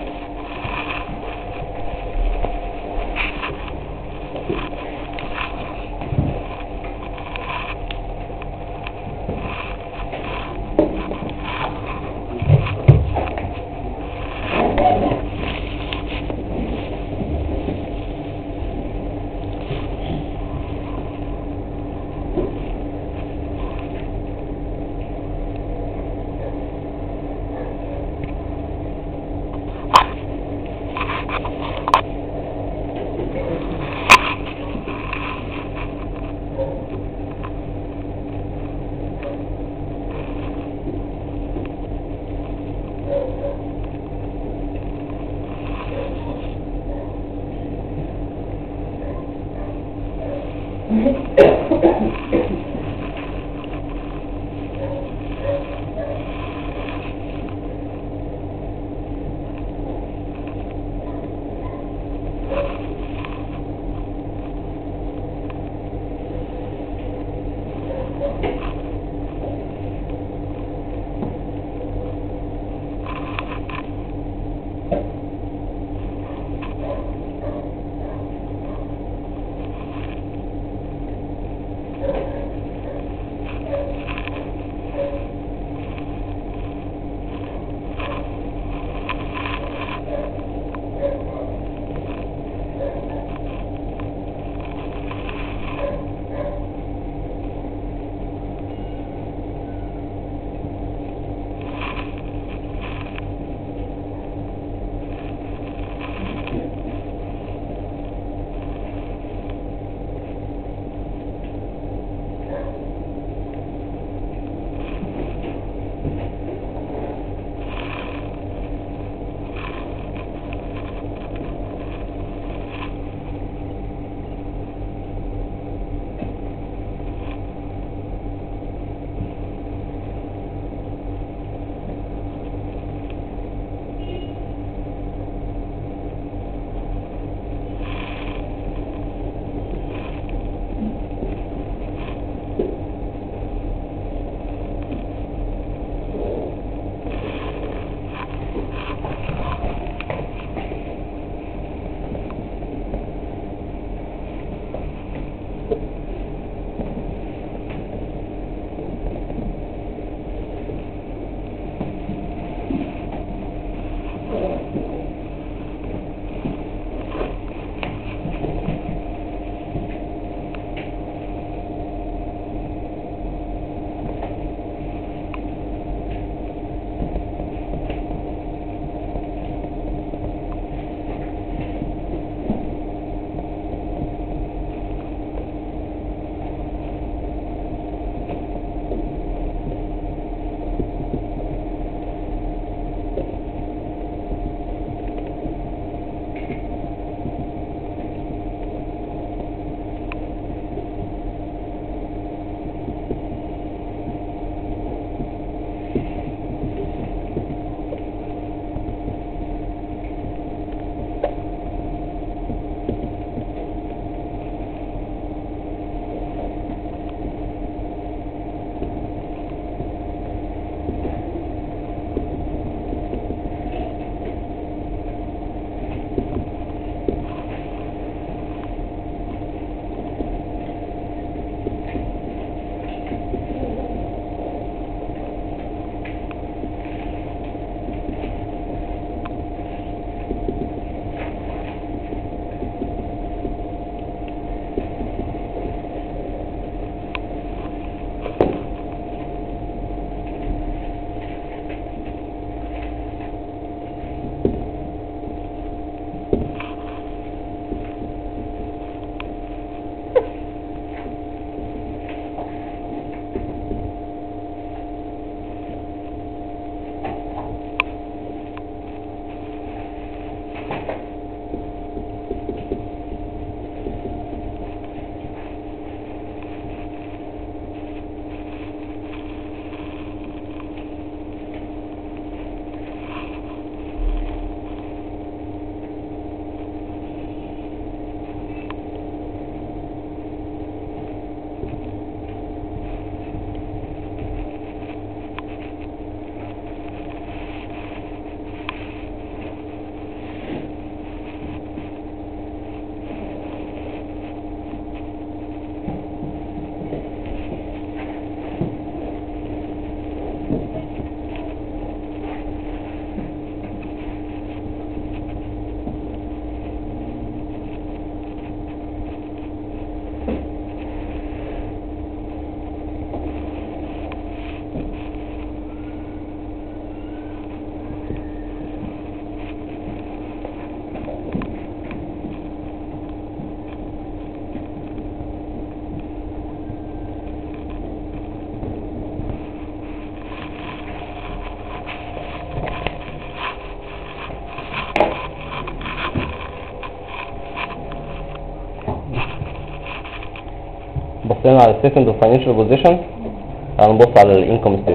بصينا على السكند وفاينانشال بوزيشن، هنبص على الانكم ستيت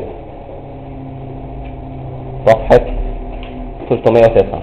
صفحة 309.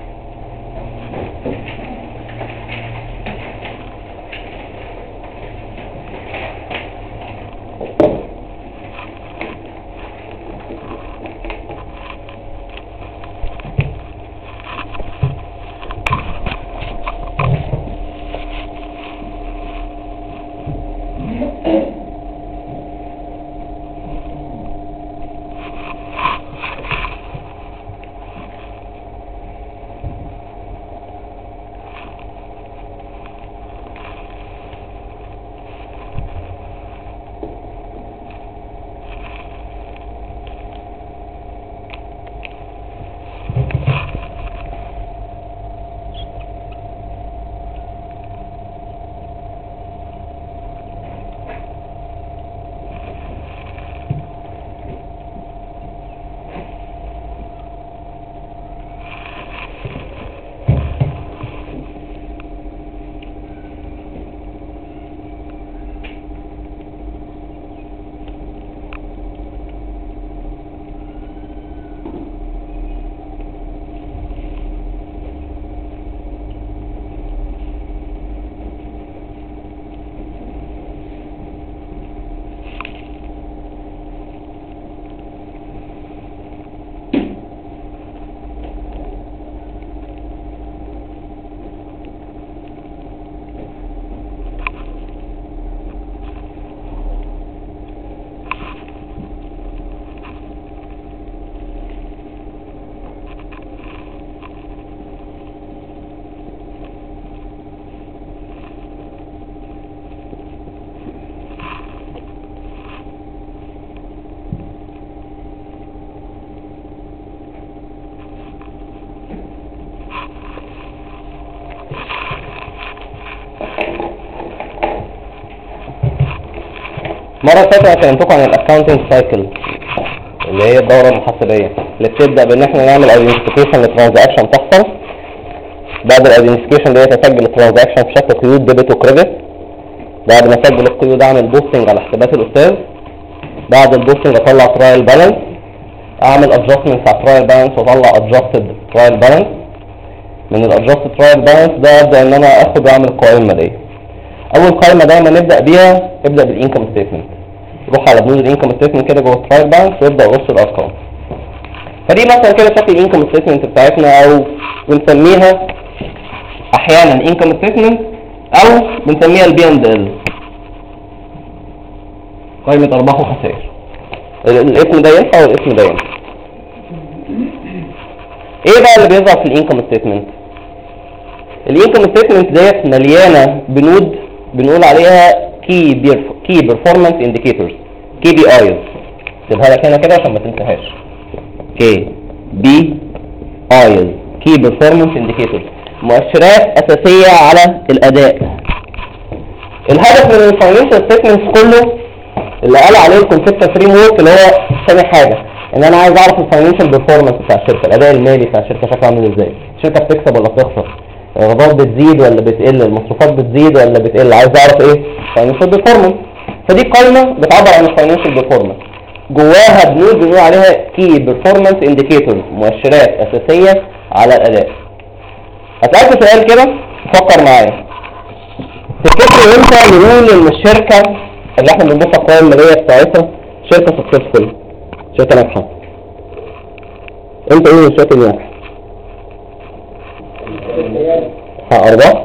مرة فاتت كلمتكم عن الاكونتنج سايكل اللي هي الدورة المحاسبية اللي بتبدأ بان احنا نعمل ايدنتيفيكيشن للترانزاكشن تحصل. بعد الايدنتيفيكيشن دي اسجل الترانزاكشن في شكل قيود ديبت وكريدت. بعد ما اسجل القيود اعمل بوستنج على حسابات الاستاذ. بعد البوستنج اطلع ترايل بالانس، اعمل ادجستمنت على ترايل بالانس واطلع ادجستد ترايل بالانس. من الادجستد ترايل بالانس ده ابدا ان انا اخد واعمل قوائم مالية. اول قائمة دايما نبدأ بيها ابدأ بالانكم ستيتمنت. روح على بنود الانكم ستيتمنت كده جوه الترايل بالانس وابدأ رص الارقام. فدي مثلا كده شكل الانكم ستيتمنت بتاعتنا، او بنسميها احيانا انكم ستيتمنت او بنسميها البي اند ال، قائمة ارباح وخسائر. الاسم ده ينفع والاسم ده ينفع. ايه بقى اللي بيظهر في الانكم ستيتمنت؟ الانكم ستيتمنت ديت مليانه بنود بنقول عليها كي بيرفورمانس انديكيتورز، كي بي ايز. سيبها لك هنا كده عشان ما تنساهاش. كي بي ايز، كي بيرفورمانس انديكيتورز، مؤشرات اساسيه على الاداء. الهدف من الفاينانشال ستيتمنتس كله اللي قال عليه الكونسبت فريم ورك اللي هو ثاني حاجه ان انا عايز اعرف الفاينانشال بيرفورمانس بتاع الشركه، الاداء المالي بتاع الشركه شكله عامل ازاي، الشركه بتكسب ولا بتخسر، الايرادات بتزيد ولا بتقل، المصروفات بتزيد ولا بتقل. عايز اعرف ايه فاينانشال بيرفورمانس. فدي قائمه بتعبر عن الفاينانشال بيرفورمانس، جواها بنود بنقول عليها كي بيرفورمانس انديكيتورز، مؤشرات اساسيه على الاداء. هسألك سؤال كده فكر معايا. تفتكر امتى نقول ان الشركه اللي احنا بنبص على القوائم الماليه بتاعتها شركه سكسسفول، شركه ناجحه؟ امتى نقول ان الشركه ناجحه؟ ارباح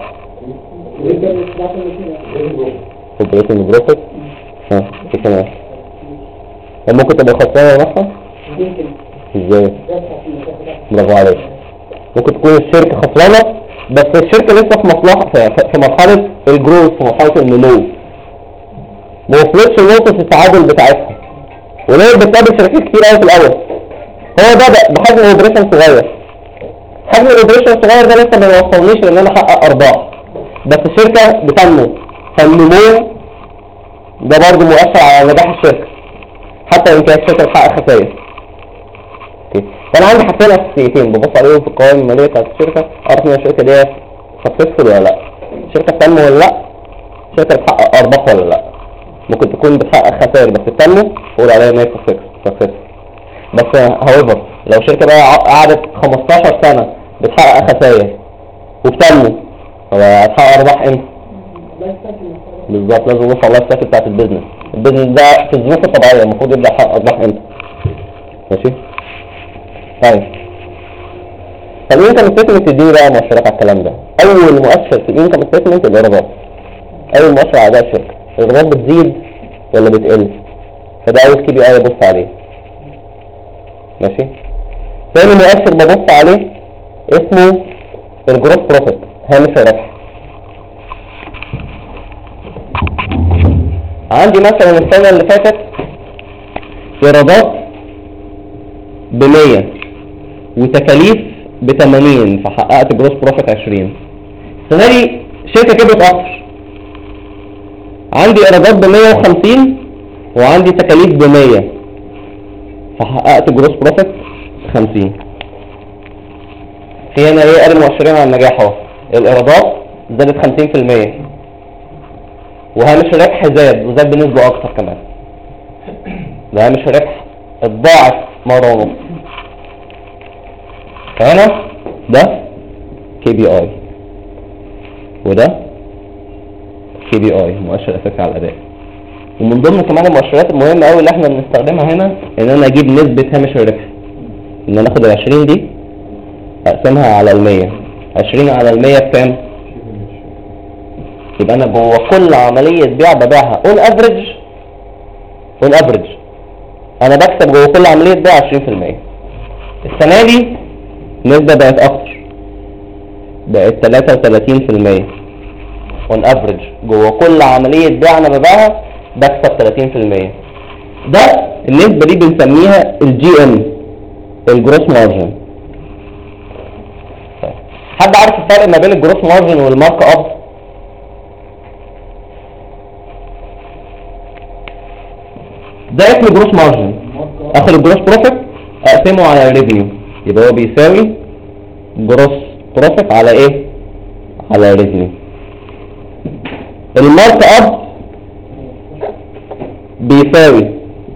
اوبريتنج بروفيت. ايه كمان؟ ممكن تبقى خساره ناجحه؟ ازاي؟ برافو عليك. ممكن تكون الشركه خسرانه بس الشركه لسه في مصلحه في مرحله الجروث، في مرحله النمو، ما وصلتش لنقطه التعادل بتاعتها، وليه بتقابل شركات كتير قوي في الاول. هو ده بحجم اوبريشن صغير، حجم الاوبريشن الصغير ده لسه ما يوصلنيش لان انا احقق ارباح، بس الشركه بتنمو، فالنمو ده برضه مؤثر على نجاح الشركه حتى ان كانت الشركه بتحقق خسائر. فانا عندي حاجتين اساسيتين ببص عليهم في القوائم الماليه بتاعت الشركه، اعرف ان الشركه دي سكسسفول ولا لا، الشركه بتنمو ولا لا، الشركه بتحقق ارباح ولا لا. تكون بتحقق خسائر بس بتنمو قول عليها ان هي سكسس. بس however لو شركة بقى قعدت 15 سنة بتحقق خسائر وبتنمو هو هتحقق ارباح امتى؟ بالظبط، لازم نبص على اللايف سايكل بتاعت البيزنس ده في الظروف الطبيعية المفروض يبدأ يحقق ارباح امتى. ماشي؟ طيب فالانكم ستيتمنت تديني بقى مؤشرات على الكلام ده. اول مؤشر في الانكم ستيتمنت الايرادات. اول مؤشر على اداء الشركة، الايرادات بتزيد ولا بتقل؟ فده اول KPI ابص عليه. ماشي؟ ثاني مؤشر ببص عليه اسمه الجروس بروفيت، هامش الربح. عندي مثلا السنة اللي فاتت ايرادات ب100 وتكاليف ب80 فحققت جروس بروفيت 20. السنة دي شركة كبرت اكتر، عندي ايرادات ب150 وعندي تكاليف ب100 فحققت جروس بروفيت 50. في هنا ايه؟ ادي مؤشرين على النجاح اهو. الايرادات زادت 50% وهامش الربح زاد وزاد بنسبة اكتر كمان. ده هامش الربح اتضاعف مرة ونص. فهنا ده KPI وده KPI مؤشر اساسي على الاداء. ومن ضمن كمان المؤشرات المهمة قوي اللي احنا بنستخدمها هنا ان انا اجيب نسبة هامش الربح، ان انا اخد ال20 دي اقسمها على 100. 20 على 100 بكام؟ يبقى انا جوه كل عملية بيع ببيعها اون افريج انا بكسب جوه كل عملية بيع 20%. السنة دي نسبة بقت اكتر، بقت 33% اون افريج جوه كل عملية بيع انا ببيعها بكسب 30%. ده النسبة دي بنسميها الGM الجروس مارجن. حد عارف الفرق ما بين الجروس مارجن والمارك اب؟ ده اسمه جروس مارجن. اخد الجروس بروفيت اقسمه على الريفينيو يبقى هو بيساوي جروس بروفيت على ايه؟ على الريفينيو. المارك اب بيساوي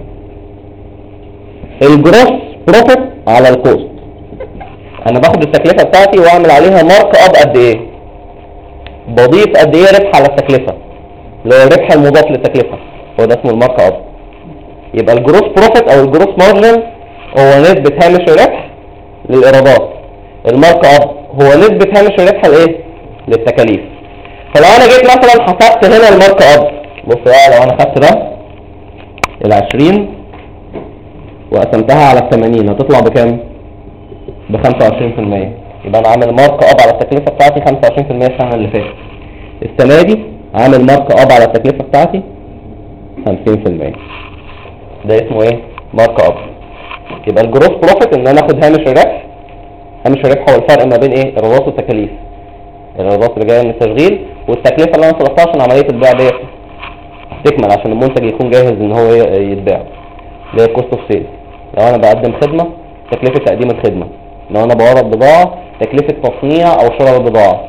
الجروس بروفيت على الكوست. انا باخد التكلفة بتاعتي واعمل عليها مارك اب قد ايه، بضيف قد ايه ربح على التكلفة اللي هو الربح المضاف للتكلفة، هو ده اسمه المارك اب. يبقى الجروس بروفيت او الجروس مارجن هو نسبة هامش الربح للايرادات، المارك اب هو نسبة هامش الربح لايه؟ للتكاليف. فلو انا جيت مثلا حسبت هنا المارك اب، بص بقى لو انا خدت ده ال20 وقسمتها على ال80 هتطلع بكام؟ ب25%. يبقى انا عامل مارك اب على التكلفة بتاعتي 25% السنة اللي فاتت. السنة دي عامل مارك اب على التكلفة بتاعتي 50%. ده اسمه ايه؟ مارك اب. يبقى الجروس بروفيت ان انا اخد هامش الربح. هامش الربح هو الفرق ما بين ايه؟ الايرادات والتكاليف. الايرادات اللي جايه من التشغيل والتكلفة اللي انا صرفتها عشان عملية البيع ديت تكمل عشان المنتج يكون جاهز ان هو يتباع. ده كوست اوف سيل. لو انا بقدم خدمة تكلفة تقديم الخدمة، لو انا بورد بضاعة تكلفة تصنيع او شراء البضاعة.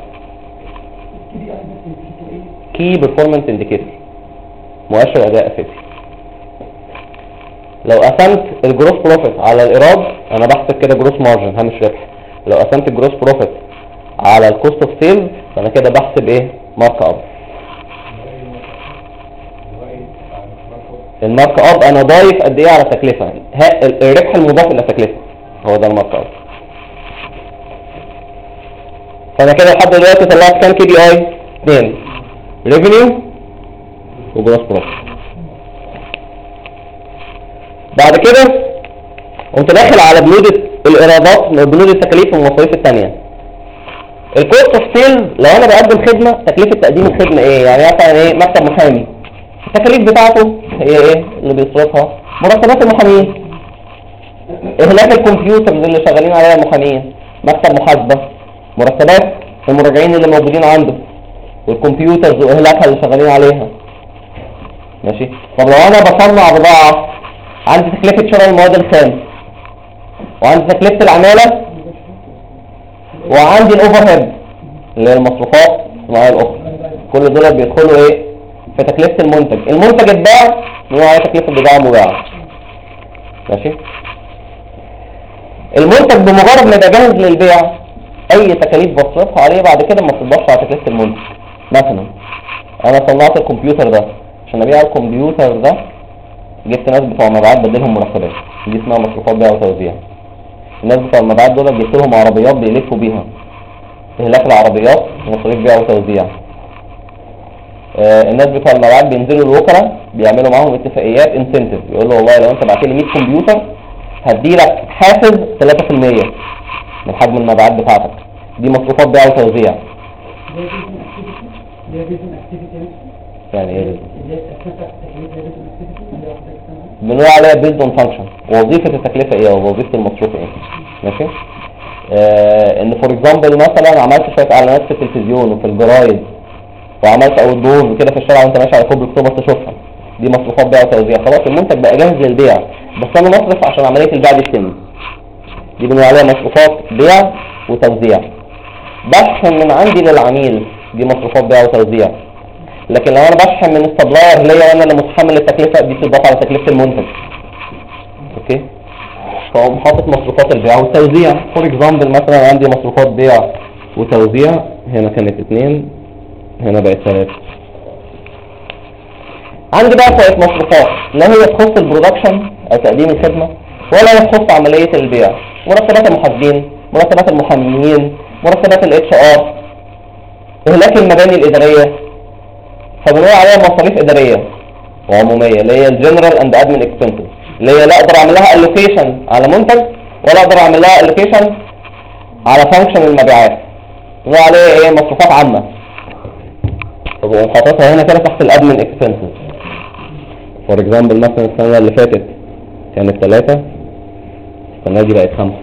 كي بيرفورمانس انديكيتور مؤشر اداء اساسي. لو قسمت الجروس بروفيت على الايراد انا بحسب كده جروس مارجن هامش ربح. لو قسمت الجروس بروفيت على الكوست اوف سيل فانا كده بحسب ايه؟ مارك اب. المارك اب انا ضايف قد ايه على التكلفة، الربح المضاف الى التكلفة هو ده المارك اب. فانا كده لحد دلوقتي طلعت كام KPI؟ 2 ريفينيو وجروس بروفيت. بعد كده قمت داخل على بنود الايرادات، بنود التكاليف والمصاريف الثانيه. الكوست اوف سيلز لو انا بقدم خدمه تكلفه تقديم الخدمه ايه؟ يعني مثلا ايه؟ مكتب محامي التكاليف بتاعته هي ايه اللي بيصرفها؟ مرتبات المحامين، اهلاك الكمبيوترز اللي شغالين عليها المحامين، مكتب محاسبه، مرتبات المراجعين اللي موجودين عنده والكمبيوترز واهلاكها اللي شغالين عليها. ماشي؟ طب لو انا بصنع بضاعه عندي تكلفة شراء المواد الخام وعندي تكلفة العمالة وعندي الاوفر هيد اللي هي المصروفات الصناعية الاخرى، كل دول بيدخلوا ايه؟ في في تكلفة المنتج اتباع بنقول عليه تكلفة البضاعة مباعة. ماشي. المنتج بمجرد ما يبقى جاهز للبيع اي تكاليف بصرفها عليه بعد كده ما بتضافش على تكلفة المنتج. مثلا انا صنعت الكمبيوتر ده، عشان ابيع الكمبيوتر ده جبت ناس بتوع مبيعات بديلهم مرتبات، دي اسمها مصروفات بيع وتوزيع. الناس بتوع المبيعات دول جبت لهم عربيات بيلفوا بيها، استهلاك العربيات مصاريف بيع وتوزيع. الناس بتوع المبيعات بينزلوا الوكلاء بيعملوا معاهم اتفاقيات انسنتيف، يقول له والله لو انت بعت لي 100 كمبيوتر هديلك حافز 3% من حجم المبيعات بتاعتك. دي مصروفات بيع وتوزيع. يعني ايه؟ بنقول عليها بيزد اون فانكشن. وظيفة التكلفة ايه او وظيفة المصروف ايه؟ ماشي. ان فور اكزامبل مثلا عملت شوية اعلانات في التلفزيون وفي الجرايد وعملت اوت دور كده في الشارع وانت ماشي على كوبري اكتوبر تشوفها، دي مصروفات بيع وتوزيع. خلاص المنتج بقى جاهز للبيع بس انا مصرف عشان عملية البيع دي تتم، دي بنقول عليها مصروفات بيع وتوزيع. بشحن من عندي للعميل دي مصروفات بيع وتوزيع. لكن لو انا بشحن من السبلاير ليا وانا اللي متحمل التكلفة دي بتضاف على تكلفة المنتج. اوكي. فاقوم حاطط مصروفات البيع والتوزيع. فور اكزامبل مثلا عندي مصروفات بيع وتوزيع هنا كانت 2 هنا بقت 3. عندي بقى شوية مصروفات لا هي تخص البرودكشن او تقديم الخدمة ولا هي تخص عملية البيع. مرتبات المحاسبين، مرتبات المحاميين، مرتبات الاتش ار، اهلاك المباني الادارية. فبنقول عليها مصاريف ادارية وعمومية اللي هي الجنرال اند ادمن اكسبنسز، اللي هي لا اقدر اعمل لها الوكيشن على منتج ولا اقدر اعمل لها الوكيشن على فانكشن المبيعات. بنقول عليها ايه؟ مصروفات عامة. طب ومحطتها هنا كده تحت الادمن اكسبنسز. فور اكزامبل مثلا السنة اللي فاتت كانت 3، السنة دي بقت 5.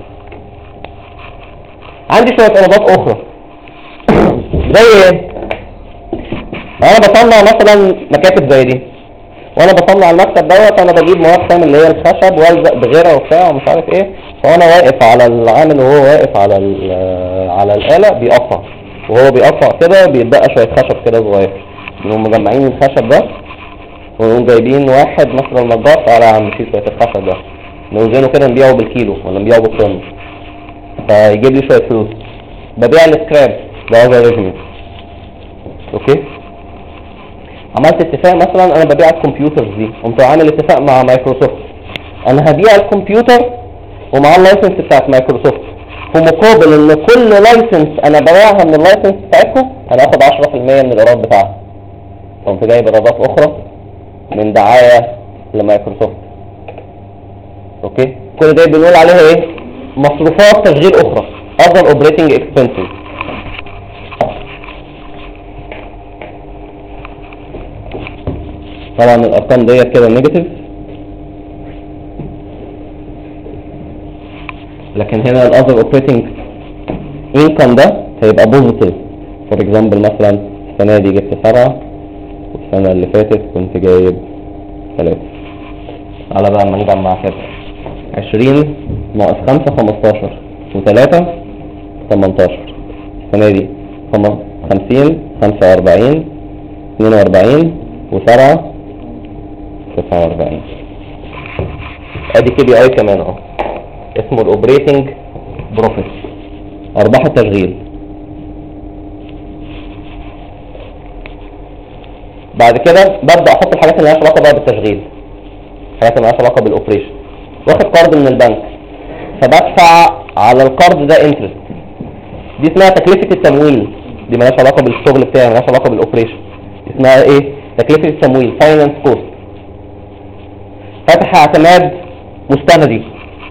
عندي شوية ايرادات اخرى زي ايه؟ انا بصنع مثلا مكاتب زي دي، وانا بصنع المكتب دوت انا بجيب مواد خام اللي هي الخشب والزق بغيرها وبتاع ومش عارف ايه. فانا واقف على العامل وهو واقف على الآلة بيقطع، وهو بيقطع كده بيتبقى شوية خشب كده صغير، بنقوم مجمعين الخشب ده ونقوم جايبين واحد مثلا نجار تعالى يا عم شيل شوية الخشب ده نوزنه كده نبيعه بالكيلو ولا نبيعه بالطن فيجيب لي شوية فلوس. ببيع السكراب بأوفر ريفينيو. اوكي. عملت اتفاق مثلا انا ببيع الكمبيوترز دي، قمت عامل اتفاق مع مايكروسوفت انا هبيع الكمبيوتر ومع اللايسنس بتاعت مايكروسوفت، في مقابل ان كل لايسنس انا ببيعها من اللايسنس بتاعتهم انا هاخد 10% من الايراد بتاعها. قمت جايب ايرادات اخرى من دعاية لمايكروسوفت. اوكي. كل ده بنقول عليها ايه؟ مصروفات تشغيل اخرى other operating expenses. طبعا الارقام ديت كده نيجاتيف، لكن هنا الاذر اوبريتنج انكم ده هيبقى بوزيتيف. فور اكزامبل مثلا السنه دي جبت 7 والسنه اللي فاتت كنت جايب 3. على بقى ما نجمع كده 20 ناقص 5 15 و3 18. السنه دي 50 45 42 و7 49. ادي كي بي اي كمان اهو اسمه الاوبريتنج بروفيت، ارباح التشغيل. بعد كده ببدا احط الحاجات اللي لها علاقه بقى بالتشغيل، الحاجات اللي لها علاقه بالاوبريشن. واخد قرض من البنك فبدفع على القرض ده انترست، دي اسمها تكلفه التمويل. دي مالهاش علاقه بالشغل بتاعي، مالهاش علاقه بالاوبريشن، اسمها ايه؟ تكلفه التمويل، فاينانس كوست. فتح اعتماد مستندي،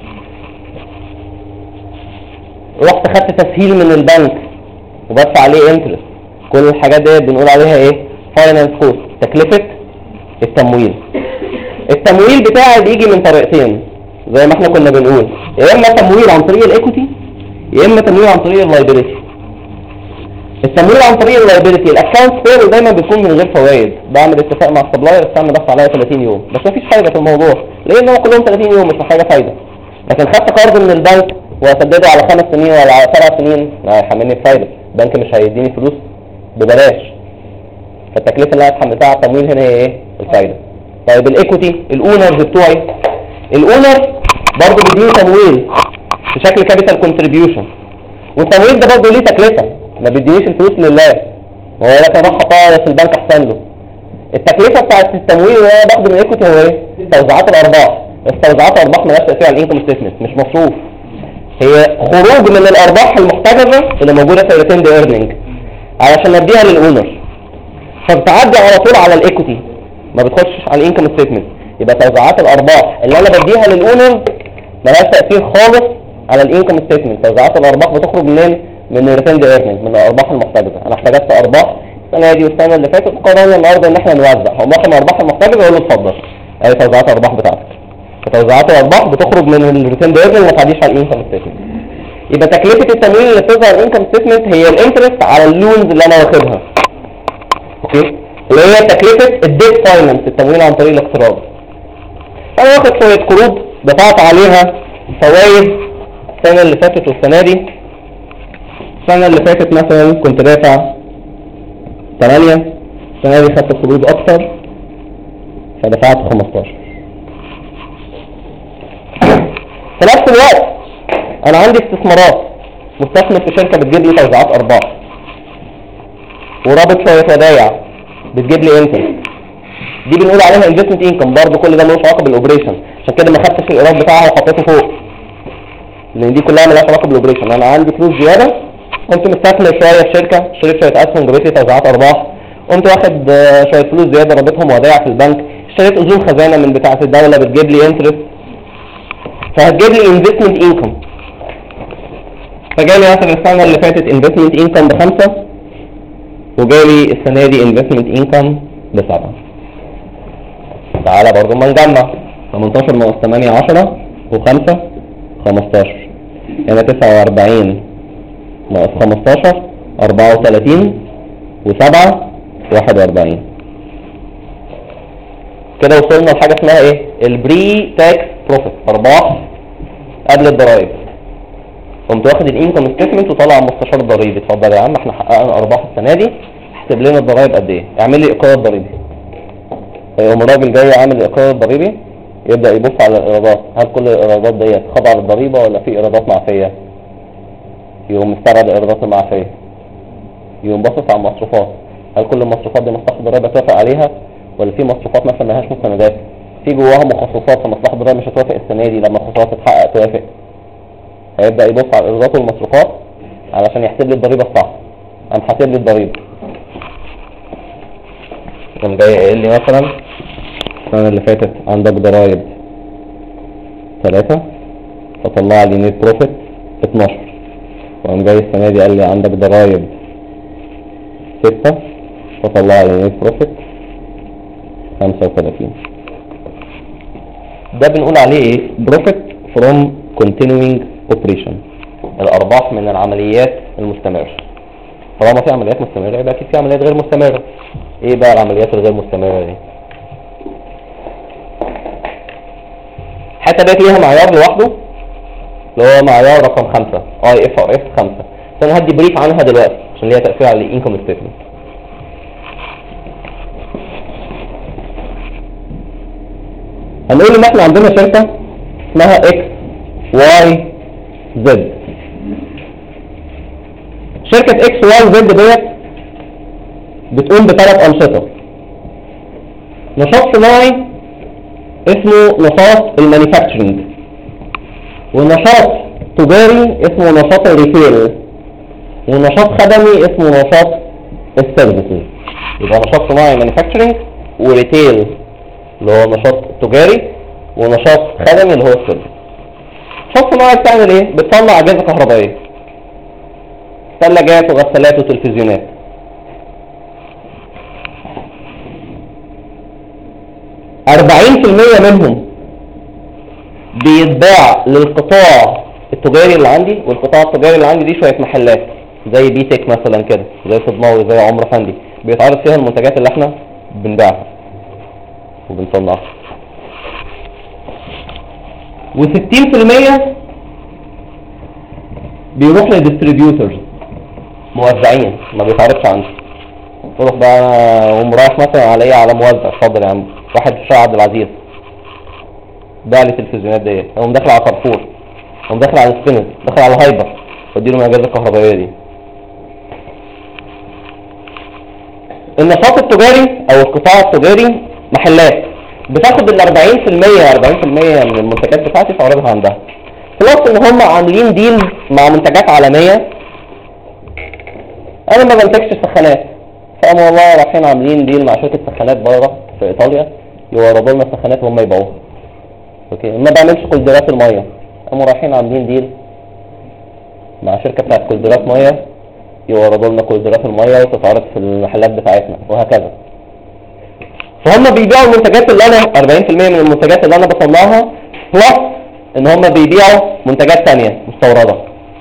رحت خدت تسهيل من البنك وبدفع عليه انترست. كل الحاجات دي بنقول عليها ايه؟ فاينانس كوست، تكلفه التمويل. التمويل بتاعي بيجي من طريقتين زي ما احنا كنا بنقول، يا اما تمويل عن طريق الايكوتي يا اما تمويل عن طريق اللايبيليتي. التمويل عن طريق اللايبيليتي الاكونت بيبل دايما بيكون من غير فوائد، بعمل اتفاق مع السبلاير استنى بس عليا 30 يوم بس مفيش حاجه في الموضوع لان هو كلهم 30 يوم مش محتاجه فايده. لكن خدت قرض من البنك واسدده على 5 سنين ولا على 7 سنين لا هيحملني بفايده، البنك مش هيديني فلوس ببلاش. فالتكلفه اللي انا اتحملتها على التمويل هنا هي ايه؟ الفايده. طيب الايكوتي، الاونرز بتوعي، الاونر برضه بيديني تمويل في شكل كابيتال كونتريبيوشن، والتمويل ده برضه ليه تكلفه، ما بيدينيش الفلوس لله، هو لكن راح حطها في البنك احسن له. التكلفه بتاعت التمويل اللي انا باخده من الايكوتي هو ايه؟ توزيعات الارباح. توزيعات الارباح مالهاش تاثير على الانكم ستيتمنت، مش مصروف، هي خروج من الارباح المحتجزه اللي موجوده في الريتيند ايرنينج علشان نديها للاونر، فبتعدي على طول على الايكوتي، ما بتخشش على الانكم ستيتمنت. يبقى توزيعات الارباح اللي انا بديها للاونر مالهاش تاثير خالص على الانكم ستيتمنت. توزيعات الارباح بتخرج منين؟ من الريتيند ايرنينج، من الارباح المحتجزه. انا احتجزت ارباح السنه دي والسنه اللي فاتت، وقررنا النهارده ان احنا نوزع، هم واخد الارباح المحتجزه يقول له اتفضل ادي توزيعات الارباح بتاعتك. فتوزيعات الارباح بتخرج من الريتيند ايرنينج وما تعديش على الانكم ستيتمنت. يبقى تكلفه التمويل اللي بتظهر الانكم ستيتمنت هي الانترست على اللونز اللي انا واخدها، اوكي، اللي هي تكلفه الديت فاينانس، التمويل عن طريق الاقتراض. انا واخد شويه قروض دفعت عليها فوائد السنه اللي فاتت والسنه دي. السنه اللي فاتت مثلا كنت دافع 8، السنه دي خدت قروض اكتر فدفعت 15. في نفس الوقت انا عندي استثمارات، مستثمر في شركه بتجيب لي توزيعات ارباح، ورابط شويه ودايع بتجيب لي انترست، دي بنقول عليها انفستمنت انكم. برضه كل ده ملوش علاقه بالاوبريشن، عشان كده ما خدتش الايراد بتاعها وحطيته فوق، لان دي كلها مالهاش علاقه بالاوبريشن. انا عندي فلوس زياده، قمت مستثمر شويه في شركه، اشتريت شويه اسهم جابت لي توزيعات ارباح، قمت واخد شويه فلوس زياده رابطهم ودايع في البنك، اشتريت اذون خزانه من بتاعه الدوله بتجيب لي انترست، فهتجيب لي انفستمنت انكم. فجالي مثلا السنه اللي فاتت انفستمنت انكم ب5، وجالي السنه دي انفستمنت انكم ب7. تعالى برضه ما نجمع 18 ناقص 8 10 و5 15، هنا 49 ناقص 15 34 و7 41. كده وصلنا لحاجه اسمها ايه؟ البري تاكس بروفيت، ارباح قبل الضرايب. قمت واخد الانكم ستيتمنت وطلع مستشار ضريبي، اتفضل يا عم احنا حققنا ارباح السنه دي، احسب لنا الضرايب قد ايه، اعمل لي اقرار ضريبي. فيقوم الراجل جاي عامل الاقرار الضريبي، يبدا يبص على الايرادات، هل كل الايرادات ديت خاضعه للضريبه ولا في ايرادات معفيه؟ يقوم مستبعد الايرادات المعفيه، يقوم باصص على المصروفات، هل كل المصروفات دي مصلحه الضريبه توافق عليها ولا في مصروفات مثلا مالهاش مستندات، في جواها مخصصات فمصلحه الضريبه مش هتوافق السنه دي، لما الخصوصات تتحقق توافق. هيبدا يبص على الايرادات والمصروفات علشان يحسب لي الضريبه الصح. قام حاسب لي الضريبه، قام جاي قايل لي مثلا السنه اللي فاتت عندك ضرايب 3، فطلع لي نت بروفيت 12، وقام جاي السنه دي قال لي عندك ضرايب 6، فطلع لي نت بروفيت 35. ده بنقول عليه ايه؟ بروفيت فروم continuing operation، الارباح من العمليات المستمره. طالما في عمليات مستمره يبقى اكيد في عمليات غير مستمره. ايه بقى العمليات الغير مستمره دي؟ حتى بقت ليها معيار لوحده اللي هو معيار رقم 5 IFRS 5. فانا هدي بريف عنها دلوقتي عشان ليها تاثير على الانكم ستيتمنت. هنقول ان احنا عندنا شركه اسمها XYZ. شركه XYZ ديت بتقوم بثلاث انشطه. نشاط صناعي اسمه نشاط المانيفاكتشرنج، ونشاط تجاري اسمه نشاط الريتيل، ونشاط خدمي اسمه نشاط السيرفيسز. يبقى نشاط صناعي مانيفاكتشرنج، وريتيل اللي هو نشاط تجاري، ونشاط خدمي اللي هو السيرفيس. نشاط صناعي بتعمل ايه؟ بتصنع اجهزه كهربائيه، ثلاجات وغسالات وتلفزيونات. %40 منهم بيتباع للقطاع التجاري اللي عندي، والقطاع التجاري اللي عندي دي شويه محلات زي بيتك مثلا كده، زي صدماوي، زي عمر فندي، بيتعرض فيها المنتجات اللي احنا بنبيعها وبنصنعها. و60% بيروح للديستريبيوترز، موزعين، ما بيتعرضش عندي. تروح بقى اقوم رايح مثلا على ايه، على موزع، اتفضل يا عم، واحد في شارع عبد العزيز باع لي التلفزيونات ديت، اقوم داخل على كارفور، اقوم داخل على سبينز، داخل على هايبر، واديله من الاجهزه الكهربائيه دي. النشاط التجاري او القطاع التجاري محلات بتاخد ال 40% من المنتجات بتاعتي تعرضها عندها، بلس ان هم عاملين ديل مع منتجات عالميه. انا ما بنتجش سخانات، فقاموا والله رايحين عاملين ديل مع شركه سخانات بره في ايطاليا يوردوا لنا سخانات وهم يبيعوها. اوكي، ما بعملش كولدرات الميه، قاموا رايحين عاملين ديل مع شركه بتاعت كولدرات ميه يوردوا لنا كولدرات الميه وتتعرض في المحلات بتاعتنا، وهكذا. فهم بيبيعوا المنتجات اللي انا 40% من المنتجات اللي انا بصنعها، بلس ان هم بيبيعوا منتجات تانية مستوردة.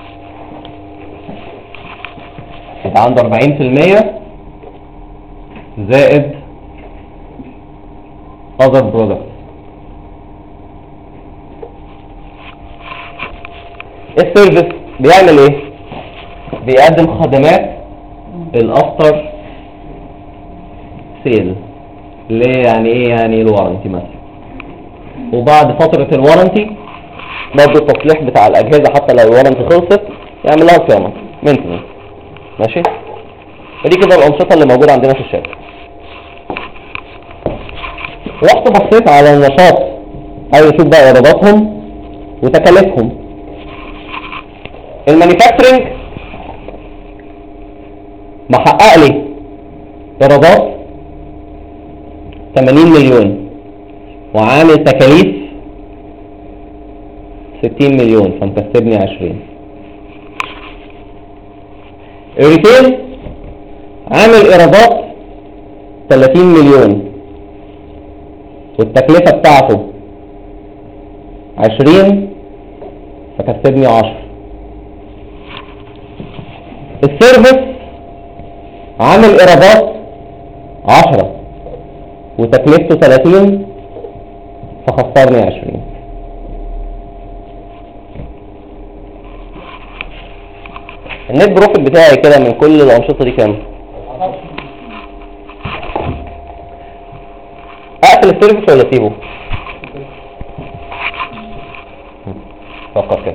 يبقى عنده 40% زائد other products. السيرفيس بيعمل ايه؟ بيقدم خدمات الافتر سيل، اللي يعني ايه؟ يعني الوارنتي مثلا، وبعد فترة الوارنتي برضه التصليح بتاع الاجهزة حتى لو الوارنتي خلصت يعمل لها صيانة مينتنس. ماشي؟ ودي كده الانشطة اللي موجودة عندنا في الشركة. رحت بصيت على النشاط، عايز اشوف بقى ايراداتهم وتكاليفهم. المانيفاكتشرنج محقق لي ايرادات 80 مليون وعامل تكاليف 60 مليون، فمكسبني 20. الريتيل عامل ايرادات 30 مليون والتكلفة بتاعته 20، فكسبني 10. السيرفيس عامل ايرادات 10 وتكلفته 30، فخسرني 20. النت بروفيت بتاعي كده من كل الانشطه دي كام؟ اقفل السيرفيس ولا اسيبه؟ فكر كده.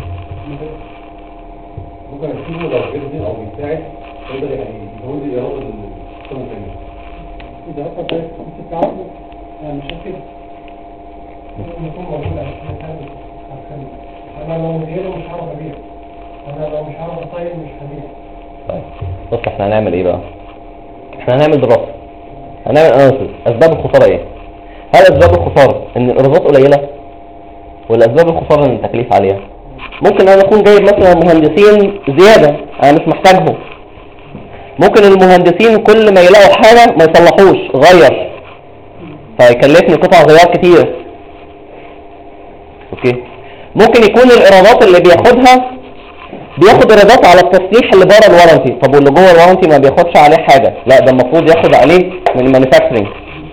ممكن اسيبه لو بيرضي او بيساعد يقدر يعني يزود لي ايراد السنه الثانيه. اذا اصلا في التعاقد يعني مش كده يكون موجود عشان انا لو مديره مش هعرف ابيع، انا لو مش هعرف اطير مش هبيع. طيب بص، احنا هنعمل ايه بقى؟ احنا هنعمل دراسه، هنعمل اناليسيس. اسباب الخساره ايه؟ هل اسباب الخساره ان الايرادات قليله، ولا اسباب الخساره ان التكليف عاليه؟ ممكن انا اكون جايب مثلا مهندسين زياده انا مش محتاجهم، ممكن المهندسين كل ما يلاقوا حاجه ما يصلحوش، غير، فيكلفني قطع غيار كتير. اوكي، ممكن يكون الايرادات اللي بياخد ايرادات على التصليح اللي بره الوارنتي. طب واللي جوه الوارنتي ما بياخدش عليه حاجه، لا ده المفروض ياخد عليه من المانيفاكتشرنج،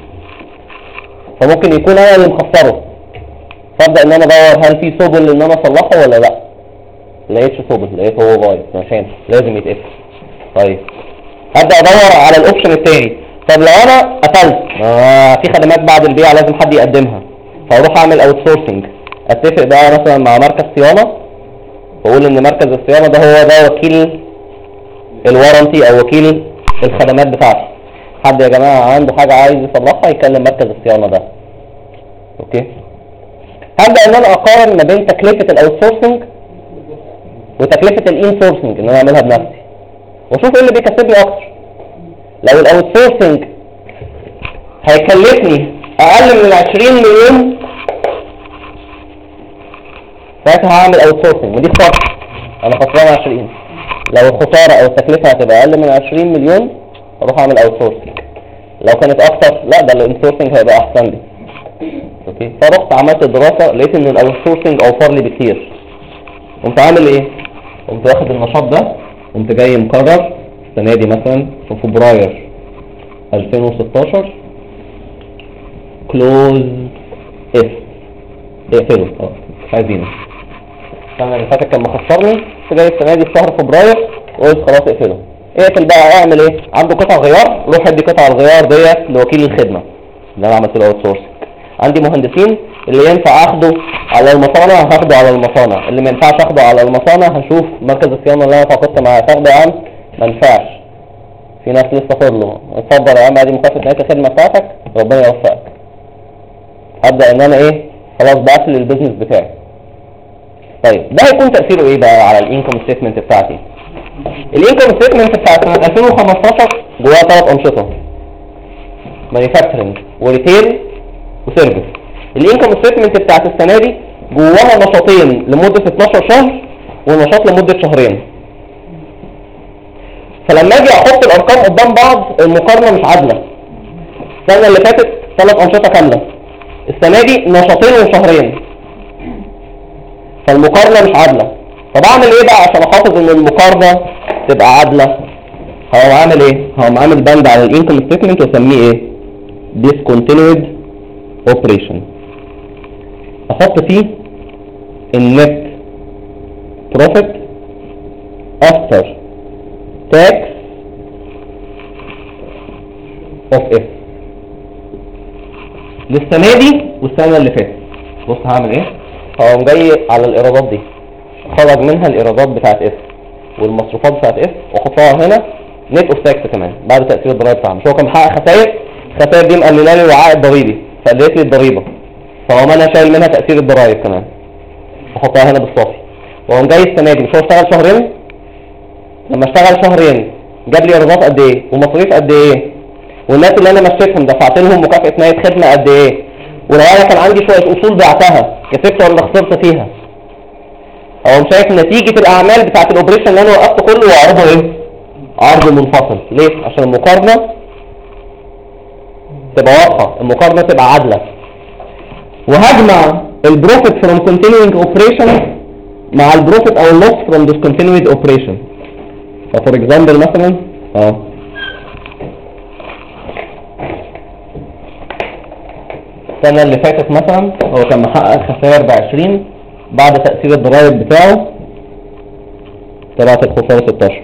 فممكن يكون انا اللي مخسره. فابدا ان انا ادور هل في سبل ان انا اصلحه ولا لا. لقيتش سبل، لقيت هو بايظ عشان لازم يتقفل. طيب ابدا ادور على الاوبشن الثاني. طب لو انا قفلت في خدمات بعد البيع لازم حد يقدمها، فاروح اعمل اوت سورسنج. اتفق بقى مثلا مع مركز صيانه، واقول ان مركز الصيانه ده هو ده وكيل الوارنتي او وكيل الخدمات بتاعتي. حد يا جماعه عنده حاجه عايز يصلحها يكلم مركز الصيانه ده. اوكي، هبدا ان انا اقارن ما بين تكلفه الاوت سورسنج وتكلفه الان سورسنج ان انا اعملها بنفسي، واشوف ايه اللي بيكسبني اكتر. لو الاوت سورسنج هيكلفني اقل من 20 مليون ساعتها هعمل اوت سورسنج، ودي خساره، انا خسران 20. لو الخساره او التكلفه هتبقى اقل من 20 مليون اروح اعمل اوت سورسنج. لو كانت اكتر لا، ده الان سورسنج هيبقى احسن لي. اوكي، فرحت عملت الدراسه لقيت ان الاوت سورسنج اوفر لي بكتير. قمت عامل ايه؟ قمت واخد النشاط ده، قمت جاي مقرر السنه دي مثلا في فبراير 2016 كلوز اف، اقفله مش عايزينه. السنه اللي فاتت كان مخسرني، كنت جاي السنه دي في شهر فبراير وقلت خلاص اقفله. اقفل بقى، اعمل ايه؟ عنده قطع غيار، روح ادي قطع الغيار ديت لوكيل الخدمه اللي انا عملت له اوت سورس. عندي مهندسين اللي ينفع اخده على المصانع هاخده على المصانع، اللي ما ينفعش اخده على المصانع هشوف مركز الصيانه اللي انا تعاقدت معاه تاخده يا عم، ما ينفعش. في ناس لسه فاضله، اتفضل يا عم ادي مكافاه نهايه الخدمه بتاعتك، ربنا يوفقك. ابدا ان انا ايه؟ خلاص بقفل البيزنس بتاعي. طيب ده هيكون تاثيره ايه بقى على الانكم ستيتمنت بتاعتي؟ الانكم ستيتمنت بتاعت سنه 2015 جواها 3 انشطه: مانيفاكتشرنج وريتيل وسيرفيس. الانكم ستيتمنت بتاعت السنه دي جواها نشاطين لمده 12 شهر ونشاط لمده شهرين. فلما اجي احط الارقام قدام بعض المقارنه مش عادله. السنه اللي فاتت 3 انشطه كامله، السنه دي نشاطين وشهرين، فالمقارنه مش عادله. طب اعمل ايه بقى عشان احافظ ان المقارنه تبقى عادله؟ هقوم عامل ايه؟ هقوم عامل بند على الانكم ستيتمنت واسميه ايه؟ discontinued operation. احط فيه النت بروفيت after tax of F للسنه دي والسنه اللي فاتت. بص هعمل ايه؟ هقوم جاي على الايرادات دي، خرج منها الايرادات بتاعت اف والمصروفات بتاعت اف واحطها هنا نت اوف تاكس كمان بعد تاثير الضرايب بتاعها. مش هو كان محقق خسائر؟ الخسائر دي مقلله لي العائد الضريبي فقللت لي الضريبه، فهو انا شايل منها تاثير الضرايب كمان واحطها هنا بالصافي. واقوم جاي السنه دي، مش هو اشتغل شهرين؟ لما اشتغل شهرين جاب لي ايرادات قد ايه ومصاريف قد ايه، والناس اللي انا مشيتهم دفعت لهم مكافاه نهايه خدمه قد ايه، ولو انا كان عندي شويه اصول بعتها كسبت ولا خسرت فيها. هو شايف نتيجه الاعمال بتاعت الاوبريشن اللي انا وقفت كله وعرضه ايه؟ عرض منفصل. ليه؟ عشان المقارنه تبقى واضحه، المقارنه تبقى عادله. وهجمع البروفيت فروم continuing اوبريشن مع البروفيت او اللوس فروم discontinued اوبريشن. فور اكزامبل مثلا السنه اللي فاتت مثلا هو كان محقق خسائر ب20، بعد تاثير الضرائب بتاعه طلعت الخساره 16.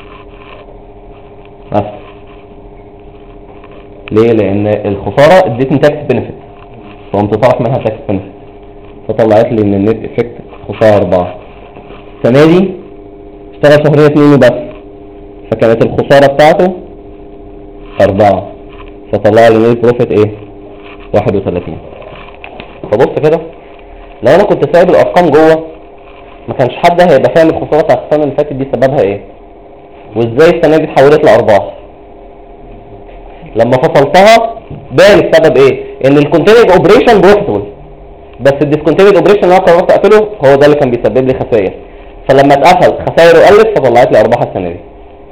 ليه؟ لان الخساره ادتني تاكس بنفيت فقمت طرح منها تاكس بنفيت فطلعت لي ان النت افكت خساره 4. السنه دي اشتغل شهرين 2 بس فكانت الخساره بتاعته 4 فطلع لي نت بروفيت ايه؟ 31. فبص كده، لو انا كنت سايب الارقام جوه ما كانش حد هيبقى فاهم الخساره بتاعت السنه اللي فاتت دي سببها ايه وازاي السنه دي اتحولت لارباح. لما فصلتها بان السبب ايه؟ ان الكونتيننج اوبريشن بروفيتبل بس الديسكونتيننج اوبريشن اللي انا قررت اقفله هو ده اللي كان بيسبب لي خسائر، فلما اتقفل خسائره قلت فطلعت لي ارباح السنه دي.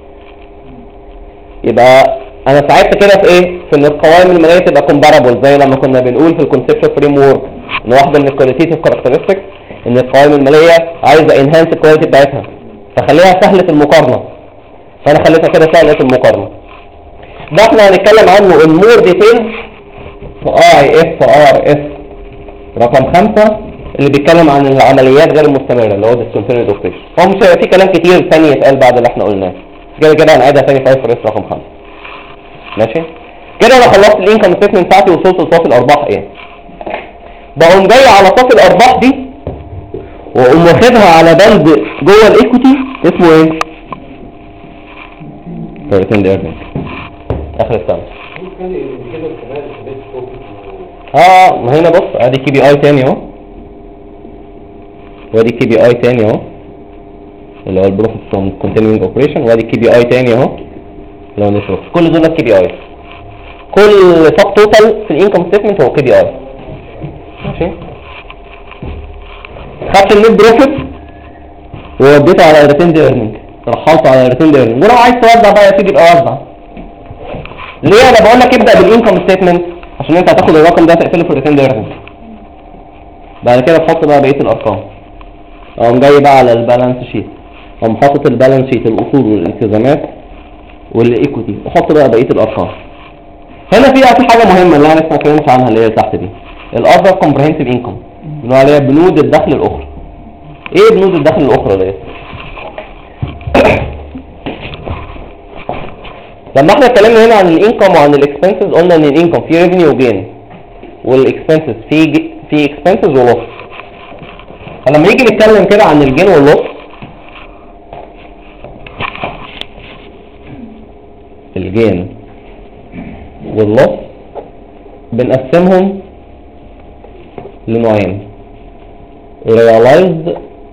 يبقى انا ساعدت كده في ايه؟ في ان القوائم الماليه تبقى كومبارابل، زي لما كنا بنقول في الكونسبشن فريم وورك ان واحده من الكواليتيف كاركترستكس ان القوائم الماليه عايزه انهانس الكواليتي بتاعتها فخليها سهله المقارنه، فانا خليتها كده سهله المقارنه. ده احنا هنتكلم عنه المور ديتيل في IFRS رقم 5 اللي بيتكلم عن العمليات غير المستمره اللي هو discontinued operation. هو مش هيبقى في كلام كتير ثاني يتقال بعد اللي احنا قلناه، كده هنعيدها ثاني في IFRS رقم 5. ماشي كده انا خلصت الانكم ستيتمنت بتاعتي وصلت لصافي الارباح ايه. بقوم جاي على صافي الارباح دي واقوم واخدها على بند جوه الايكوتي اسمه ايه؟ ريتيند ايرنينج اخر السنه. ما هنا بص ادي كي بي اي تاني اهو، وادي كي بي اي تاني اهو اللي هو البروفيت فروم كونتينيوينج اوبريشن، وادي كي بي اي تاني اهو اللي هو النت. كل دول كي بي اي، كل سب توتال في الانكم ستيتمنت هو كي بي اي. ماشي خدت النت بروفيت ووديته على ريتيند ايرنينج، رحلته على ريتيند ايرنينج، ولو عايز توزع بقى تيجي يبقى وزع. ليه انا بقول لك ابدا بالانكم ستيتمنت؟ عشان انت هتاخد الرقم ده تقفله في الريتيند ايرنينج، بعد كده تحط بقى بقيه الارقام. اقوم جاي بقى على البالانس شيت، اقوم حاطط البالانس شيت الاصول والالتزامات والايكوتي، وحط بقى بقيه الارقام. هنا في حاجه مهمه اللي انا لسه ما اتكلمتش عنها اللي هي تحت دي، الاذر كومبريهنسيف انكم اللي هو عليها بنود الدخل الاخرى. ايه بنود الدخل الاخرى ديت؟ لما احنا اتكلمنا هنا عن الانكم وعن الاكسبنسز قلنا ان الانكم فيه ريفينيو وجين، والاكسبنسز فيه اكسبنسز ولوس. فلما يجي نتكلم كده عن الجين واللوس، الجين واللوس بنقسمهم لنوعين: realized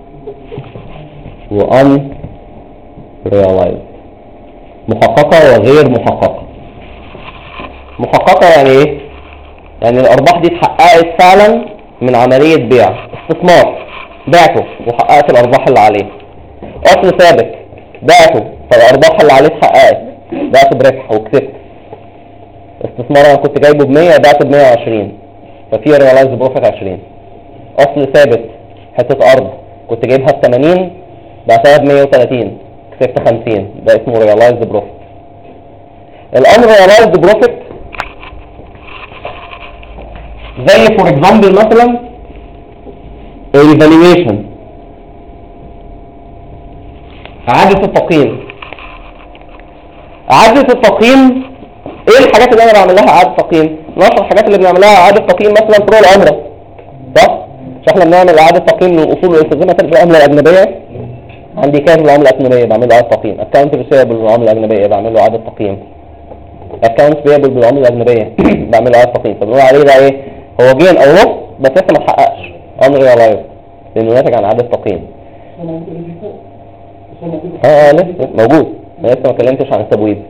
و unrealized، محققة وغير محققة. محققة يعني ايه؟ يعني الارباح دي اتحققت فعلا من عملية بيع، استثمار، بعته وحققت الارباح اللي عليه. اصل ثابت، بعته فالارباح اللي عليه اتحققت، بعت بربح وكسبت. استثمار انا كنت جايبه ب100 بعته ب120 ففي realized بروفيت 20. اصل ثابت، حتة ارض كنت جايبها ب80 بعتها ب130 كسبت 50، ده اسمه realized بروفيت. unrealized بروفيت زي فور اكزامبل مثلا الايفالويشن، اعادة التقييم. اعادة التقييم ايه الحاجات اللي انا بعمل لها اعادة تقييم؟ نشر الحاجات اللي بنعملها اعادة تقييم مثلا فروع العمرة، صح؟ مش احنا بنعمل اعادة تقييم للاصول والالتزامات بالعملة الاجنبية؟ عندي كام بالعملة الاجنبية بعمل له اعادة تقييم، اكونت ريسيفبل بالعملة الاجنبية بعمل له اعادة تقييم، اكونت بيبل بالعملة الاجنبية بعمل له اعادة تقييم. فبنقول عليه ده ايه؟ هو جين او نص بس لسه ما اتحققش، unrealized، لانه ناتج عن اعادة تقييم. لسه موجود، لسه ما اتكلمتش عن التبويب.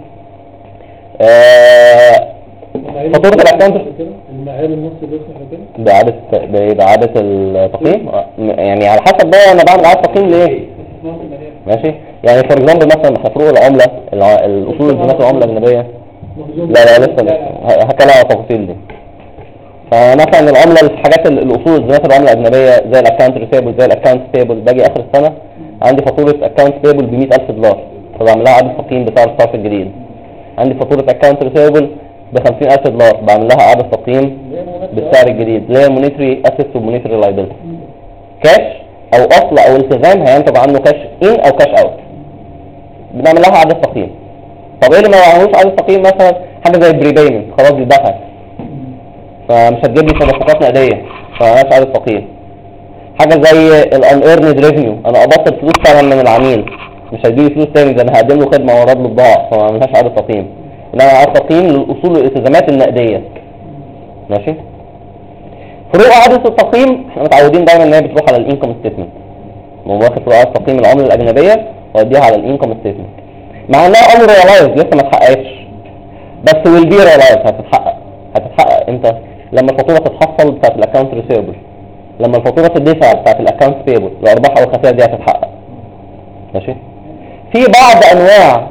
فاتورة الاكونت المعايير النص بيصح كده بإعادة التقييم، يعني على حسب بقى انا بعمل اعادة تقييم ليه. ماشي، يعني فور اكزامبل مثلا احنا فروق العملة الاصول التزامات العملة الاجنبية لا لسه هكلم على التفاصيل دي. فمثلا العملة الحاجات الاصول التزامات العملة الاجنبية زي الاكونت ريسيبل زي الاكونت بيبل، باجي اخر السنة عندي فاتورة اكونت بيبل ب$100,000 فبعمل لها اعادة تقييم بتاع الصرف الجديد. عندي فاتورة اكونت ريسيبل ب$50,000 بعمل لها اعادة تقييم بالسعر الجديد اللي هي مونيتري اسيتس ومونيتري لايبيلتي. كاش او اصل او التزام هينتج عنه كاش ان او كاش اوت، بنعمل لها اعادة تقييم. طب ايه اللي ما بعملوش اعادة تقييم؟ مثلا حاجة زي البري بايمنت، خلاص دي اتدفعت فمش هتجيب لي صفقات نقدية فمالهاش اعادة تقييم. حاجة زي الانيرند ريفينيو، انا قبضت الفلوس فعلا من العميل مش هيديني فلوس تاني، ده انا هقدم له خدمة وارد له بضاعة فما عملهاش اعادة تقييم. انما اعادة تقييم للاصول والالتزامات النقدية. ماشي، فروق اعادة التقييم احنا متعودين دايما ان هي بتروح على الانكم ستيتمنت، واخد فروق اعادة تقييم العملة الاجنبية واديها على الانكم ستيتمنت، مع انها unrealized لسه ما اتحققتش، بس will be realized هتتحقق امتى؟ لما الفاتورة تتحصل بتاعت الاكونت ريسيبل، لما الفاتورة تدفع بتاعت الاكونت بيبل، الارباح او الخسائر دي هتتحقق. ماشي، في بعض انواع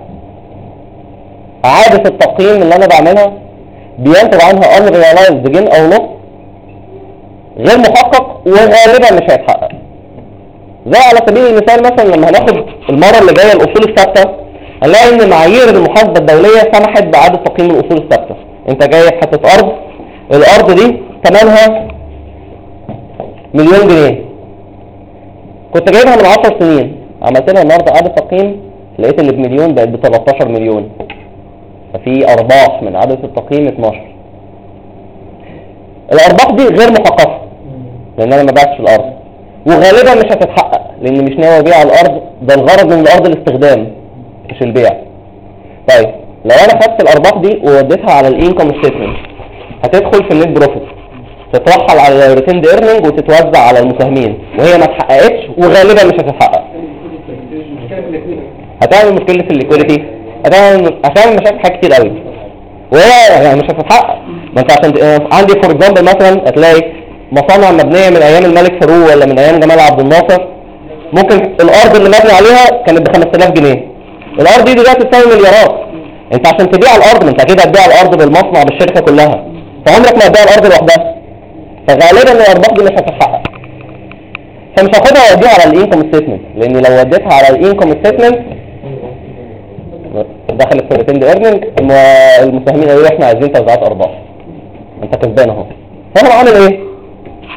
اعادة التقييم اللي انا بعملها بينتج عنها unrealized gain او loss غير محقق وغالبا مش هيتحقق. زي على سبيل المثال مثلا لما هناخد المرة اللي جاية الاصول الثابتة، هنلاقي ان معايير المحاسبة الدولية سمحت باعادة تقييم الاصول الثابتة. انت جايب حتة ارض، الارض دي ثمنها $1,000,000، كنت جايبها من 10 سنين، عملت لها النهارده اعادة تقييم لقيت اللي ب1,000,000 بقت ب13 مليون، ففي ارباح من اعادة التقييم 12. الارباح دي غير محققة لان انا ما بعتش الارض، وغالبا مش هتتحقق لان مش ناوي ابيع الارض، ده الغرض من الارض الاستخدام مش البيع. طيب لو انا خدت الارباح دي ووديتها على الانكم ستيتمنت هتدخل في النت بروفيت، تترحل على الريتيند ايرنينج وتتوزع على المساهمين، وهي ما اتحققتش وغالبا مش هتتحقق. هتعمل مشكلة في الليكويديتي، هتعمل مشاكل حاجات كتير قوي وهي يعني مش هتتحقق. ما انت عشان عندي فور اكزامبل مثلا هتلاقي مصانع مبنية من ايام الملك فاروق ولا من ايام جمال عبد الناصر، ممكن الارض اللي مبني عليها كانت ب5000 جنيه، الارض دي دلوقتي تساوي مليارات. انت عشان تبيع الارض انت اكيد هتبيع الارض بالمصنع بالشركة كلها، فعمرك ما هتبيع الارض لوحدها، فغالبا الارباح دي مش هتتحقق. فمش هاخدها واديها على الانكم ستيتمنت، لان لو وديتها على الانكم ستيتمنت دخلت في الريتيند ايرنينج المساهمين قالوا احنا عايزين توزيعات ارباح، انت كسبان اهو. فانا عامل ايه؟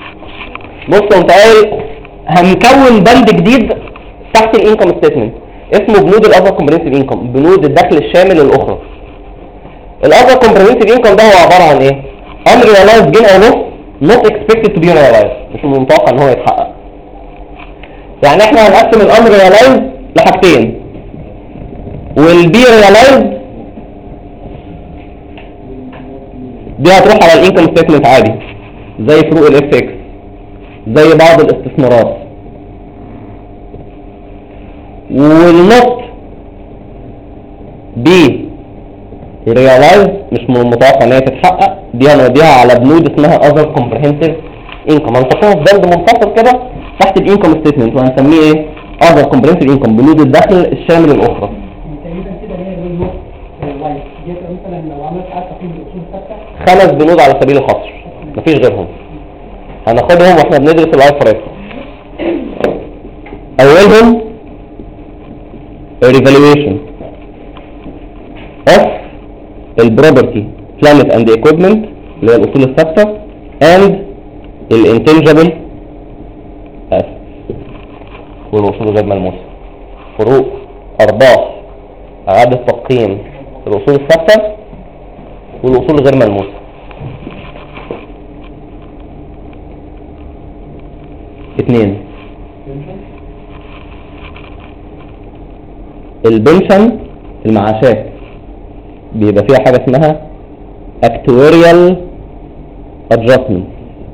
بص انت قايل هنكون بند جديد تحت الانكم ستيتمنت اسمه بنود الاذر كومبريهنسيف انكم، بنود الدخل الشامل الاخرى. الاذر كومبريهنسيف انكم ده هو عباره عن ايه؟ unrealized gain او loss not expected to be realized، مش من المتوقع ان هو يتحقق. يعني احنا هنقسم unrealized لحاجتين، والبي realized دي هتروح على الانكم ستيتمنت عادي زي فروق الاف اكس، زي بعض الاستثمارات. والنص بي realized مش من المتوقع ان هي تتحقق، دي هنوديها على بنود اسمها other comprehensive income، هنحطها في بند منفصل كده تحت الانكم ستيتمنت وهنسميه ايه؟ other comprehensive income، بنود الدخل الشامل الاخرى. تقريبا كده هي النص لايف دي مثلا لو عملت على تقييم الاصول الثابته 5 بنود على سبيل الحصر مفيش غيرهم، هناخدهم واحنا بندرس الاي فريق. اولهم revaluation of البروبرتي plant and equipment اللي هي الاصول الثابته and الانتنجبل والاصول غير ملموسه. فروق ارباح اعاده تقييم الاصول الثابته والاصول غير ملموسه. 2 البنشن المعاشات بيبقى فيها حاجه اسمها actuarial adjustment،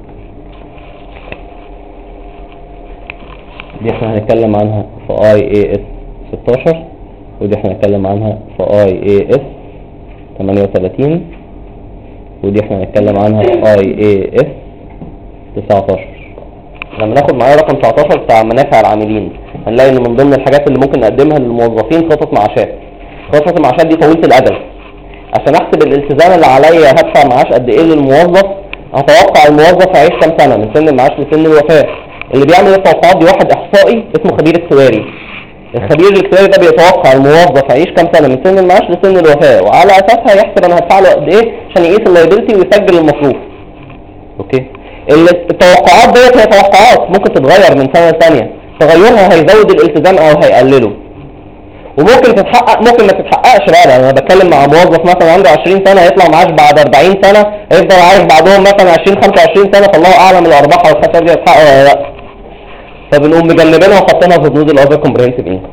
دي احنا هنتكلم عنها في IAS 16 ودي احنا هنتكلم عنها في IAS 38 ودي احنا هنتكلم عنها في IAS 19. لما ناخد معايا رقم 19 بتاع منافع العاملين هنلاقي ان من ضمن الحاجات اللي ممكن نقدمها للموظفين خطط معاشات. خطط المعاشات دي طويله الاجل، عشان احسب الالتزام اللي عليا هدفع معاش قد ايه للموظف، اتوقع الموظف هيعيش كام سنه من سن المعاش لسن الوفاه. اللي بيعمل التوقعات دي واحد احصائي اسمه خبير اكتواري. الخبير الاكتواري ده بيتوقع الموظف هيعيش كام سنه من سن المعاش لسن الوفاه، وعلى اساسها يحسب انا هدفع له قد ايه عشان يقيس اللايبيلتي ويسجل المصروف. اوكي، التوقعات ديت هي توقعات ممكن تتغير من سنه لثانيه، تغيرها هيزود الالتزام او هيقلله، وممكن تتحقق ممكن ما تتحققش بقى. انا بتكلم مع موظف مثلا عنده 20 سنه هيطلع معاش بعد 40 سنه، هيفضل عايش بعدهم مثلا 20 25 سنه، فالله اعلم الارباح او الخسائر دي هتتحقق ولا لا. فبنقوم مجنبينها وحاطينها في بنود الاذر كومبريهنسيف انكم.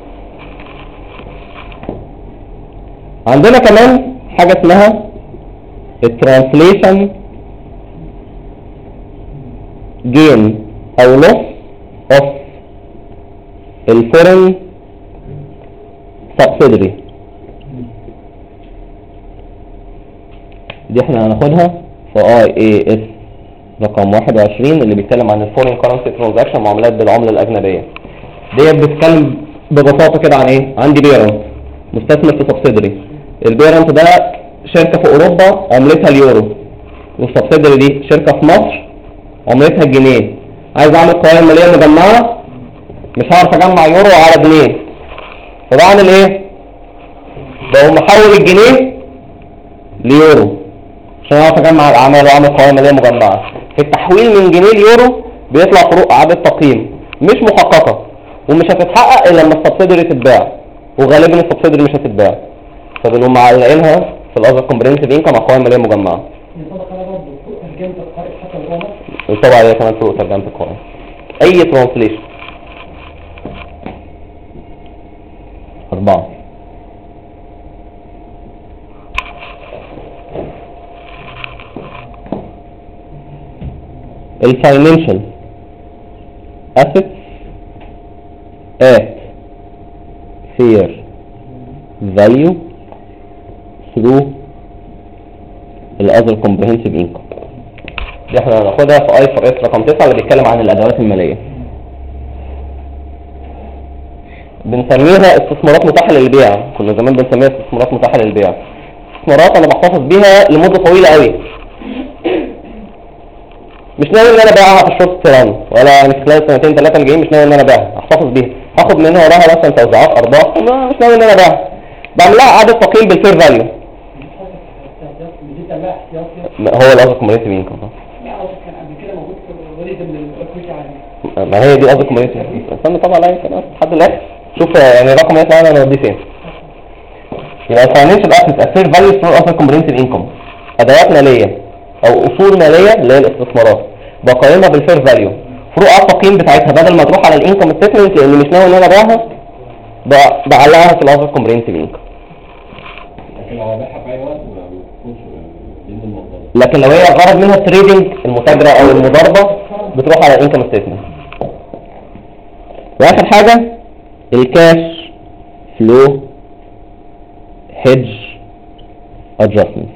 عندنا كمان حاجه اسمها الترانسليشن جين او لوس اوف الفورين subsidiary، دي احنا هناخدها في IAS رقم 21 اللي بيتكلم عن الفورين كرنسي ترانزاكشن، معاملات بالعمله الاجنبيه. ديت بتتكلم ببساطه كده عن ايه؟ عندي بيرنت مستثمر في سبسيدري، البيرنت ده شركه في اوروبا عملتها اليورو، والسبسيدري دي شركه في مصر عملتها الجنيه. عايز اعمل قوائم ماليه مجمعه، مش هعرف اجمع يورو على جنيه، فبعمل ايه؟ بقوم محول الجنيه ليورو عشان اعرف اجمع الاعمال واعمل قوائم ماليه مجمعه. في التحويل من جنيه ليورو بيطلع فروق اعاده تقييم مش محققه ومش هتتحقق الا لما السبسيدري تتباع، وغالبا السبسيدري مش هتتباع، فبنقوم معلقينها في الاذر كومبريهنسيف انكم مع قوائم ماليه مجمعه. طبعا عليها كمان فروق ترجمه القوائم. اي ترانسليشن 4 الفاينانشال assets at fair value through other comprehensive income، دي احنا هناخدها في IFRS رقم 9 اللي بيتكلم عن الادوات الماليه. بنسميها استثمارات متاحه للبيع، كنا زمان بنسميها استثمارات متاحه للبيع. استثمارات انا بحتفظ بيها لمده طويله قوي، مش ناوي ان انا ابيعها في الشورت تيرم ولا يعني في خلال سنتين ثلاثه الجايين، مش ناوي ان انا ابيعها، احتفظ بيها، هاخد منها وراها مثلا توزيعات ارباح، مش ناوي ان انا ابيعها، بعمل لها اعاده تقييم بالفير فاليو. هو الاذر كومبريهنسيف انكم كان قبل كده موجود في وليد من الاكويتي عادي. ما هي دي الاذر كومبريهنسيف. استنى طبعا عليا كده لحد الاخر شوف يعني الرقم يطلع انا نوديه فين. يبقى الفاينانشال اسيتس الفير فاليو ثرو اذر كومبريهنسيف انكم، ادوات ماليه او اصول ماليه اللي هي الاستثمارات بقيمها بالفير فاليو، فروق التقييم بتاعتها بدل ما تروح على الانكم ستيتمنت لان مش ناوي ان انا ابيعها بعلقها في الاذر كومبريهنسيف انكم. لكن لو ابيعها في اي وقت ما بتكونش ضمن الموضوع. لكن لو هي الغرض منها التريدنج المتاجره او المضاربه بتروح على الانكم ستيتمنت. واخر حاجه الكاش فلو هيدج ادجستمنت،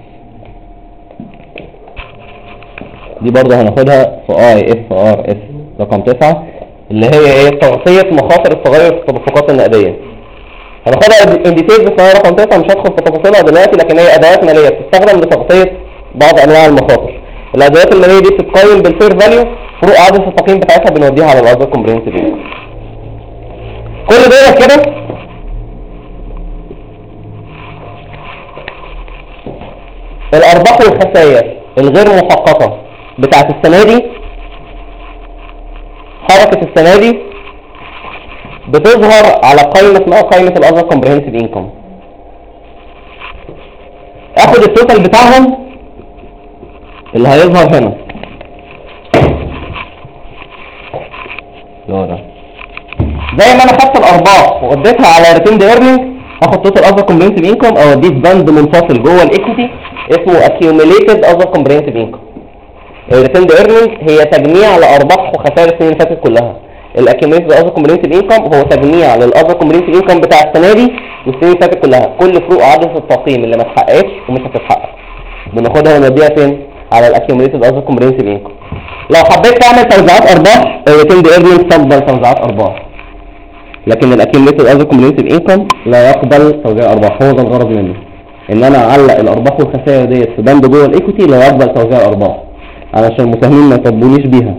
دي برضه هناخدها في IFRS رقم 9 اللي هي ايه تغطيه مخاطر التغير في التدفقات النقديه. هناخدها ان ديتيلز في رقم 9، مش هدخل في تفاصيلها دلوقتي، لكن هي ادوات ماليه بتستخدم لتغطيه بعض انواع المخاطر. الادوات الماليه دي بتتقيم بالفير فاليو، فروق عدد التقييم بتاعتها بنوديها على الاذر كومبريهنسيف انكم. كل دول كده الارباح والخسائر الغير محققه بتاعت السنه دي، حركه السنه دي بتظهر على قائمه اسمها قائمه الاذر كومبريهنسيف انكم. اخد التوتال بتاعهم اللي هيظهر هنا زي ما انا خدت الارباح واديتها على ريتيند ايرنينج، هاخد توتال اذر كومبريهنسيف انكم او اديه بند منفصل جوه الايكويتي اسمه accumulated other comprehensive income. الريتيند ايرنينج هي تجميع لارباح وخسائر السنين اللي فاتت كلها. الاكيوميليتد other comprehensive income هو تجميع للاذر comprehensive income بتاع السنه دي والسنين اللي فاتت كلها، كل فروق عدد التقييم اللي ما اتحققتش ومش هتتحقق بناخدها ونوديها فين؟ على الاكيوميليتد other comprehensive income. لو حبيت تعمل توزيعات ارباح الريتيند ايرنينج تقبل توزيعات ارباح، لكن الاكيوميليتد other comprehensive income لا يقبل توزيع ارباح. هو ده الغرض منه، ان انا اعلق الارباح والخسائر ديت في بند جوه الايكويتي لا يقبل توزيع ارباح علشان المساهمين ما يطبونيش بيها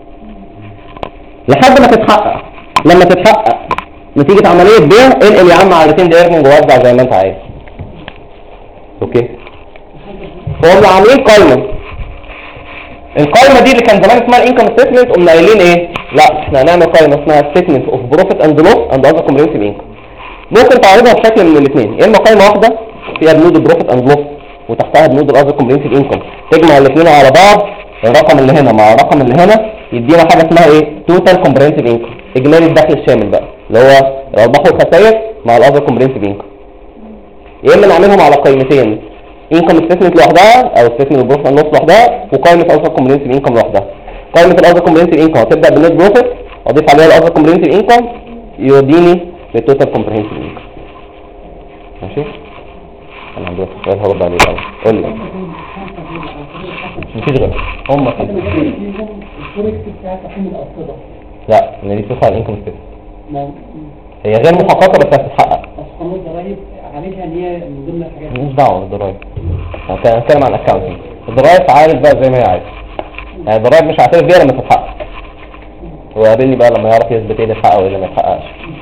لحد ما تتحقق. لما تتحقق نتيجه عمليه بيع انقل يا عم على الريتيند ايرنينج ووزع زي ما انت عايز. اوكي، فهم عاملين قائمه. القائمه دي اللي كان زمان اسمها الانكم ستيتمنت، قمنا قايلين ايه؟ لا احنا هنعمل قائمه اسمها ستيتمنت اوف بروفيت اند لوس اند اذر كومبريهنسيف انكم. ممكن تعرضها بشكل من الاثنين، يا اما قائمه واحده فيها بنود البروفيت اند لوس وتحتها بنود الاذر كومبريهنسيف انكم، تجمع الاثنين على بعض، الرقم اللي هنا مع الرقم اللي هنا يدينا حاجه اسمها ايه؟ توتال كومبريهنسيف انكم، اجمالي الدخل الشامل بقى اللي هو الارباح والخسائر مع الاذر كومبريهنسيف انكم. يا اما نعملهم على قائمتين، انكم ستيتمنت لوحدها او ستيتمنت البروفيت اند لوس لوحدها وقائمه الاذر كومبريهنسيف انكم لوحدها. قائمه الاذر كومبريهنسيف انكم هتبدا بالنت بروفيت، اضيف عليها الاذر كومبريهنسيف انكم يوديني للتوتال كومبريهنسيف انكم. ماشي؟ انا عندي سؤال هرد عليه الاول. قول لي مفيش غير هم كده. لا ان دي بتدخل الانكم ستيتمنت، هي غير محققه بس هتتحقق. قانون الضرايب عليها ان هي من ضمن الحاجات مش دعوه بالضرايب، انا هنتكلم عن الاكونتنج. الضرايب عارف بقى زي ما هي عايزه، يعني الضرايب مش هعترف بيها لما تتحقق، وقابلني بقى لما يعرف يثبت ايه اللي اتحقق وايه اللي ما اتحققش.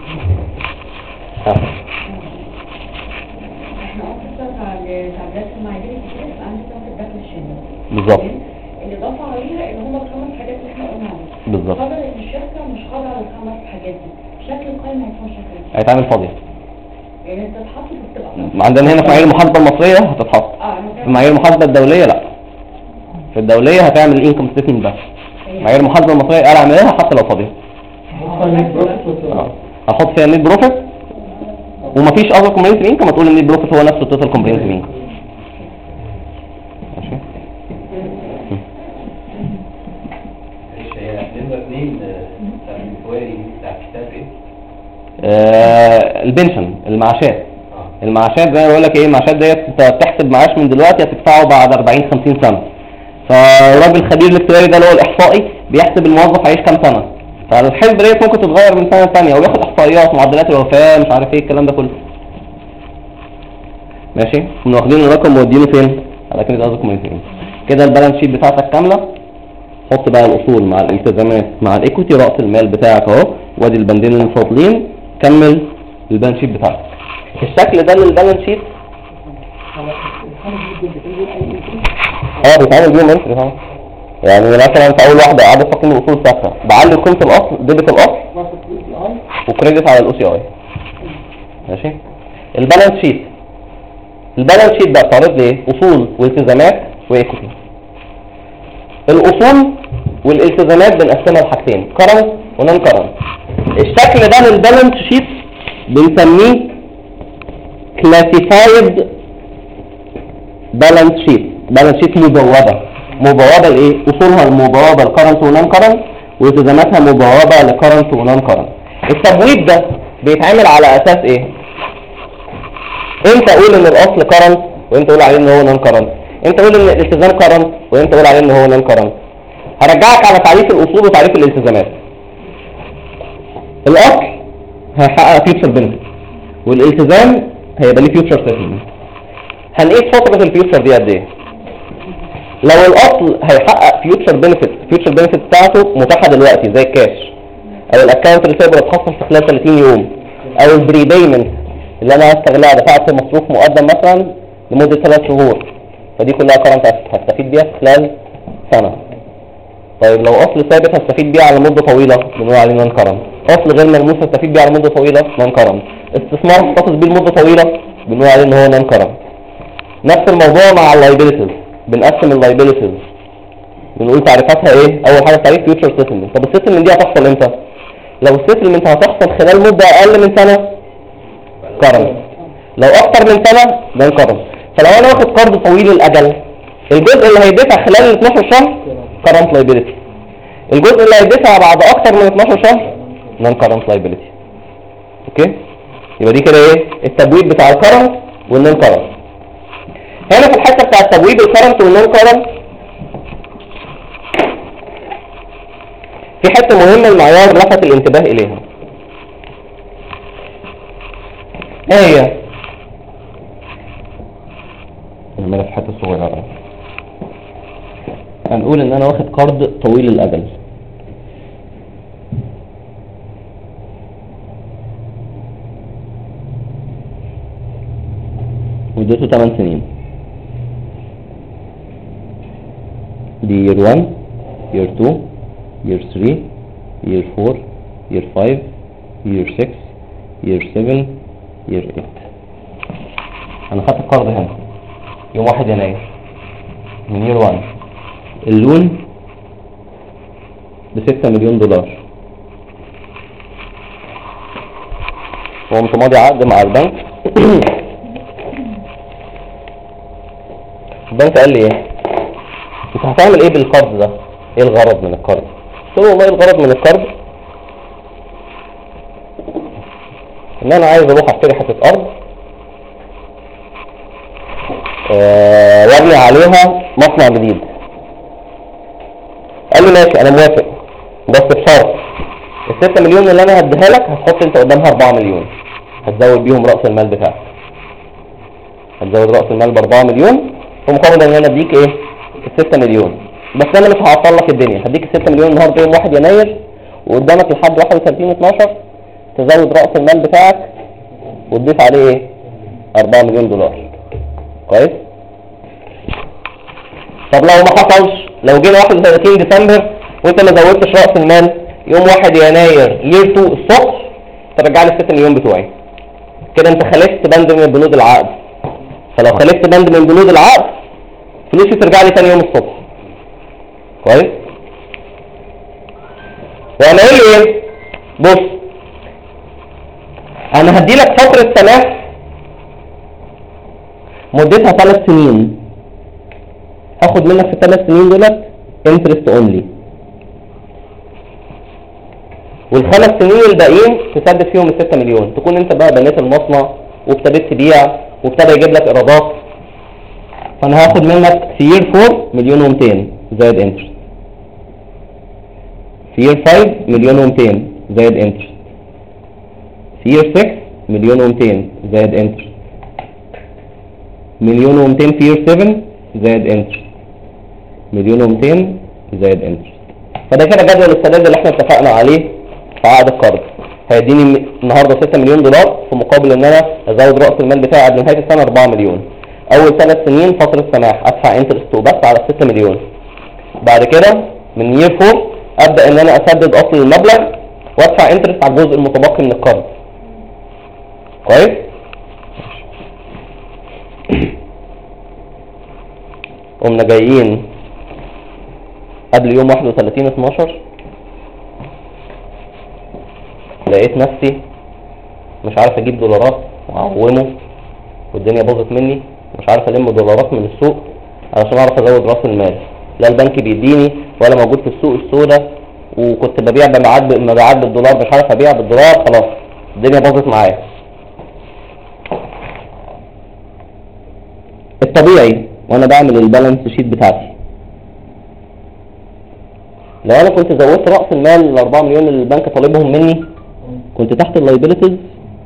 بالظبط. الإضافة عليها إن هم الخمس حاجات اللي احنا قلنا عليها. بالظبط. قدر إن الشركة مش قادرة على الخمس حاجات دي، شكل القائمة هيكون شكل إيه؟ هيتعمل فاضي. يعني أنت تحط بتبقى. عندنا هنا في معايير المحاسبة المصرية هتتحط. في معايير المحاسبة الدولية لا. في الدولية هتعمل الانكم ستيتمنت بس. معايير المحاسبة المصرية قال اعملها حتى لو فاضية. هحط فيها النت بروفيت ومفيش اذر كومبريهنسيف انكم، هتقول النت بروفيت هو نفسه التوتال كومبريهنسيف انكم. البنشن المعاشات. المعاشات زي ما بقول لك ايه، المعاشات ديت انت بتحسب معاش من دلوقتي هتدفعه بعد 40-50 سنه. فالراجل الخبير الاكتواري ده اللي هو الاحصائي بيحسب الموظف هيعيش كام سنه، فالحسبه ديت ممكن تتغير من سنه ثانيه وياخد احصائيات معدلات الوفاه مش عارف ايه الكلام ده كله. ماشي، كنا واخدين الرقم مودينه فين؟ على كده قصدكم ايه كده البالانس شيت بتاعتك كامله. حط بقى الاصول مع الالتزامات مع الايكويتي، راس المال بتاعك اهو، وادي البندين المفاضلين، كمل البالانس شيت بتاعك. الشكل ده للبالانس شيت بيتعمل بيهم انتري طبعا. يعني مثلا انت اول واحده عدد تقييم الاصول ثابته، بعلي قيمه الاصل ديبت الاصل وكريدت على الاو سي اي. ماشي. البالانس شيت، البالانس شيت ده بتعرض لي ايه؟ اصول والتزامات وايكوتي. الاصول والالتزامات بنقسمها لحاجتين، كرنت ونون كرنت. الشكل ده من البالانس شيت بنسميه كلاسيفايد بالانس شيت. بالانس شيت مبوبه، مبوبه لايه؟ اصولها المبوبه لكرنت ونون كرنت، والتزاماتها مبوبه لكرنت ونون كرنت. التبويب ده بيتعمل على اساس ايه؟ انت قول ان الاصل كرنت وانت قول عليه ان هو نون كرنت، انت قول ان الالتزام كرنت وانت قول عليه ان هو نون كرنت. هرجعك على تعريف الاصول وتعريف الالتزامات. الاصل هيحقق فيوتشر بنفيت، والالتزام هيبقى ليه فيوتشر سيتلمنت. هنقيس فتره الفيوتشر دي قد ايه؟ لو الاصل هيحقق فيوتشر بنفيت بتاعته متاحه دلوقتي زي الكاش او الاكونت ريسيفبل اتخصص في خلال 30 يوم، او البري بيمنت اللي انا هستغلها دفعت مصروف مقدم مثلا لمده 3 شهور، فدي كلها كرنت هستفيد بيها في خلال سنه. طيب لو اصل ثابت هستفيد بيه على مده طويله بنقول عليه نون كرنت. اصل غير ملموس هستفيد بيه على مده طويله نون كرنت. استثمار هحتفظ بيه لمده طويله بنقول عليه ان هو نون كرنت. نفس الموضوع مع اللايبيليتيز، بنقسم اللايبيليتيز بنقول تعريفاتها ايه؟ اول حاجه تعريف فيوتشر سيتلمنت. طب السيتلمنت دي هتحصل امتى؟ لو السيتلمنت هتحصل خلال مده اقل من سنه كرنت، لو اكتر من سنه نون كرنت. فلو انا واخد قرض طويل الاجل، الجزء اللي هيدفع خلال 12 شهر كرنت لايبيليتي، الجزء اللي هيدفع بعد اكتر من 12 شهر نون كرنت لايبيليتي. اوكي؟ يبقى دي كده ايه؟ التبويب بتاع الكرنت والنون كرنت. هنا في الحته بتاع التبويب الكرنت والنون كرنت في حته مهمه المعيار لفت الانتباه اليها. ايه هي؟ نعملها في حته صغيره. هنقول ان انا واخد قرض طويل الاجل، مدته 8 سنين. دي year 1 year 2 year 3 year 4 year 5 year 6 year 7 year 8. انا خدت القرض هنا يوم 1 يناير من year 1. اللون ب$6 مليون. وقمت ماضي عقد مع البنك. البنك قال لي ايه؟ انت هتعمل ايه بالقرض ده؟ ايه الغرض من القرض؟ قلت له والله الغرض من القرض ان انا عايز اروح اشتري حته ارض وابني عليها مصنع جديد. قال لي ماشي انا موافق، بس بشرط ال6 مليون اللي انا هديها لك هتحط انت قدامها 4 مليون، هتزود بيهم راس المال بتاعك، هتزود راس المال ب4 مليون في مقابل ان انا اديك ايه؟ ال6 مليون. بس انا مش هعطل لك الدنيا، هديك ال6 مليون النهارده يوم 1 يناير وقدامك لحد 31/12 تزود راس المال بتاعك وتضيف عليه ايه؟ 4 مليون دولار. كويس؟ طب لو ما حصلش، لو جينا 31 ديسمبر وانت ما زودتش راس المال، يوم 1 يناير year 2 الصبح ترجع لي ال6 مليون بتوعي. كده انت خالفت بند من بنود العقد. فلو خالفت بند من بنود العقد فلوسي ترجع لي ثاني يوم الصبح. كويس؟ وانا قايل له ايه؟ بص انا هدي لك فتره سماح مدتها 3 سنين، هاخد منك في 3 سنين دولت انترست اونلي، وال5 سنين الباقيين تسدد فيهم ال6 مليون، تكون انت بقى بنيت المصنع وابتديت تبيع وابتدى يجيب لك ايرادات. فانا هاخد منك في year 4 مليون و200 زائد انترست، في year 5 مليون و200 زائد انترست، في year 6 مليون و200 زائد انترست، مليون و200 في year 7 زائد انترست، مليون و200 زائد انترست. فده كده جدول السداد اللي احنا اتفقنا عليه في عقد القرض. هيديني النهارده 6 مليون دولار في مقابل ان انا ازود راس المال بتاعي قبل نهايه السنه 4 مليون. اول 3 سنين فتره سماح ادفع انترست وبس على 6 مليون. بعد كده من year 4 ابدا ان انا اسدد اصل المبلغ وادفع انترست على الجزء المتبقي من القرض. كويس. قمنا جايين قبل يوم 31/12 لقيت نفسي مش عارف اجيب دولارات واعومه والدنيا باظت مني، مش عارف الم دولارات من السوق علشان اعرف ازود راس المال، لا البنك بيديني ولا موجود في السوق السوداء، وكنت ببيع بمبيعات بالدولار مش عارف ابيع بالدولار، خلاص الدنيا باظت معايا. الطبيعي وانا بعمل البالانس شيت بتاعتي لو انا كنت زودت راس المال ال 4 مليون اللي البنك طالبهم مني كنت تحت اللايبيليتيز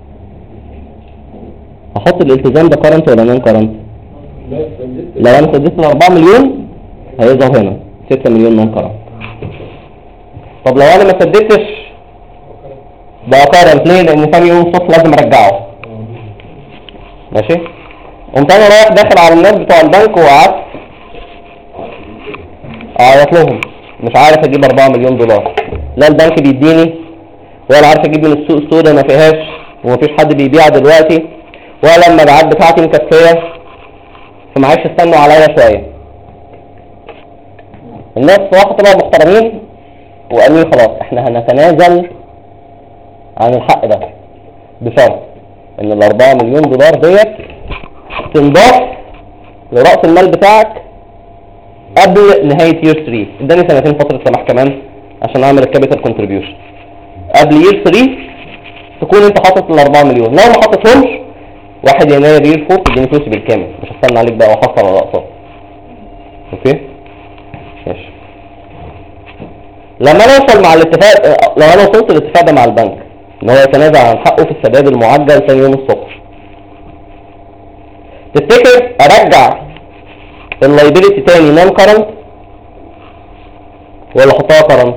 هحط الالتزام ده كارنت ولا نون كارنت؟ لو انا سددت ال 4 مليون هيظهر هنا 6 مليون نون كارنت. طب لو انا ما سددتش بقى كارنت ليه؟ لان ثاني يوم الصبح لازم ارجعه. ماشي؟ قمت انا رايح داخل على الناس بتوع البنك وقعدت اعيط لهم مش عارف اجيب 4 مليون دولار، لا البنك بيديني ولا عارف اجيب من السوق السوداء ما فيهاش ومفيش حد بيبيع دلوقتي ولا المبيعات بتاعتي مكفيه، فمعلش استنوا عليا شويه. الناس صراحه طلعوا محترمين وقالوا لي خلاص احنا هنتنازل عن الحق ده بشرط ان ال 4 مليون دولار ديت تنضاف لرأس المال بتاعك قبل نهاية يير 3. اداني سنتين فترة سماح كمان عشان اعمل الكابيتال كونتريبيوشن. قبل يير 3 تكون انت حاطط ال 4 مليون، لو ما حطيتهمش 1 يناير يير 4 تديني فلوسي بالكامل، مش هستنى عليك بقى واحصل على اقساط. اوكي؟ ماشي. لما انا اوصل مع الاتفاق، لو انا وصلت الاتفاق ده مع البنك ان هو يتنازل عن حقه في السداد المعجل ثاني يوم الصبح، تفتكر ارجع اللايبيليتي تاني نون كارنت ولا احطها كارنت؟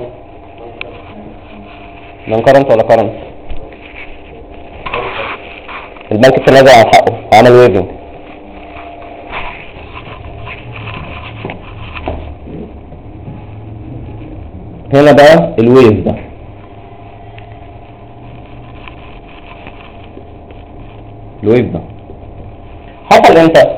نون كارنت ولا كارنت؟ البنك تنازل عن حقه عمل ويفنج. هنا بقى الويف ده الويف ده حصل امتى؟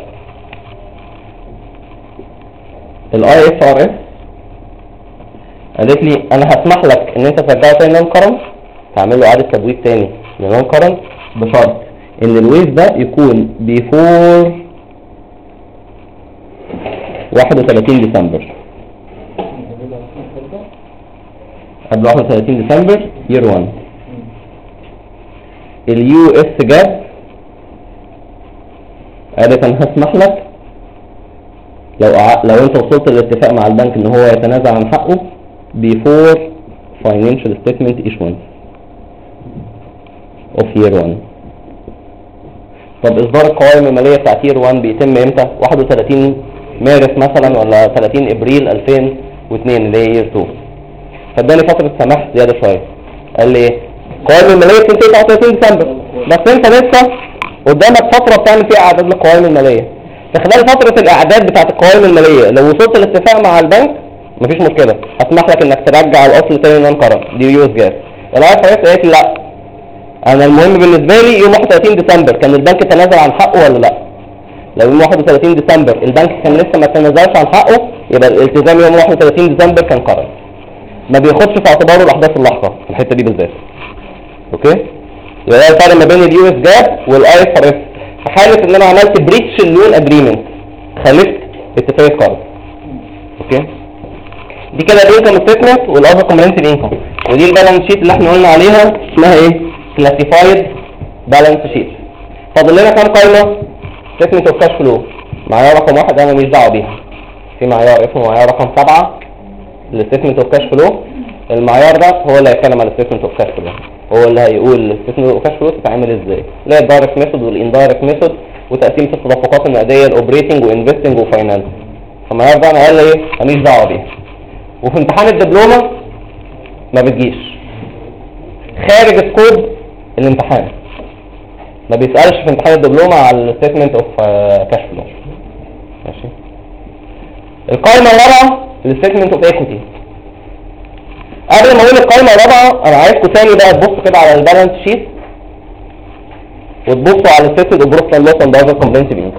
الاي اس ار اس قالت لي انا هسمح لك ان انت ترجعه تاني نون كارنت، تعمل له اعاده تبويب تاني لنون كارنت بشرط ان الويف ده يكون بيفور 31 ديسمبر، قبل 31 ديسمبر يير 1. اليو اس جاب قالت انا هسمح لك لو انت وصلت للاتفاق مع البنك ان هو يتنازل عن حقه before financial statement issuance of year 1. طب اصدار القوائم الماليه بتاعت year 1 بيتم امتى؟ 31 مارس مثلا ولا 30 ابريل 2002 اللي هي year 2. فاداني فتره سماح زياده شويه، قال لي ايه؟ القوائم الماليه بتنتهي 39 ديسمبر بس انت لسه قدامك فتره بتعمل فيها اعداد للقوائم الماليه. في خلال فترة الإعداد بتاعت القوائم المالية لو وصلت الاتفاق مع البنك مفيش مشكلة، هسمح لك إنك ترجع الأصل تاني نون كارنت، دي يو اس جاب. الآية قالت لي لا، أنا المهم بالنسبة لي يوم 31 ديسمبر كان البنك تنازل عن حقه ولا لا؟ لو يوم 31 ديسمبر البنك كان لسه ما تنازلش عن حقه يبقى الالتزام يوم 31 ديسمبر كان كارنت. ما بياخدش في اعتباره الأحداث اللاحقة في الحتة دي بالذات. أوكي؟ يبقى ده الفرق ما بين اليو اس جاب والآي اس ار اس. في حالة ان انا عملت بريتش اللون اجريمنت خالفت اتفاقية كارد. اوكي دي كده الانكم ستيتمنت والاذر كومبريهنسيف انكم، ودي البالانس شيت اللي احنا قلنا عليها اسمها ايه؟ كلاسيفايد بالانس شيت. فاضل لنا كام قائمة؟ ستيتمنت اوف كاش فلو معيار رقم 1 انا مش دعوه بيها، في معيار اسمه معيار رقم 7 للستيتمنت اوف كاش فلو. المعيار ده هو اللي هيتكلم على الستيتمنت اوف كاش فلو، هو اللي هيقول الستيتمنت اوف كاش فلو تتعمل ازاي، اللي هي الدايركت ميثود والاندايركت ميثود وتقسيمة التدفقات النقدية الاوبريتنج وانفستنج وفاينانس. فالمعيار ده انا قال ايه؟ ماليش دعوه بيها. وفي امتحان الدبلومه ما بتجيش خارج سكوب الامتحان، ما بيسالش في امتحان الدبلومه على الستيتمنت اوف كاش فلو. ماشي. القائمه الرابعه الستيتمنت اوف ايكويتي. قبل ما اقول القائمه الرابعه انا عايزكم تاني بقى تبصوا كده على البالانس شيت وتبصوا على الستد البروفيت اند لوس اند اذر كومبريهنسيف انكم.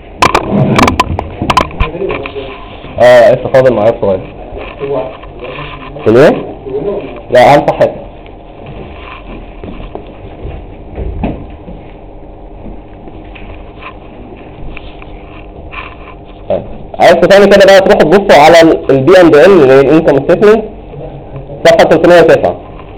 لسه فاضل معايا صغير. ليه؟ لا انصح حاجه. طيب عايز تاني كده بقى تروحوا تبصوا على البي اند ال اللي هي الانكم ستيتمنت صفحه 309.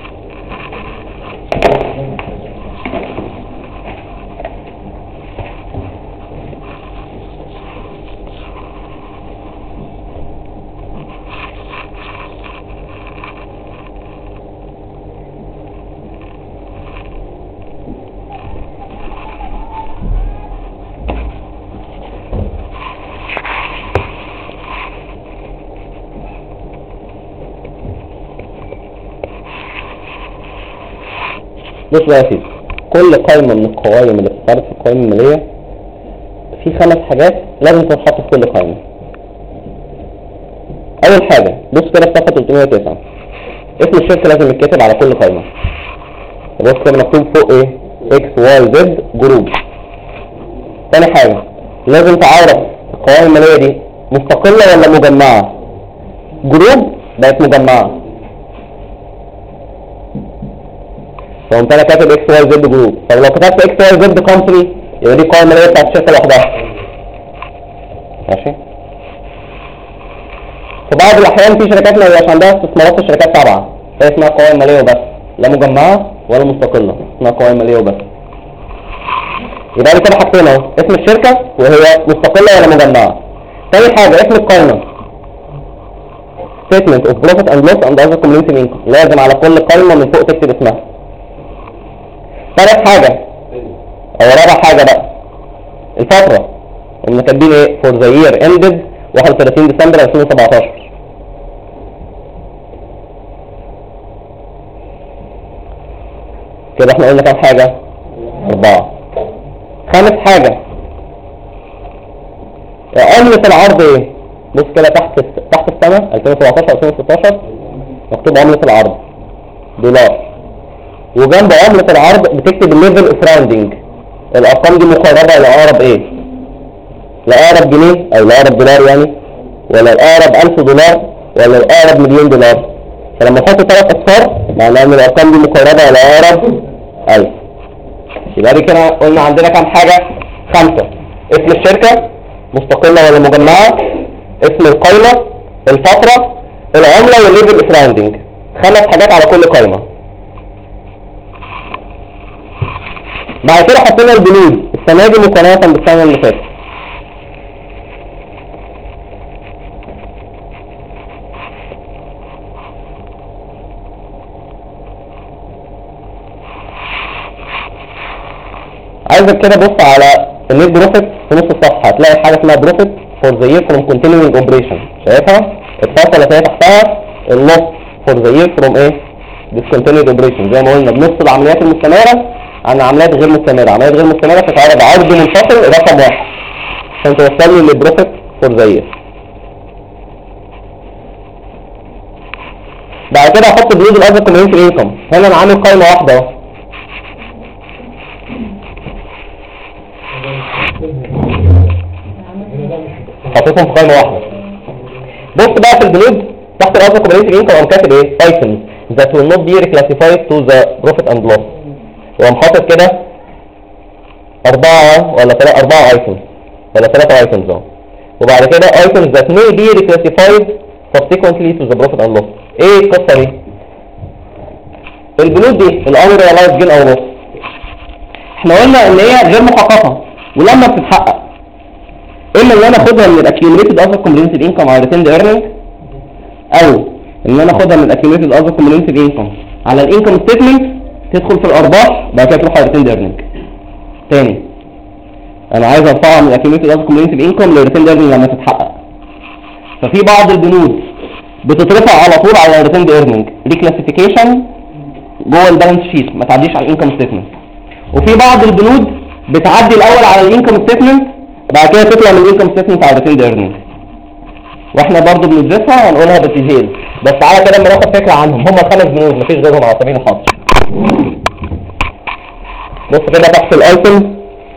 بص بقى يا سيدي، كل قائمة من القوائم اللي بتتعرض في القوائم المالية في 5 حاجات لازم تتحط في كل قائمة. أول حاجة بص كده في صفحة 309 اسم الشركة لازم يتكتب على كل قائمة. بص كده مكتوب فوق ايه؟ اكس واي زد جروب. تاني حاجة لازم تعرف القوائم المالية دي مستقلة ولا مجمعة. جروب بقت مجمعة، فقمت انا كاتب اكس واي زد جروب. طب لو كتبت اكس واي زد كومباني يبقى دي القوائم الماليه بتاعت الشركه لوحدها. ماشي. في بعض الاحيان في شركات ما بيبقاش عندها استثمارات في شركات تابعه، فهي اسمها قوائم ماليه وبس، لا مجمعه ولا مستقله، اسمها قوائم ماليه وبس. يبقى لي كده حاجتين اهو، اسم الشركه وهي مستقله ولا مجمعه. تاني حاجه اسم القائمه statement of profit and loss and other comprehensive income، لازم على كل قائمه من فوق تكتب اسمها. ثالث حاجة او رابع حاجة بقى الفترة اللي كاتبين ايه for the year ended 31 ديسمبر 2017. كده احنا قلنا كام حاجة؟ 4. خامس حاجة عملة العرض ايه؟ بص كده تحت السنة 2017 2016 مكتوب عملة العرض دولار، وجنب عملة العرض بتكتب الليفل اوف راوندنج، الارقام دي مقربة لأقرب ايه؟ لأقرب جنيه او لأقرب دولار يعني، ولا لأقرب 1000 دولار ولا لأقرب مليون دولار. فلما تحط 3 اصفار معناه ان الارقام دي مقربة لأقرب 1000. يبقى دي كده قلنا عندنا كام حاجة؟ 5. اسم الشركة مستقلة ولا مجمعة، اسم القائمة، الفترة، العملة، والليفل اوف راوندنج. 5 حاجات على كل قائمة. بعد كده حطينا البنود السنة دي مقارنة بالسنة اللي فاتت. عايزك كده بص على النت بروفيت في نص الصفحة، هتلاقي حاجة اسمها بروفيت فور ذا يير فروم كونتينيوينج اوبريشن، شايفها؟ الفاصلة اللي هي تحتها اللوس فور ذا يير فروم ايه؟ ديسكونتينيوينج اوبريشن. زي ما قلنا بنفصل العمليات المستمرة عن عمليات غير مستمرة. عمليات غير مستمرة تتعرض عرض منفصل رقم 1 عشان توصل لي للبروفيت فور ذا يير. بعد كده احط بنود الاذر كومبريهنسيف انكم. هنا انا عامل قائمة واحدة اهو. حطيتهم في قائمة واحدة. بص بقى في البنود تحت الاذر كومبريهنسيف انكم قام كاتب ايه؟ items that will not be reclassified to the profit and loss. وقام حاطط كده 4 ولا 4 items ولا 3 items اهو. وبعد كده items that may be reclassified subsequently to the profit and loss. ايه القصة دي؟ البنود دي الunrealized gain او loss احنا قلنا ان هي غير محققة، ولما بتتحقق اما ان انا اخدها من الاكيوميليتد اذر كومبريهنسيف انكم على ريتيند ايرنينج، او ان انا اخدها من الاكيوميليتد اذر كومبريهنسيف انكم على الانكم ستيتمنت تدخل في الارباح بعد كده تروح على ريتيند ايرنينج. تاني انا عايز ارفعها من الاكيوميليتد اذر كومبريهنسيف انكم للريتيند ايرنينج لما تتحقق. ففي بعض البنود بتترفع على طول على الريتيند ايرنينج ريكلاسيفيكيشن جوه البالانس شيت ما تعديش على الانكم ستيتمنت، وفي بعض البنود بتعدي الاول على الانكم ستيتمنت بعد كده تطلع من الانكم ستيتمنت على الريتيند ايرنينج. واحنا برضو بندرسها هنقولها بالديتيل، بس تعالى كده اما ناخد فكره عنهم. هم 5 بنود مفيش غيرهم على سبيل الحصر. بص كده تحت الايتم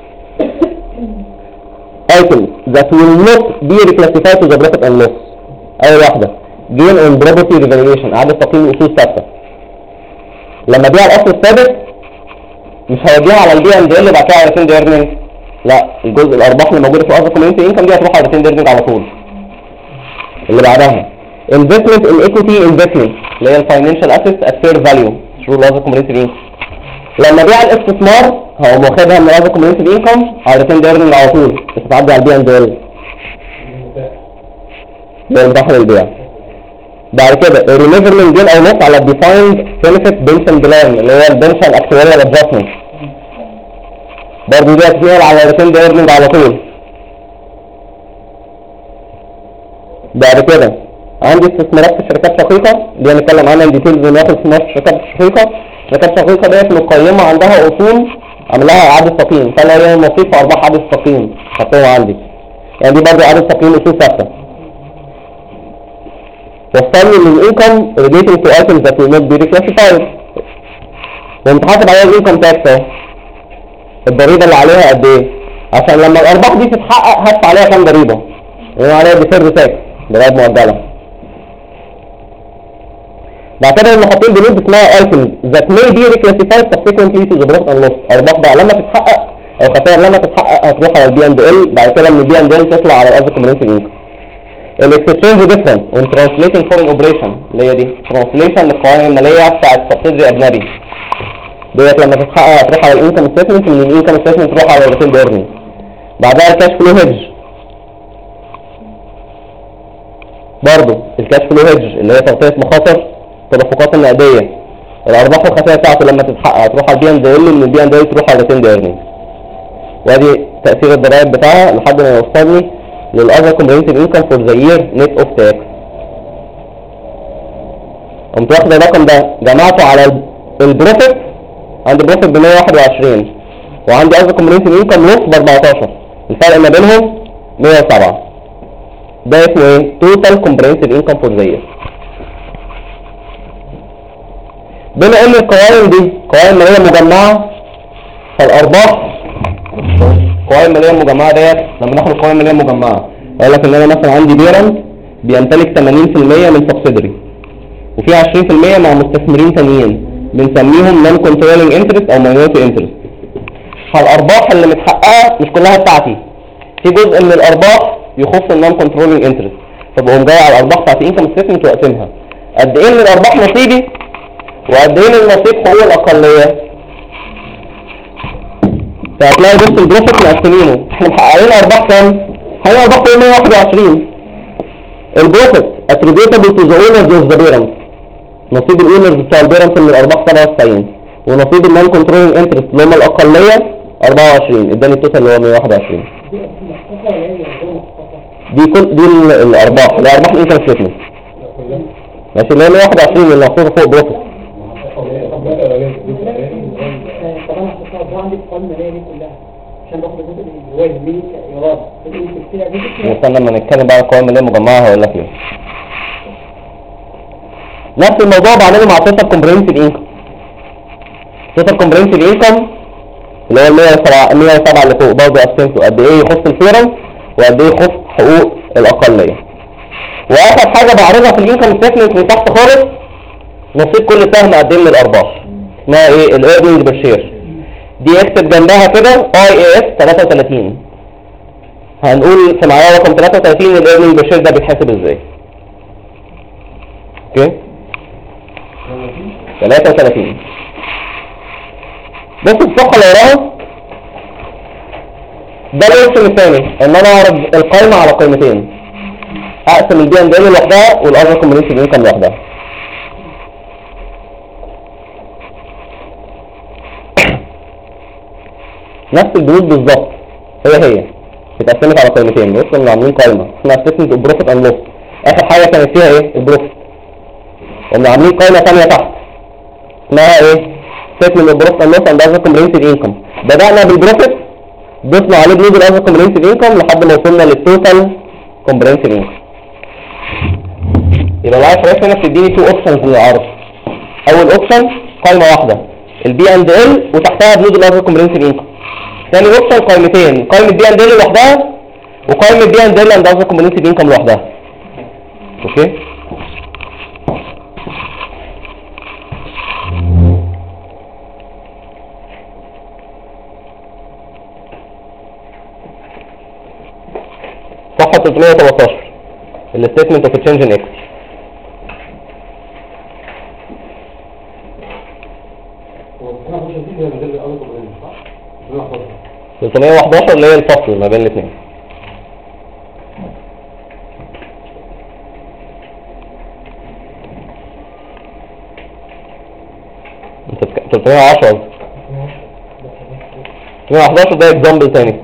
items that will not be reclassified to the profit and loss. اول واحده gain on property revaluation، اعاده تقييم اصول ثابته. لما بيع الاصل الثابت مش هيوديها على البي اند ال بعد كده على ريتيند ايرنينج، لا، الجزء الارباح اللي موجوده في الاصل كوميونتي انكم دي هتروح على ريتيند ايرنينج على طول. اللي بعدها investment in equity investment اللي هي الفاينانشال اسيتس at fair value شروط الاصل كوميونتي انكم. لما بيع الاستثمار هو واخدها من الاصل كوميونتي انكم على ريتيند ايرنينج على طول، بس تعدي على البي اند ال ده المتاح للبيع. بعد كده الريميجرمنت جين او نص على الديفايند بنفيت بنشن بلان اللي هي البنشن اكتواريال ادجستمنت، برضه دي هتتنقل على ريتيند ايرنينج على طول. بعد كده عندي استثمارات في شركات شقيقه دي هنتكلم عنها ديتيلز وناخد استثمارات في شركات شقيقه. شركات شقيقه ديت مقيمه عندها اصول عامل لها اعاده تقييم، فانا ليا نصيب في ارباح اعاده تقييم حطوها عندي، يعني دي برضه اعاده تقييم اصول ثابته. وصلني للإنكم relating to items that will not be reclassified، ومتحاسب عليها الإنكم تاكس الضريبة اللي عليها قد إيه؟ عشان لما الأرباح دي تتحقق هدفع عليها كام ضريبة؟ يعني عليها ديفيرد تاكس ضرائب مؤجلة. بعد كده اللي حاطين بنود اسمها items that may be reclassified subsequently to the profit and loss، أرباح بقى لما تتحقق أو خسائر لما تتحقق هتروح على البي اند ال، بعد كده من البي اند ال تطلع على الأصل كوميونتي انكم. الاكسشينج ديفرنس وان ترانسليتنج فورين اوبريشن اللي هي دي ترانسليشن للقوائم الماليه بتاعت سبسيدري اجنبي ديت لما تتحقق هتروح على الانكم ستيتمنت، من الانكم ستيتمنت تروح على الريتيند ايرنينج. بعدها الكاش فلو هيدج، برضه الكاش فلو هيدج اللي هي تغطيه مخاطر التدفقات النقديه، الارباح والخسائر بتاعته لما تتحقق هتروح على البي اند ال، من البي اند ال تروح على الريتيند ايرنينج. وادي تاثير الضرائب بتاعها لحد ما يوصلني للأذر comprehensive income for the year net of tax. قمت واخد الرقم ده جمعته على البروفيت، عندي بروفيت ب 121 وعندي أذر comprehensive income نص ب 14، الفرق ما بينهم 107. ده اسمه ايه؟ total comprehensive income for the year. بما ان القوائم دي قوائم مالية مجمعة، فالأرباح القوائم الماليه المجمعه ديت لما ناخد القوائم الماليه المجمعه اقول لك ان انا مثلا عندي بيرنت بيمتلك 80% من سبسيدري وفي 20% مع مستثمرين ثانيين بنسميهم نون كنترولينج انترست او ماينورتي انترست. فالارباح اللي متحققه مش كلها بتاعتي، في جزء من الارباح يخص النون كنترولينج انترست، فبقوم جاي على الارباح بتاعت انكم ستيتمنت واقسمها قد ايه من الارباح نصيبي وقد ايه من نصيب حقوق الاقليه. فهتلاقي بص البروفيت مقسمينه، احنا محققين ارباح كام؟ حققين ارباح 121. البروفيت attributable to the owners of the parent، نصيب الاونرز بتاع البيرنت من الارباح 97، ونصيب النون كنترولينج انترست اللي هم الاقليه 24، اداني التوتال اللي هو 121. دي الارباح الانكم ستيتمنت ماشي، اللي هي 121 اللي محطوطه فوق بروفيت. طب انا هحطها عندي القوائم الماليه دي كلها عشان باخد الجزء اللي هو المين ايراد نستنى لما نتكلم بقى عن القوائم الماليه المجمعه هقول لك ايه. نفس الموضوع بعمله مع توتال كومبريهنسيف انكم. توتال كومبريهنسيف انكم اللي هو 107 اللي فوق برضه قسمته قد ايه يخص الفيرنس وقد ايه يخص حقوق الاقليه. واخر حاجه بعرضها في الانكم ستيتمنت من تحت خالص نصيب كل سهم قد ايه من الارباح، اسمها ايه؟ الايرنينج بير شير. دي اكتب جنبها كده اي اس 33. هنقول في معايا رقم 33 الايرنينج بير شير ده بيتحسب ازاي؟ اوكي 33. بص الصفحه اللي وراها ده الاوبشن الثاني ان انا اعرض القائمه على قائمتين، اقسم البي اند ال لوحدها والاذر كومبريهنسيف انكم لوحدها. نفس البنود بالظبط هي اتقسمت على قائمتين. بص كنا عاملين قائمه اسمها ستيتمنت اوف بروفيت اند لوس، اخر حاجه كانت فيها ايه؟ البروفيت. كنا عاملين قائمه ثانيه تحت اسمها ايه؟ ستيتمنت اوف بروفيت اند لوس اند اذر كومبريهنسيف انكم. بدانا بالبروفيت ضفنا عليه بنود الاذر كومبريهنسيف انكم لحد ما وصلنا للتوتال كومبريهنسيف انكم. يبقى العيش رئيس هنا بتديني تو اوبشنز للعرض. اول اوبشن قائمه واحده البي اند ال وتحتها بنود الاذر كومبريهنسيف انكم. ثاني اوبشن قائمتين، قائمه بي اند ال لوحدها وقائمه بي اند ال اند اذر كومبريهنسيف انكم لوحدها. اوكي صفحه 313 الستيتمنت اوف تشينج ان ايكويتي. انا مش هدي زي ما قلت لكم صح؟ 311 اللي هي الفصل ما بين الاثنين. انت 310 311 ده اكزامبل تاني.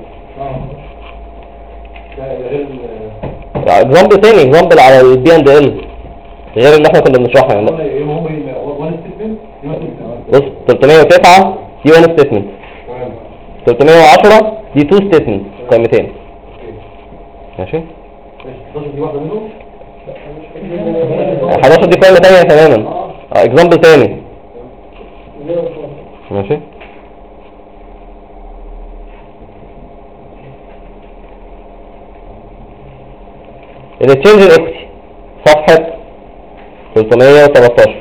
اكزامبل تاني، اكزامبل على البي اند ال غير اللي احنا كنا بنشرحه يعني. بص 309 دي 1 ستيتمنت، 310 دي 2 ستيتمنت قائمتين. ماشي 11 دي قائمة تانية تماما، اكزامبل تاني. ماشي التشينج الايكويتي صفحة 313.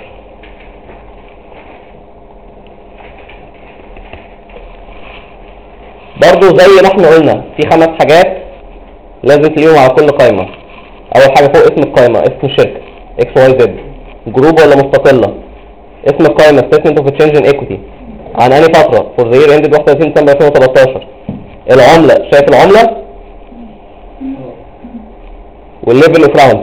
برضو زي ما احنا قلنا في 5 حاجات لازم تلاقيهم على كل قائمة. اول حاجة فوق اسم القائمة، اسم الشركة اكس واي زد، جروب ولا مستقلة، اسم القائمة statement of change in equity عن انهي فترة for the year ended 31 ديسمبر 2013، العملة شايف العملة والليفل اوف راوند.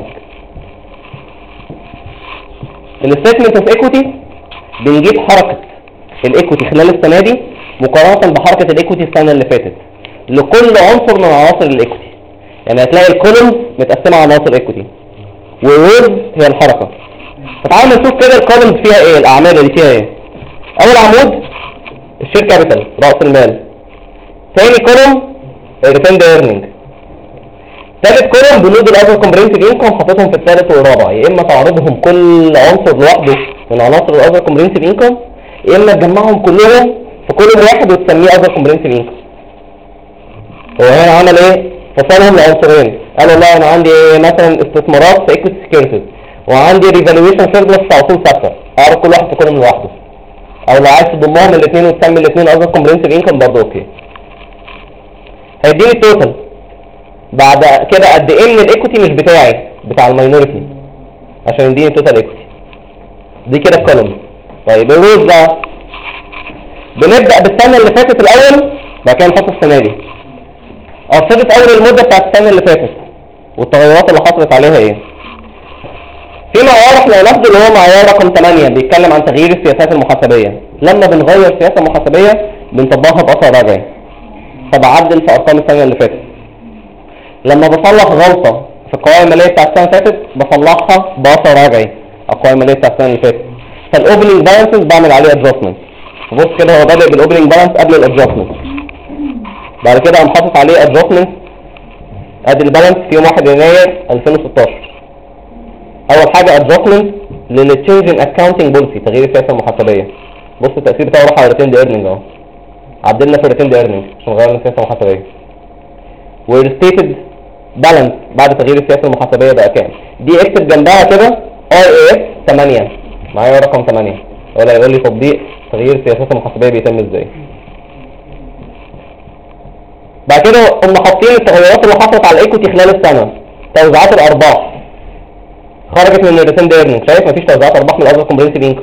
الستيتمنت اوف ايكويتي بنجيب حركة الايكويتي خلال السنة دي مقارنة بحركة الايكويتي السنة اللي فاتت لكل عنصر من عناصر الايكويتي. يعني هتلاقي الكولومز متقسمة على عناصر ايكويتي والروز هي الحركة. فتعالوا نشوف كده الكولومز فيها ايه، الاعمال اللي فيها ايه. اول عمود الشير كابيتال رأس المال، ثاني كولوم الريتيند ايرنينج، ثالث كولوم بنود الاذر كومبريهنسيف انكم حطيتهم في الثالث والرابع. يا اما تعرضهم كل عنصر لوحده من عناصر الاذر كومبريهنسيف انكم، يا اما تجمعهم كلهم في كولوم واحد وتسميه اذر كومبريهنسيف انكم. هو هنا عمل ايه؟ فصلهم لعنصرين، قال والله انا عندي مثلا استثمارات في ايكويتي سكيورتيز وعندي ريفالويشن سيربلس في اصول ثابته، اعرض كل واحد في كولوم لوحده. او لو عايز تضمهم الاثنين وتسمي الاثنين اذر كومبريهنسيف انكم برضه اوكي. هيديني التوتال بعد كده قد ايه من الايكويتي مش بتاعي، بتاع الماينورتي، عشان يديني توتال ايكويتي. دي كده الكولوم. طيب الروز بقى بنبدا بالسنه اللي فاتت الاول، بعد كده نحط السنه دي. ارصده اول المده بتاعت السنه اللي فاتت والتغيرات اللي حصلت عليها ايه. في معيار احنا هناخده اللي هو معيار رقم 8 بيتكلم عن تغيير السياسات المحاسبيه. لما بنغير سياسه محاسبيه بنطبقها باثر رجعي، فبعدل في ارقام السنه اللي فاتت. لما بصلح غلطه في القوائم الماليه بتاعت السنه اللي فاتت بصلحها باثر رجعي على القوائم الماليه بتاعت السنه اللي فاتت. فالاوبننج بالانسز بعمل عليه ادجستمنت. بص كده هو بادئ بالاوبننج بالانس قبل الادجستمنت، بعد كده قام حاطط عليه ادجستمنت. ادي البالانس في يوم 1 يناير 2016. اول حاجه ادجستمنت للتشينج ان اكاونتنج بوليسي، تغيير السياسه المحاسبيه. بص التاثير بتاعه راح على ريتيند ايرنينج اهو، عدلنا في ريتيند ايرنينج عشان غيرنا السياسه المحاسبيه. والستيتد بالانس بعد تغيير السياسه المحاسبيه بقى كام؟ دي اكتب جنبها كده IAS 8 معايا رقم 8 ولا يقول لي تطبيق تغيير السياسات المحاسبيه بيتم ازاي. بعد كده هم حاطين التغيرات اللي حصلت على الايكويتي خلال السنه. توزيعات الارباح خرجت من الريتيند ايرنينج، شايف مفيش توزيعات ارباح من الاذر كومبريهنسيف انكم.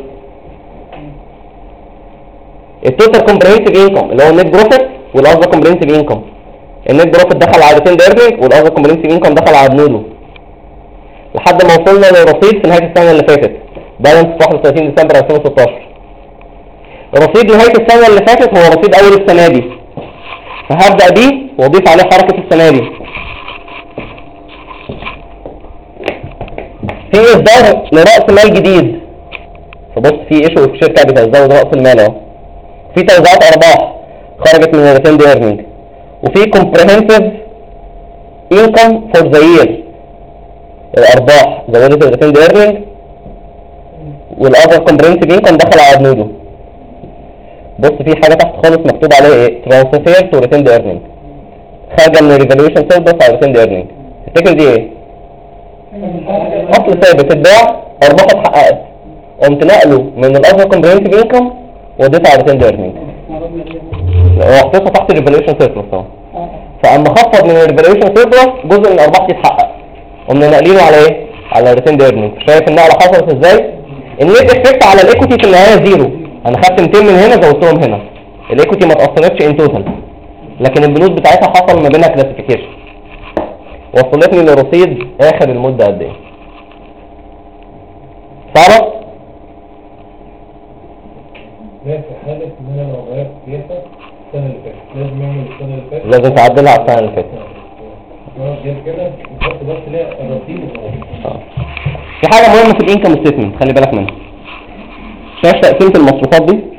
التوتال كومبريهنسيف انكم اللي هو النت بروفيت والاذر كومبريهنسيف انكم. النت بروفيت دخل على الريتيند ايرنينج والاذر كومبريهنسيف انكم دخل على بنوده، لحد ما وصلنا للرصيد في نهايه السنه اللي فاتت بالانس 31 ديسمبر 2016. رصيد نهايه السنه اللي فاتت هو رصيد اول السنه دي، فهبدأ بيه واضيف عليه حركة السنة دي. في إصدار لرأس مال جديد، فبص في ايشو في شركة بتزود رأس المال اهو. في توزيعات أرباح خرجت من الريتيند ايرنينج، وفي comprehensive income for the year، الأرباح زودت الريتيند ايرنينج والأذر comprehensive income دخل على بنوده. بص في حاجه تحت خالص مكتوب عليها ايه؟ ترانسفير تو ريتيند ايرنينج، خارجه من الريفالويشن سيرفيس على ريتيند ايرنينج. تفتكر دي ايه؟ اصل ثابت اتباع، ارباحه اتحققت، قمت نقله من الاذر كومبريهنسيف انكم وديته على ريتيند ايرنينج، وحطيتها تحت الريفالويشن سيرفيس اهو. فاما خفض من الريفالويشن سيرفيس جزء من الارباح دي اتحقق، قمنا ناقلينه على ايه؟ على ريتيند ايرنينج. شايف النقله حصلت ازاي؟ النت افكت على الايكوتي في النهايه زيرو، انا خدت 200 من هنا زودتهم هنا، الايكوتي ما اتاثرتش ان توتال، لكن البنود بتاعتها حصل ما بينها كلاسيفيكيشن. وصلتني لرصيد اخر المده قد ايه؟ صعبه؟ لا، في حالة ان انا لو غيرت سياسة السنة اللي فاتت لازم اعمل السنة اللي فاتت، لازم تعدلها على السنه اللي فاتت. غير كده نحط بس لا الرصيد وخلاص. في حاجه مهمه في الانكم ستيتمنت خلي بالك منها. شايف تقسيمه المصروفات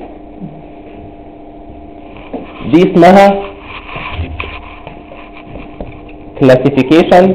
دي اسمها classification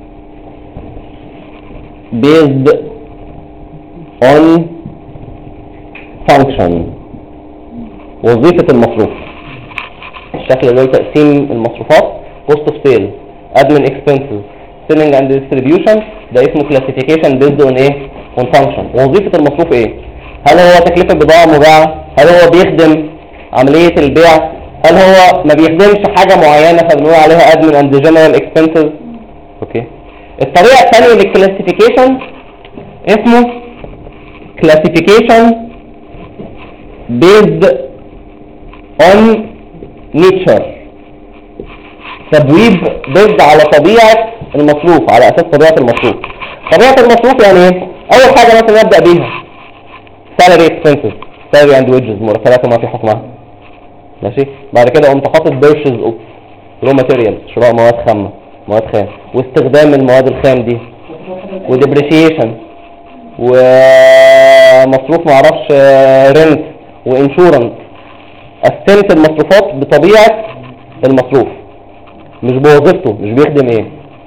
based on function. وظيفة المصروف الشكل اللي هو تقسيم المصروفات cost of sale, admin expenses, selling and distribution، ده اسمه classification based on ايه؟ on function. وظيفة المصروف ايه؟ هل هو تكلفة بضاعة مباعة؟ هل هو بيخدم عملية البيع؟ هل هو ما بيخدمش حاجة معينة فبنقول عليها admin and general expenses؟ اوكي. الطريقة الثانية للكلاسيفيكيشن اسمه classification based on nature، تبويب based على طبيعة المصروف، على اساس طبيعة المصروف. طبيعة المصروف يعني ايه؟ اول حاجة مثلا نبدأ بيها salary expenses، salary and wages، مرتبات وما في حكمها، ماشي. بعد كده قمت حاطط purchase of raw materials، شراء مواد خام، واستخدام المواد الخام دي، وديبريشيشن، ومصروف معرفش رنت، وانشورنس. قسمت المصروفات بطبيعة المصروف مش بوظيفته، مش بيخدم ايه.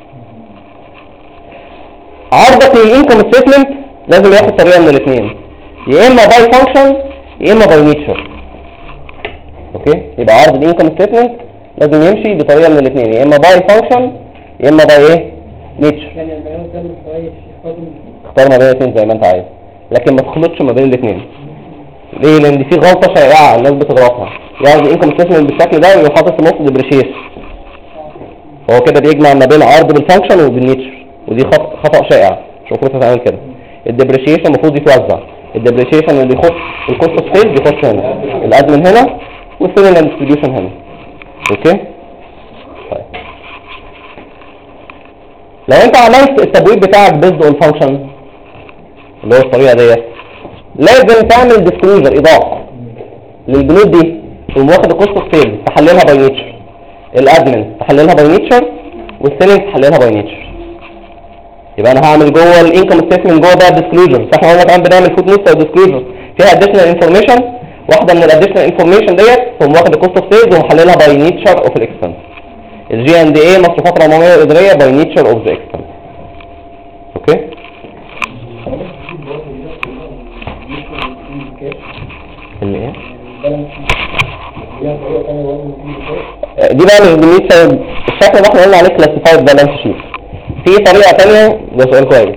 عرضك للانكم ستيتمنت لازم ياخد طريقة من الاثنين، يا اما باي فانكشن يا اما باي نيتشر. اوكي، يبقى عرض الانكم ستيتمنت لازم يمشي بطريقة من الاثنين، يا اما باي فانكشن يا اما باي ايه؟ نيتشر. يعني البيان ده مش كويس اختار ما بين الاثنين زي ما انت عايز، لكن ما تخلطش ما بين الاثنين. ليه؟ لان دي في غلطة شائعة الناس بتغلطها، يعرض الانكم ستيتمنت بالشكل ده ويقوم حاطط في النص ديبريشيشن، هو كده بيجمع ما بين عرض بالفانكشن وبالنيتشر، ودي خطأ شائع، مش المفروض تتعمل كده. الديبريشيشن المفروض يتوزع، الديبريشيشن اللي يخش الكوست اوف سيلز يخش هنا، الادمن هنا، والسيلينج اند ديستريبيوشن هنا. اوكي؟ طيب لو انت عملت التبويب بتاعك بيزد اون فانكشن اللي هو الطريقه ديت، لازم تعمل ديسكلوجر، اضافه للبنود دي، تقوم واخد الكوست اوف سيلز تحللها باي نيتشر، الادمن تحللها باي نيتشر، والسيلينج تحللها باي نيتشر. يبقى انا هعمل جوه الانكم ستيتمنت جوه بقى ديسكلوجر، احنا قلنا كمان بنعمل فوت نوت او ديسكلوجر فيها اديشنال انفورميشن، واحده من الاديشنال انفورميشن ديت تقوم واخد الكوست اوف سيلز ومحللها باي نيتشر اوف الاكسبنس. الجي اند اي مصروفات العموميه الاداريه باي نيتشر اوف ذا اكسبنس. اوكي؟ اللي ايه؟ دي بقى مش بالنيتشر، الشكل اللي احنا قلنا عليه كلاسيفايد بالانس شيت. في طريقه ثانيه، ده سؤال كويس،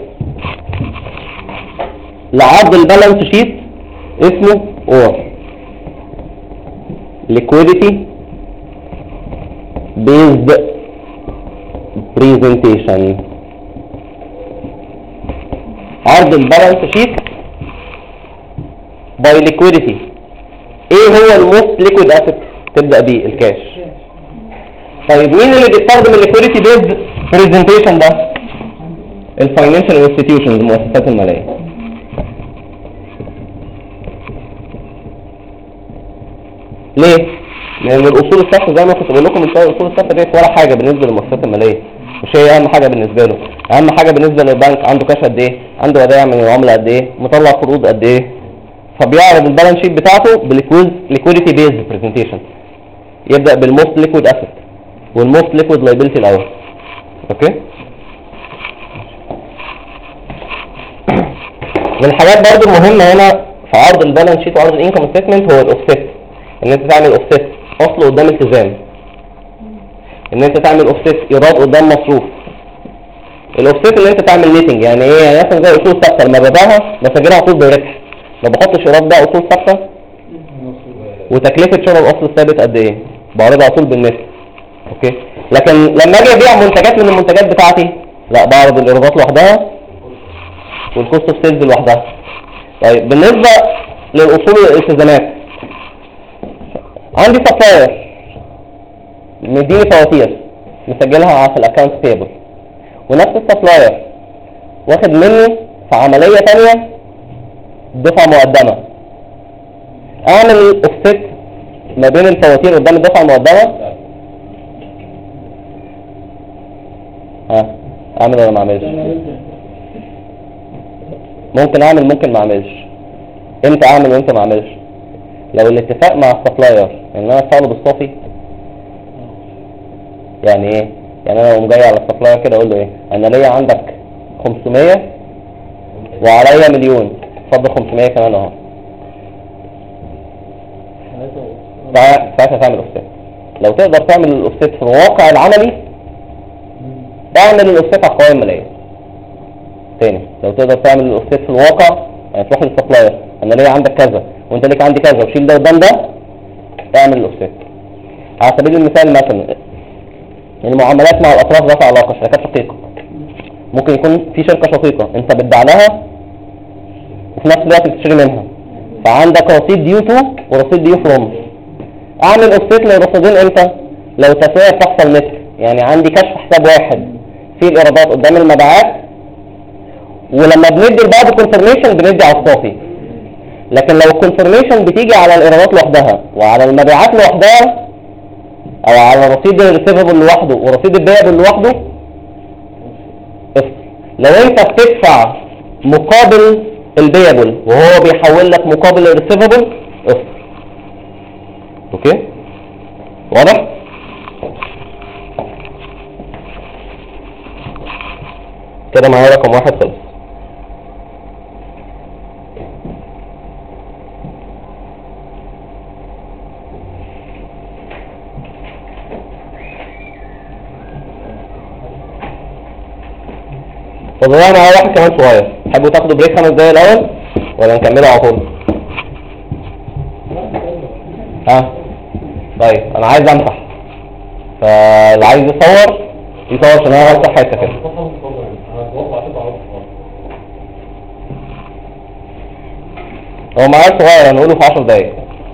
لعرض البالانس شيت اسمه اور liquidity based presentation. عرض البالانس شيت باي liquidity. ايه هو الموست ليكويد اسيت؟ تبدا بيه الكاش. طيب مين اللي بيستخدم الليكويديتي بيزد بريزنتيشن ده؟ الفاينانشال انستتيوشنز، المؤسسات الماليه. ليه؟ لان الاصول الثابته زي ما كنت بقول لكم من شويه، الاصول الثابته ديت ولا حاجه بالنسبه للمؤسسات الماليه، مش هي اهم حاجه بالنسبه له. اهم حاجه بالنسبه للبنك عنده كاش قد ايه، عنده ودائع من العمله قد ايه، مطلع قروض قد ايه. فبيعرض البالانس شيت بتاعته بالليكويديتي بيزد بريزنتيشن، يبدا بالموست ليكويد اسيت والموست ليكويد لايبيلتي الاول. اوكي؟ من الحاجات برضو المهمه هنا في عرض البالانس شيت وعرض الانكم ستيتمنت هو الاوفست. ان انت تعمل اوفست اصل قدام التزام، ان انت تعمل اوفست ايراد قدام مصروف. الاوفست اللي انت تعمل نيتنج يعني ايه؟ يعني مثلا زي اصول ثابته لما ببيعها بسجلها على طول بربح، ما بحطش ايراد بقى اصول ثابته وتكلفه شراء الاصل الثابت قد ايه، بعرضها على طول بالنت. اوكي. لكن لما اجي ابيع منتجات من المنتجات بتاعتي لا، بعرض الايرادات لوحدها والكوست اوف سيلز لوحدها. طيب بالنسبه للاصول والالتزامات، عندي سبلاير مديني فواتير مسجلها في الاكونت بيبل، ونفس السبلاير واخد مني في عمليه ثانيه دفعه مقدمه، اعمل اوفست ما بين الفواتير قدام الدفعه المقدمه؟ اعمل ولا ما اعملش؟ ممكن اعمل ممكن ما اعملش. امتى اعمل وامتى ما اعملش؟ لو الاتفاق مع السبلاير ان انا اشتغل بالصافي. يعني ايه؟ يعني انا اقوم جاي على السبلاير كده اقول له ايه؟ انا ليا عندك 500 وعليا مليون، اتفضل 500 كمان اهو. ساعتها تعمل اوفست. لو تقدر تعمل الاوفست في الواقع العملي تعمل الاوفست على القوائم الماليه. تاني، لو تقدر تعمل الاوفست في الواقع يعني تروح للسبلاير انا ليا عندك كذا وانت ليك عندي كذا وشيل ده قدام ده، اعمل الاوفست. على سبيل المثال مثلا المعاملات مع الاطراف ذات علاقه، شركات شقيقه، ممكن يكون في شركه شقيقه انت بتدع لها وفي نفس الوقت بتشتري منها، فعندك رصيد ديو تو ورصيد ديو فروم. اعمل اوفست للرصيدين امتى؟ لو تسويه تحصل مثل، يعني عندي كشف حساب واحد فيه الايرادات قدام المبيعات، ولما بندي لبعض كونفرميشن بندي على الصافي. لكن لو الكونفرميشن بتيجي على الايرادات لوحدها وعلى المبيعات لوحدها او على رصيد الريسيفبل لوحده ورصيد البيعبل لوحده، لو انت بتدفع مقابل البيعبل وهو بيحول لك مقابل الريسيفبل افصل. اوكي واضح؟ كده معايا رقم واحد خلص. طب انا معايا واحد كمان صغير، تحبوا تاخدوا بريك 5 دقايق الاول ولا نكمله على طول؟ ها طيب انا عايز امسح، فاللي عايز يصور عشان انا همسح حته كده. هو معايا صغير هنقوله في 10 دقايق.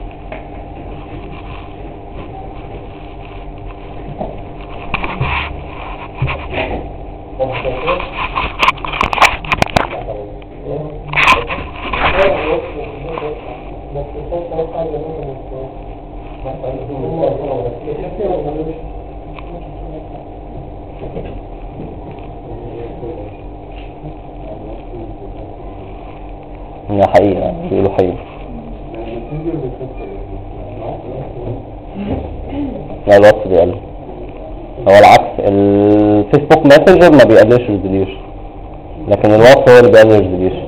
ده حقيقة بيقولوا حقيقة. لا الواتس بيقل، هو العكس، الفيسبوك ماسنجر ما بيقللش ريزوليوشن لكن الواتس هو اللي بيقلل ريزوليوشن.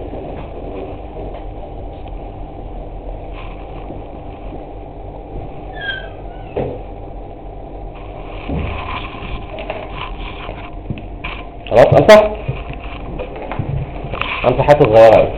خلاص امسح حته صغيره قوي.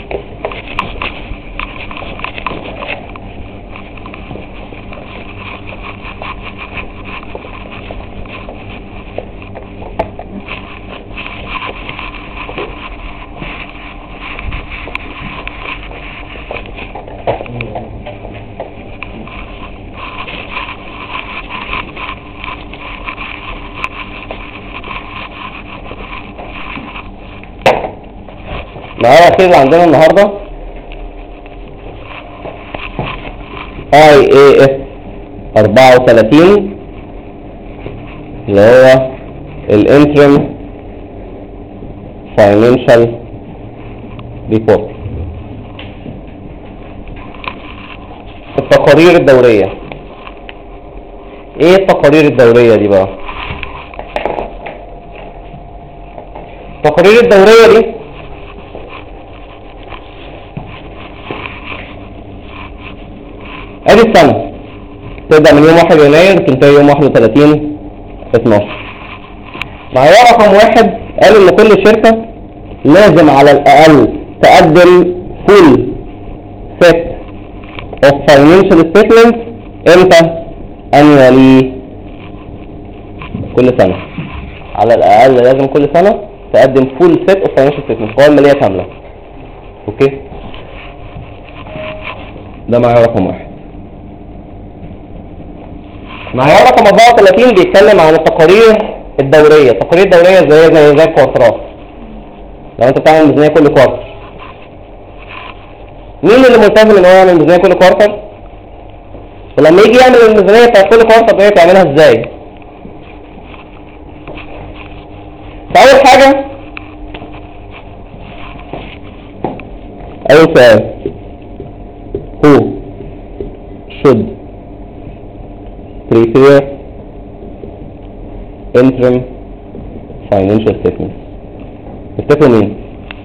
معايا الاخير اللي عندنا النهارده IAS 34 اللي هو الانترم فاينانشال ريبورت، التقارير الدورية. ايه التقارير الدورية دي بقى؟ التقارير الدورية دي ادي سنة تبدأ من يوم 1 يناير تنتهي يوم 31/12. معيار رقم 1 قال ان كل شركة لازم على الاقل تقدم full set of financial statements امتى؟ annually، كل سنة على الاقل لازم كل سنة تقدم full set of financial statements، قوائم مالية كاملة. اوكي، ده معيار رقم 1. معيار رقم 34 بيتكلم عن التقارير الدورية. التقارير الدورية زي الكوارترات، لو انت بتعمل ميزانية كل كوارتر. مين اللي ملتزم ان هو يعمل ميزانية كل كوارتر؟ ولما يجي يعمل الميزانية بتاعت كل كوارتر ده تعملها ازاي؟ فأول حاجة، أول سؤال، who should prepare interim financial statements؟ تفتكروا مين؟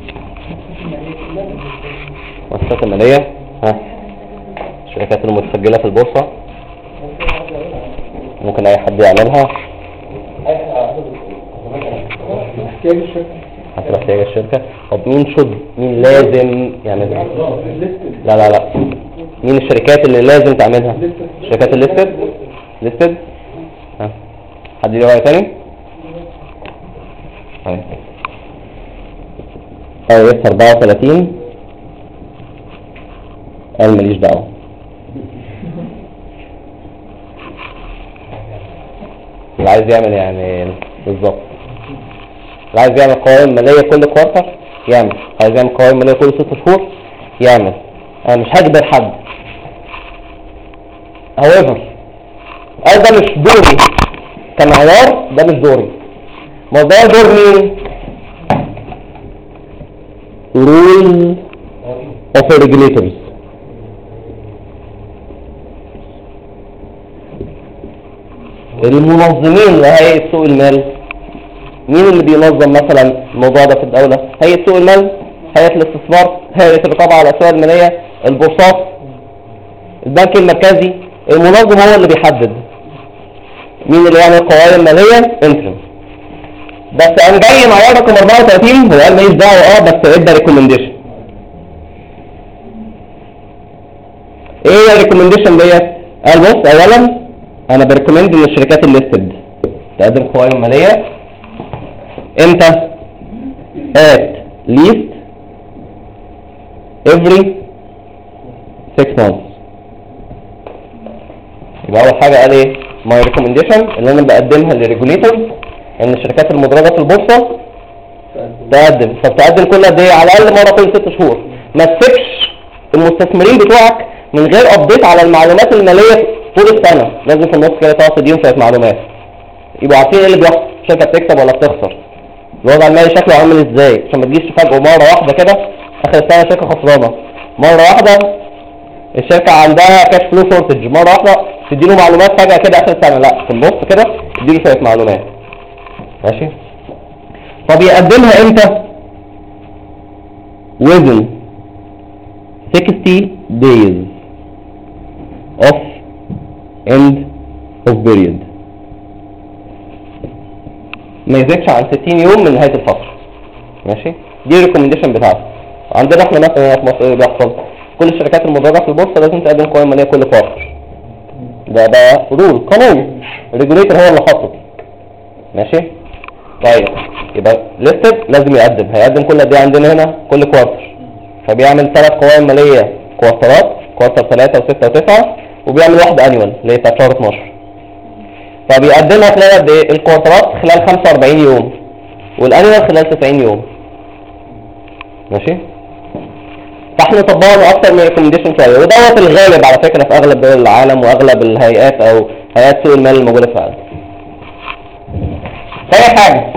مؤسسات المالية، الشركات المتسجلة في البورصة، ممكن أي حد يعملها حسب احتياج الشركة. طب مين لازم يعملها؟ لا مين الشركات اللي لازم تعملها؟ الشركات الليستد. حد ليه رأي تاني؟ اس 34 قال ماليش دعوة. اللي عايز يعمل يعني بالظبط، اللي عايز يعمل قوائم مالية كل كوارتر يعمل، عايز يعمل قوائم مالية كل 6 شهور يعمل. انا مش هجبر حد. however ده مش دوري كمعيار، ده مش دوري. ما ده دور مين؟ rule of the regulators. المنظمين لهيئة سوق المال. مين اللي بينظم مثلا الموضوع ده في الدولة؟ هيئة سوق المال، هيئة الاستثمار، هيئة الرقابة على الأسواق المالية، البورصات، البنك المركزي. المنظم هو اللي بيحدد مين اللي يعمل قوائم مالية انترم. بس انا جاي معيار رقم 34 هو قال ماليش دعوة بس ادى ريكومنديشن. ايه الريكومنديشن ديت؟ قال بص، اولا انا بريكومند ان الشركات الليستد تقدم قوائم مالية امتى؟ at least every 6 months. يبقى اول حاجة قال ايه؟ my recommendation اللي انا بقدمها للريجوليتورز ان الشركات المدرجة في البورصة تقدم. فبتقدم كل قد ايه؟ على الاقل مرة كل 6 شهور. ما تسيبش المستثمرين بتوعك من غير ابديت على المعلومات المالية طول السنة. لازم في النص كده تقعد تديهم شوية معلومات يبقوا عارفين ايه اللي بيحصل، الشركة بتكسب ولا بتخسر، الوضع المالي شكله عامل ازاي، عشان ما تجيش فجأة مرة واحدة كده اخر السنة الشركة خسرانة، مرة واحدة الشركة عندها كاش فلو شورتج، مرة واحدة تديله معلومات فجأة كده اخر السنة. لا، في النص كده تديله شوية معلومات. ماشي؟ طب يقدمها امتى؟ within 60 days of end of period. ما يزيدش عن 60 يوم من نهاية الفترة. ماشي؟ دي الريكومنديشن بتاعته. عندنا احنا مثلا في مصر ايه بيحصل؟ كل الشركات المدرجة في البورصة لازم تقدم قوائم مالية كل كوارتر. ده رول قانون، الريجوليتور هو اللي حاطه. ماشي؟ طيب يبقى ليستد لازم يقدم، هيقدم كل قد ايه عندنا هنا؟ كل كوارتر. فبيعمل 3 قوائم مالية كوارترات، كوارتر 3 و6 و9، وبيعمل واحدة انيوال اللي هي بتاعت شهر 12. فبيقدمها خلال قد ايه؟ الكوارترات خلال 45 يوم والانيوال خلال 90 يوم. ماشي؟ فاحنا طبقنا اكتر من ريكومنديشن شويه، ودوت الغالب على فكره في اغلب دول العالم واغلب الهيئات او هيئات سوق المال الموجوده في العالم. تاني حاجه،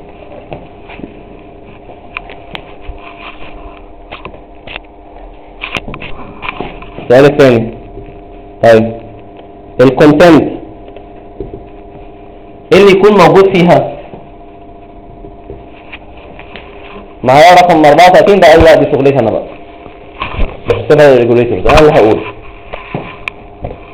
السؤال الثاني، طيب الكونتنت ايه اللي يكون موجود فيها؟ معايا رقم 34 بقى. لا دي شغلتي انا بقى، بسيبها للريجوليتورز، انا اللي هقول.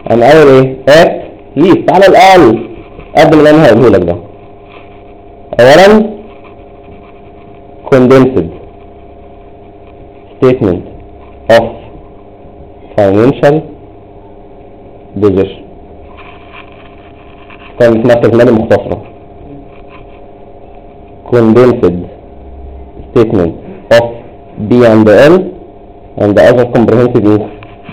انا قايل ايه؟ ات ليست على الاقل قد ما انا هقوله لك ده. اولا condensed statement of financial position، كانت مركز مالي مختصرة. condensed statement of B&L and the other comprehensive income.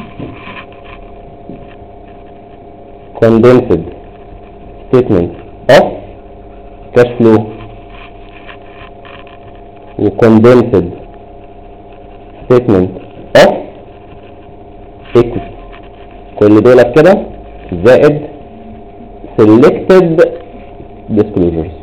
condensed statement of cash flow و condensed statement of equity. كل دول كده زائد selected disclosures.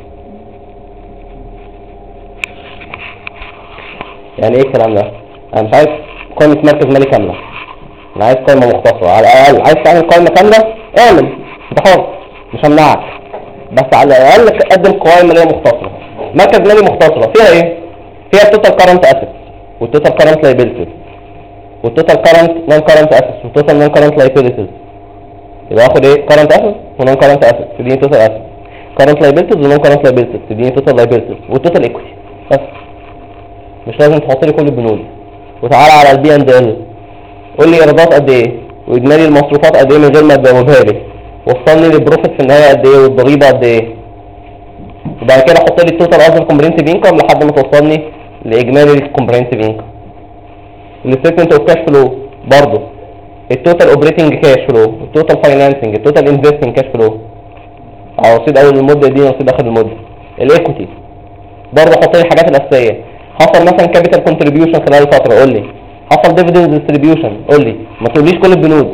يعني ايه الكلام ده؟ انا مش عايز قائمة مركز مالي كاملة، انا عايز قائمة مختصرة. على الاقل عايز تعمل قائمة كاملة اعمل، انت حر مش همنعك، بس على الاقل قدم قوائم مالية مختصرة. مركز مالي مختصرة فيها ايه؟ فيها التوتال كارنت اسيتس والتوتال كارنت لايبيلتيز والتوتال كارنت نون كارنت اسيتس والتوتال نون كارنت لايبيلتيز. يبقى اخد ايه؟ كارنت اسيتس ونون كارنت اسيتس تديني توتال اسيتس، كارنت لايبيلتيز ونون كارنت لايبيلتيز تديني توتال لايبيلتيز والتوتال ايكويتي. بس مش لازم تحط لي كل البنود. وتعالى على البي اند ال قول لي ايرادات قد ايه واجمالي المصروفات قد ايه من غير ما تجاوبها لي، وصلني للبروفيت في النهايه قد ايه والضريبه قد ايه، وبعد كده حط لي التوتال اذر كومبريهنسيف انكم لحد ما توصلني لاجمالي الكومبريهنسيف انكم. الستيتمنت اوف كاش فلو برضه التوتال اوبريتنج كاش فلو، التوتال فاينانسنج، التوتال انفستنج كاش فلو على رصيد اول المده دي ورصيد اخر المده. الايكوتي برضه حط لي الحاجات الاساسيه. حصل مثلا كابيتال كونتريبيوشن خلال الفتره قول لي، حصل ديفيدند ديستريبيوشن قول لي، ما تقوليش كل البنود.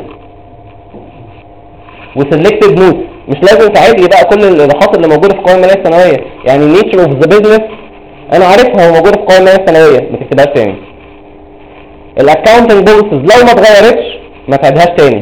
وسلكتد نوت مش لازم تعيد لي بقى كل الايضاحات اللي موجوده في القوائم الماليه السنويه، يعني نيتشر اوف ذا بيزنس انا عارفها وموجوده في القوائم الماليه السنويه ما تكتبهاش تاني. الاكونتنج بوليسز لو ما اتغيرتش ما تعيدهاش تاني.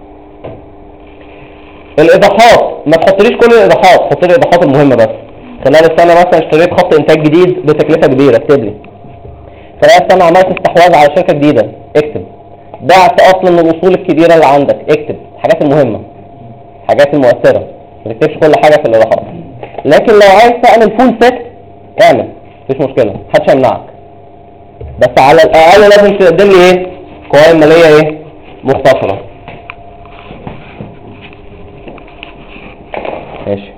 الايضاحات ما تحطليش كل الايضاحات، حط لي الايضاحات المهمه بس. خلال السنه مثلا اشتريت خط انتاج جديد بتكلفه كبيره اكتب لي. خلال السنه عملت استحواذ على شركه جديده اكتب. بعت اصل من الاصول الكبيره اللي عندك اكتب. الحاجات المهمه الحاجات المؤثره، ما تكتبش كل حاجه في الايضاحات. لكن لو عايز تعمل فول سيت اعمل مفيش مشكله محدش هيمنعك، بس على الاقل لازم تقدم لي ايه؟ قوائم ماليه ايه؟ مختصره. ماشي.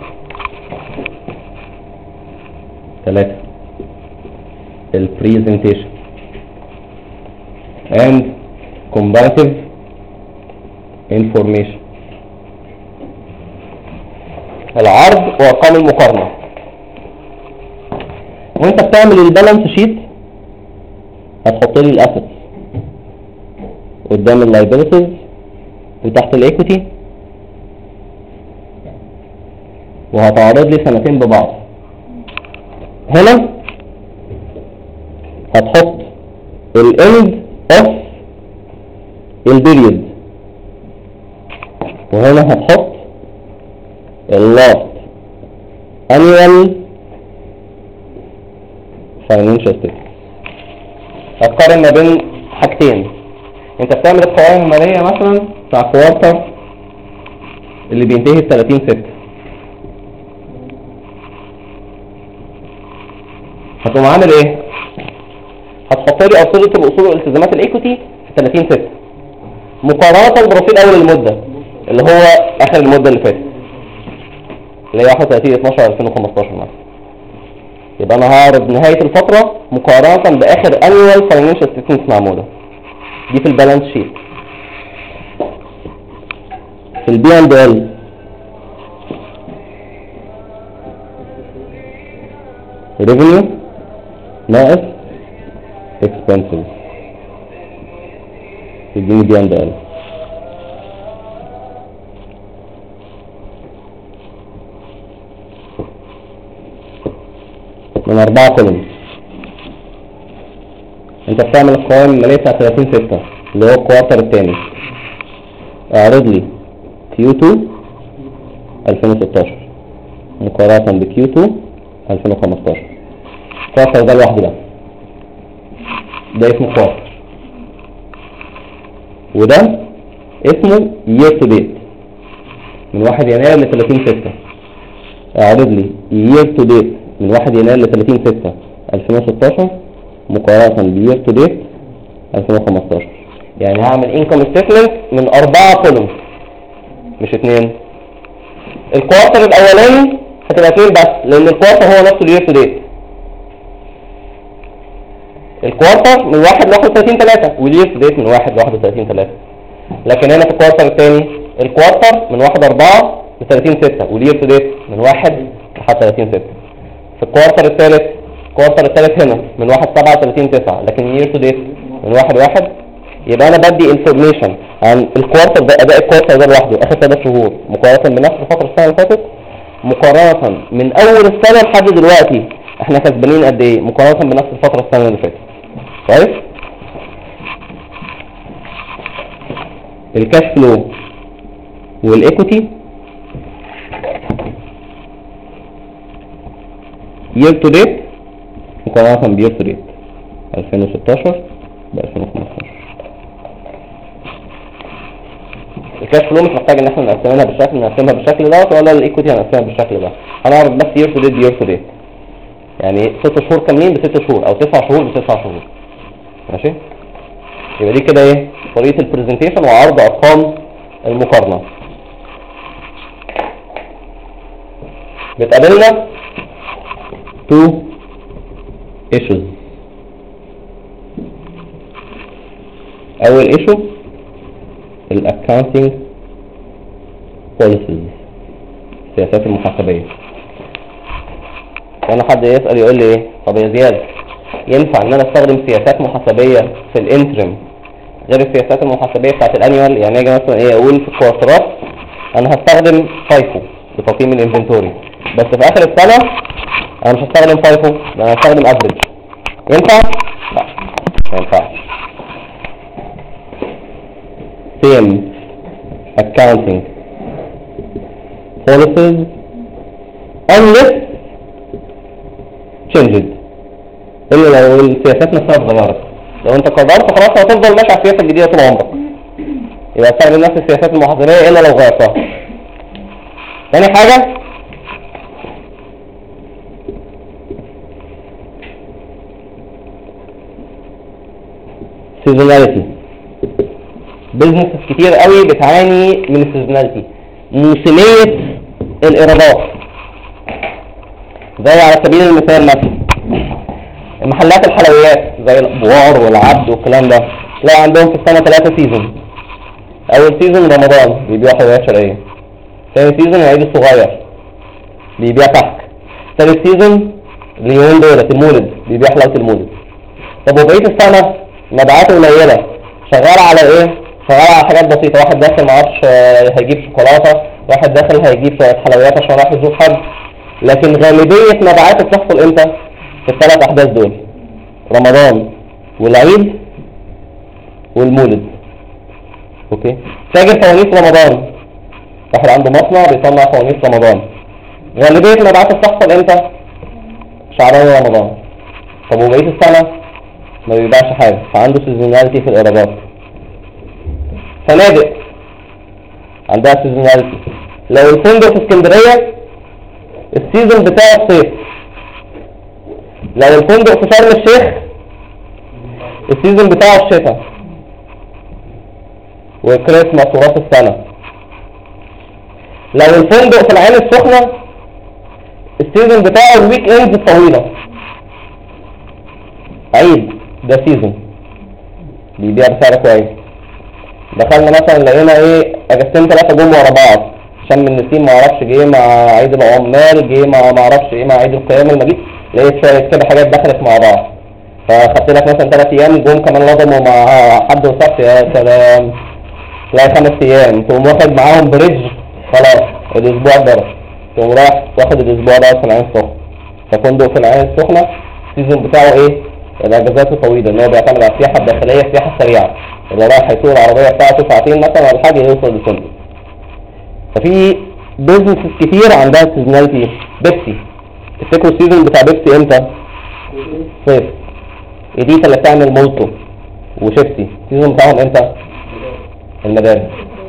3 البريزنتيشن and comparative information، العرض وارقام المقارنه. وانت بتعمل البالانس شيت هتحط لي الاسيتس قدام اللايبيلتيز وتحت الايكويتي، وهتعرض لي سنتين ببعض. هنا هتحط الاند اوف البيريود، وهنا هتحط اللاست annual financial statement. هتقارن ما بين حاجتين. انت بتعمل القوائم المالية مثلا بتاع كوارتر اللي بينتهي ب 30/6، هتقوم عامل ايه؟ هتحط لي أرصدة الأصول والالتزامات الايكوتي في 30/6 مقارنة برصيد أول المدة اللي هو آخر المدة اللي فاتت اللي هي 31/12/2015 مثلا. يبقى أنا هعرض نهاية الفترة مقارنة بآخر annual financial statements معمولة. دي في البالانس شيت. في البي اند ال revenue ناقص expenses تديني بي اند ال. من 4 كولومز. انت بتعمل القوائم المالية بتاع 30/6 اللي هو الكوارتر الثاني. اعرض لي Q2 2016 مقارنة ب Q2 2015. الكوارتر ده لوحده ده اسمه كوارتر، وده اسمه year to date من 1 يناير ل 30/6. اعرض لي year to date من 1 يناير ل 30/6/2016 مقارنة ب year to date 2015. يعني هعمل income statement من 4 كولومز مش 2. الكوارتر الاولاني هتبقى 2 بس لان الكوارتر هو نفسه اليير تو ديت. الكوارتر من 1 ل 31/3 واليير تو ديت من 1 ل 31/3. لكن هنا في الكوارتر الثاني الكوارتر من 1/4 ل 30/6 واليير تو ديت من 1 لحد 30/6. في الكوارتر الثالث هنا من 1/7 ل 30/9 لكن اليير تو ديت من 1/1. يبقى انا بدي انفورميشن عن الكوارتر ده، اداء الكوارتر ده لوحده اخر 3 شهور مقارنه بنفس فتره السنه اللي فاتت، مقارنه من اول السنه لحد دلوقتي احنا كسبانين قد ايه مقارنه بنفس الفتره السنه اللي فاتت. كويس. الكاش فلو والايكوتي يير تو ديت مقارنه بيير تو ديت 2016 ب 2015. الكاش فلو مش محتاج ان احنا نقسمها بالشكل ده ولا الايكوتي هنقسمها بالشكل ده. هنعرف بس يير تو ديت يعني 6 شهور كاملين ب6 شهور او 9 شهور ب9 شهور. ماشي. يبقى دي كده ايه طريقه البرزنتيشن وعرض ارقام المقارنه. بتقابلنا 2 issues. اول issue الاكاونتنج بوليسيز، السياسات المحاسبيه. وانا حد يسال يقول لي ايه طب يا زياد ينفع ان انا استخدم سياسات محاسبيه في الانترم غير السياسات المحاسبيه بتاعت الانيوال؟ يعني اجي مثلا ايه اقول في الكوارترات انا هستخدم فايفو لتقييم الانفنتوري، بس في اخر السنه انا مش هستخدم فايفو، انا هستخدم افريج. ينفع؟ لا ما ينفعش. same accounting policies unless changed. إلا لو السياسات نفسها اتغيرت. لو انت قررت خلاص هتفضل ماشي على السياسة الجديدة طول عمرك، يبقى استخدم نفس السياسات المحاسبية إلا لو غيرتها. ثاني حاجة seasonality. بيزنس كتير قوي بتعاني من السيزوناليتي، موسمية الإيرادات. زي على سبيل المثال مثلا محلات الحلويات زي الأبوار والعبد والكلام ده، تلاقي عندهم في السنة 3 سيزون. أول سيزون رمضان بيبيعوا حلويات شرقية، ثاني سيزون العيد الصغير بيبيع كحك، ثالث سيزون اليومين دولت المولد بيبيع حلاوة المولد. طب وبقية السنة مبيعاته قليلة، شغال على ايه؟ شغال على حاجات بسيطة. واحد داخل معرفش هيجيب شوكولاتة، واحد داخل هيجيب شوية حلويات عشان راح يزور حد. لكن غالبية مبيعاته بتحصل امتى؟ في ال3 أحداث دول، رمضان والعيد والمولد. اوكي. تاجر فوانيس رمضان، واحد عنده مصنع بيصنع فوانيس رمضان، غالبية مبيعاته بتحصل امتى؟ شعبان ورمضان. طب وبقية السنة ما بيبيعش حاجة، فعنده سيزوناليتي في الإيرادات. فنادق عندها سيزوناليتي. لو الفندق في اسكندرية السيزون بتاعه الصيف، لو الفندق في شرم الشيخ السيزون بتاعه الشتاء وكريسماس وراس السنة. لو الفندق في العين السخنة السيزون بتاعه الويك اندز الطويلة، عيد ده سيزون بيبيع بسعر كويس. دخلنا مثلا لقينا ايه اجازتين 3 جم ورا بعض، شم النسيم معرفش جه مع عيد العمال، جه مع معرفش ايه مع عيد القيامة المجيد، لقيت شوية كده حاجات دخلت مع بعض، فخدت لك مثلا 3 ايام جم كمان لضموا مع حد وسبت، يا سلام تلاقي 5 ايام تقوم واخد معاهم بريدج، خلاص الاسبوع ضرب، تقوم رايح واخد الاسبوع ده في العين السخنة. ففندق في العين السخنة السيزون بتاعه ايه؟ الاجازات الطويلة، اللي هو بيعتمد على السياحة الداخلية، السياحة السريعة، اللي رايح هيسوق العربية بتاعته ساعتين مثلا ولا حاجة يوصل للفندق. ففي بيزنس كتير عندها سيزوناليتي. بيبسي، تفتكروا السيزون بتاع بيبسي امتى؟ صيف. إديتا اللي بتعمل مولتو وشيبسي السيزون بتاعهم امتى؟ المدارس.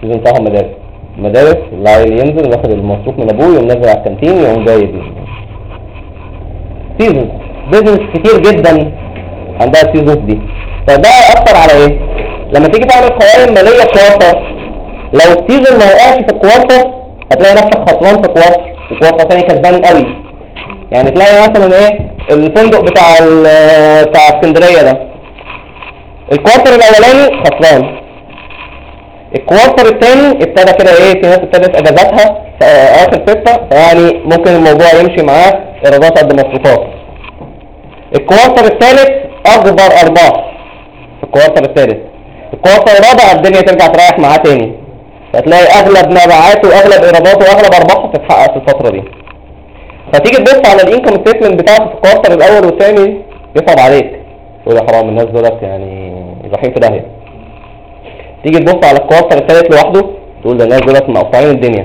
السيزون بتاعهم مدارس العيل ينزل ياخد المصروف من ابوه يقوم نازل على الكانتين يقوم جاي بيه. سيزون بيزنس كتير جدا عندها السيزونز دي. فده اثر على ايه؟ لما تيجي تعمل قوائم ماليه كوارتر، لو السيزون ما وقعش في الكوارتر هتلاقي نفسك خسران في كوارتر وكوارتر ثاني كسبان قوي. يعني تلاقي مثلا ايه الفندق بتاع اسكندريه ده الكوارتر الاولاني خسران، الكوارتر الثاني ابتدى كده ايه في ناس ابتدت اجازاتها في اخر 6 يعني ممكن الموضوع يمشي معاه ايرادات قد مصروفات. الكوارتر الثالث اكبر ارباح في الكوارتر الثالث، الكوارتر الرابع الدنيا ترجع تريح معاه تاني، فتلاقي اغلب مبيعاته واغلب ايراداته واغلب ارباحه تتحقق في الفتره دي. فتيجي تبص على الانكم ستيتمنت بتاعته في الكوارتر الاول والثاني يصعب عليك، تقول يا حرام الناس دولت يعني رايحين في داهيه. تيجي تبص على الكوارتر الثالث لوحده تقول ده الناس دولت مقطعين الدنيا.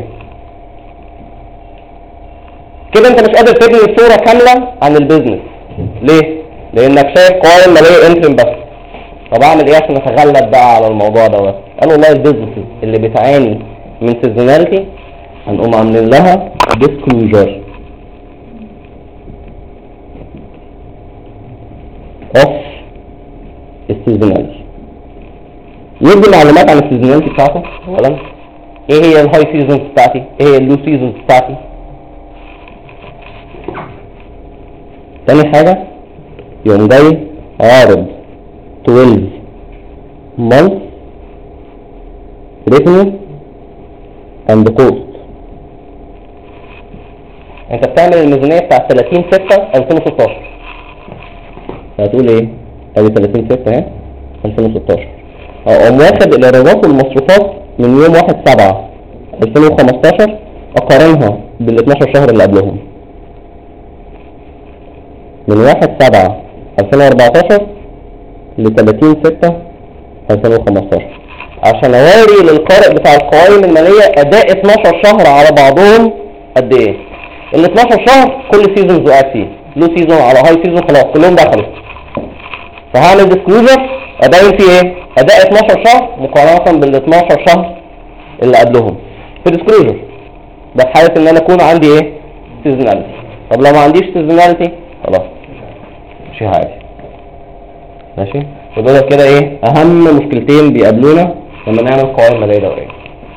كده انت مش قادر تبني صوره كامله عن البيزنس. ليه؟ لانك شايف قوائم ماليه انترم بس. طب اعمل ايه عشان اتغلب بقى على الموضوع دوت؟ قال والله البيزنس اللي بتعاني من سيزوناليتي هنقوم عاملين لها ديسكلوجر اوف السيزوناليتي. يدي معلومات عن السيزوناليتي بتاعته. اولا ايه هي الهاي سيزونز بتاعتي؟ ايه هي اللو سيزونز بتاعتي؟ تاني حاجة يوم جاي عارض 12 month revenue and cost. انت بتعمل الميزانية بتاع 30/6/2016 هتقول ايه؟ ادي 30/6 اهي 2016 اقوم واخد الايرادات والمصروفات من يوم 1/7/2015 اقارنها بال 12 شهر اللي قبلهم من 1/7/2014 ل 30/6/2015 عشان اوري للقارئ بتاع القوائم المالية اداء 12 شهر على بعضهم قد ايه. ال 12 شهر كل سيزون وقعت فيه، لو سيزون على هاي سيزون خلاص كلهم دخلوا. فهعمل ديسكلوجر ابين فيه ايه؟ اداء 12 شهر مقارنة بال 12 شهر اللي قبلهم في ديسكلوجر. ده في حالة ان انا اكون عندي ايه؟ سيزوناليتي. طب لو ما عنديش سيزوناليتي خلاص مش عادي. ماشي؟ ودول كده ايه اهم مشكلتين بيقابلونا لما نعمل قوائم ماليه دوريه.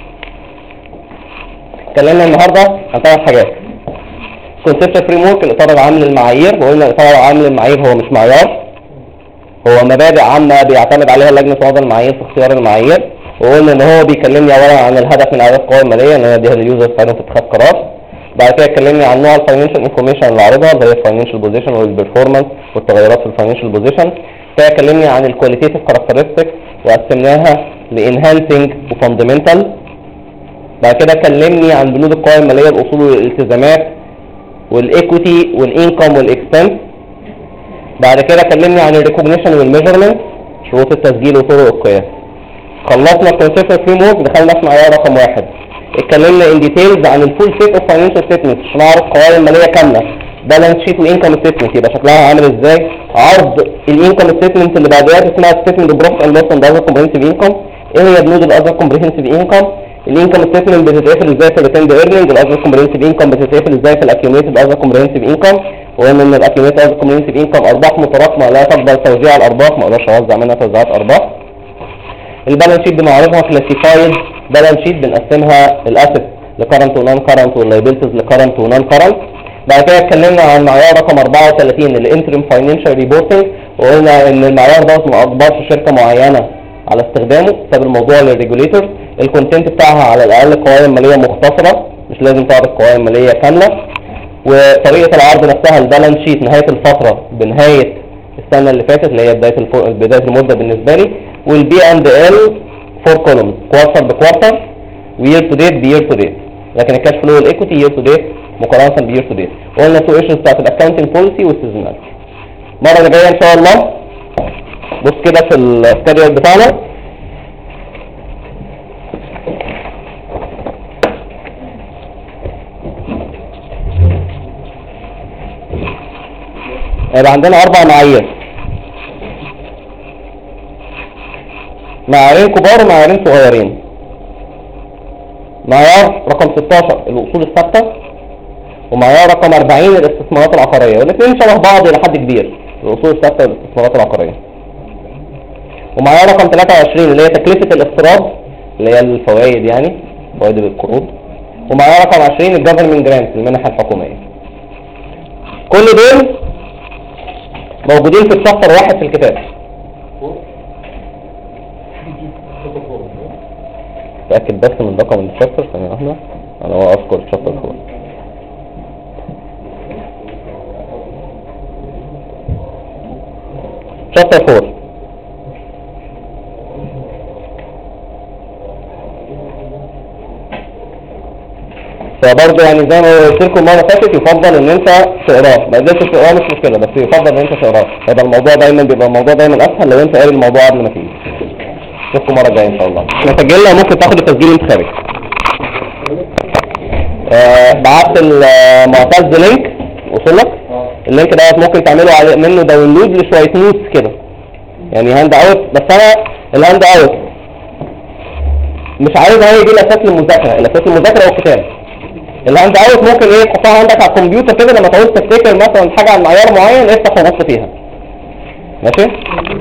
اتكلمنا النهارده عن 3 حاجات. كونسبت فريم ورك، الاطار العام للمعايير، وقلنا الاطار العام للمعايير هو مش معيار، هو مبادئ عامه بيعتمد عليها لجنه وضع المعايير في اختيار المعايير. وقلنا ان هو بيكلمني اولا عن الهدف من اعداد القوائم الماليه ان هي اديها لليوزر في اتخاذ قرار. بعد كده اتكلمنا عن نوع الفاينانشال انفورميشن اللي عارضها اللي هي الفاينانشال بوزيشن والبرفورمانس والتغيرات في الفاينانشال بوزيشن. كده اتكلمنا عن الكواليتيتيف كاركترستكس وقسمناها لانهانسنج وفاندمنتال. بعد كده اتكلمني عن بنود القوائم الماليه الاصول والالتزامات والايكويتي والانكم والاكسبنس. بعد كده اتكلمنا عن الريكوجنيشن والميجرمنت، شروط التسجيل وطرق القياس. خلصنا الكونسبت فريم ورك، دخلنا في معيار رقم 1. اتكلمنا ان ديتيلز عن الفول سيت اوف فاينانشال ستيتمنتس عشان اعرف قوائم ماليه كامله، بالانس شيت وانكم ستيتمنت يبقى شكلها عامل ازاي، عرض الانكم ستيتمنت اللي بعدها اسمها ستيتمنت بروفيت اند لوس اند اذر كومبريهنسيف انكم، ايه هي بنود الاذر كومبريهنسيف انكم، الانكم ستيتمنت بتتقفل ازاي في الريتيند ايرنينج، الاذر كومبريهنسيف انكم بتتقفل ازاي في الاكيوميتد اذر كومبريهنسيف انكم، وقلنا ان الاكيوميتد اذر كومبريهنسيف انكم ارباح متراكمه لا تقبل توزيع الارباح، ما اقدرش اوزع منها توزيعات ارباح. البالانس شيت بنعرضها كلاسيفايد بالانس شيت، بنقسمها الاسيت لكرنت ونون كرنت واللايبيلتيز لكرنت ونون كرنت. بعد كده اتكلمنا عن معيار رقم 34 الانتريم فاينانشال ريبورتنج، وقلنا ان المعيار ده ما اجبرش شركه معينه على استخدامه، ساب الموضوع للريجوليتور. الكونتنت بتاعها على الاقل قوائم ماليه مختصره، مش لازم تعرض قوائم ماليه كامله. وطريقه العرض نفسها البالانس شيت نهايه الفتره بنهايه السنه اللي فاتت اللي هي بدايه المده بالنسبه لي، والبي اند ال 4 كولومز كوارتر بكوارتر وير تو ديت بير تو ديت، لكن الكاش فلو والايكوتي يير تو ديت مقارنه بير تو ديت. وقلنا 2 ايشوز بتاعت الاكونتنج بوليسي والسيزوناليتي. المره اللي جايه ان شاء الله بص كده في السكادول بتاعنا هيبقى عندنا 4 معايير، معاييرين كبار ومعاييرين صغيرين. معيار رقم 16 الاصول الثابته، ومعيار رقم 40 الاستثمارات العقاريه، والاثنين شبه بعض الى حد كبير، الاصول الثابته والاستثمارات العقاريه. ومعيار رقم 23 اللي هي تكلفه الاقتراض اللي هي الفوائد، يعني فوائد القروض. ومعيار رقم 20 الجفرمنت جرانت المنح الحكوميه. كل دول موجودين في الشابتر واحد في الكتاب. تأكد بس من رقم الشابتر ثانية واحدة، أنا هو أذكر الشابتر هو شابتر 4. فبرضه يعني زي ما قلت لكم مرة فاتت، يفضل ان انت تقراه، ما قدرتش تقراه مش مشكلة، بس يفضل ان انت تقراه، هذا الموضوع دايما بيبقى الموضوع دايما اسهل لو انت قاري الموضوع قبل ما تيجي. اشوفكم مرة جاية ان شاء الله. احنا سجلنا، ممكن تاخد التسجيل وانت خارج. بعت المعتز لينك، وصل لك اللينك دوت، ممكن تعملوا عليه منه داونلود لشوية نوتس كده، يعني هاند اوت، بس انا الهاند اوت مش عايز هو يجي الاساس للمذاكرة، الاساس للمذاكرة هو الكتاب. الهاند اوت ممكن ايه تحطها عندك على الكمبيوتر كده، لما تعوز تفتكر مثلا حاجة عن معيار معين افتح وبص فيها، ماشي؟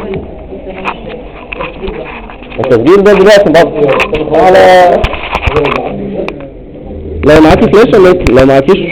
التسجيل ده دلوقتي برضه على لو معاكي فلاش، لو معاكيش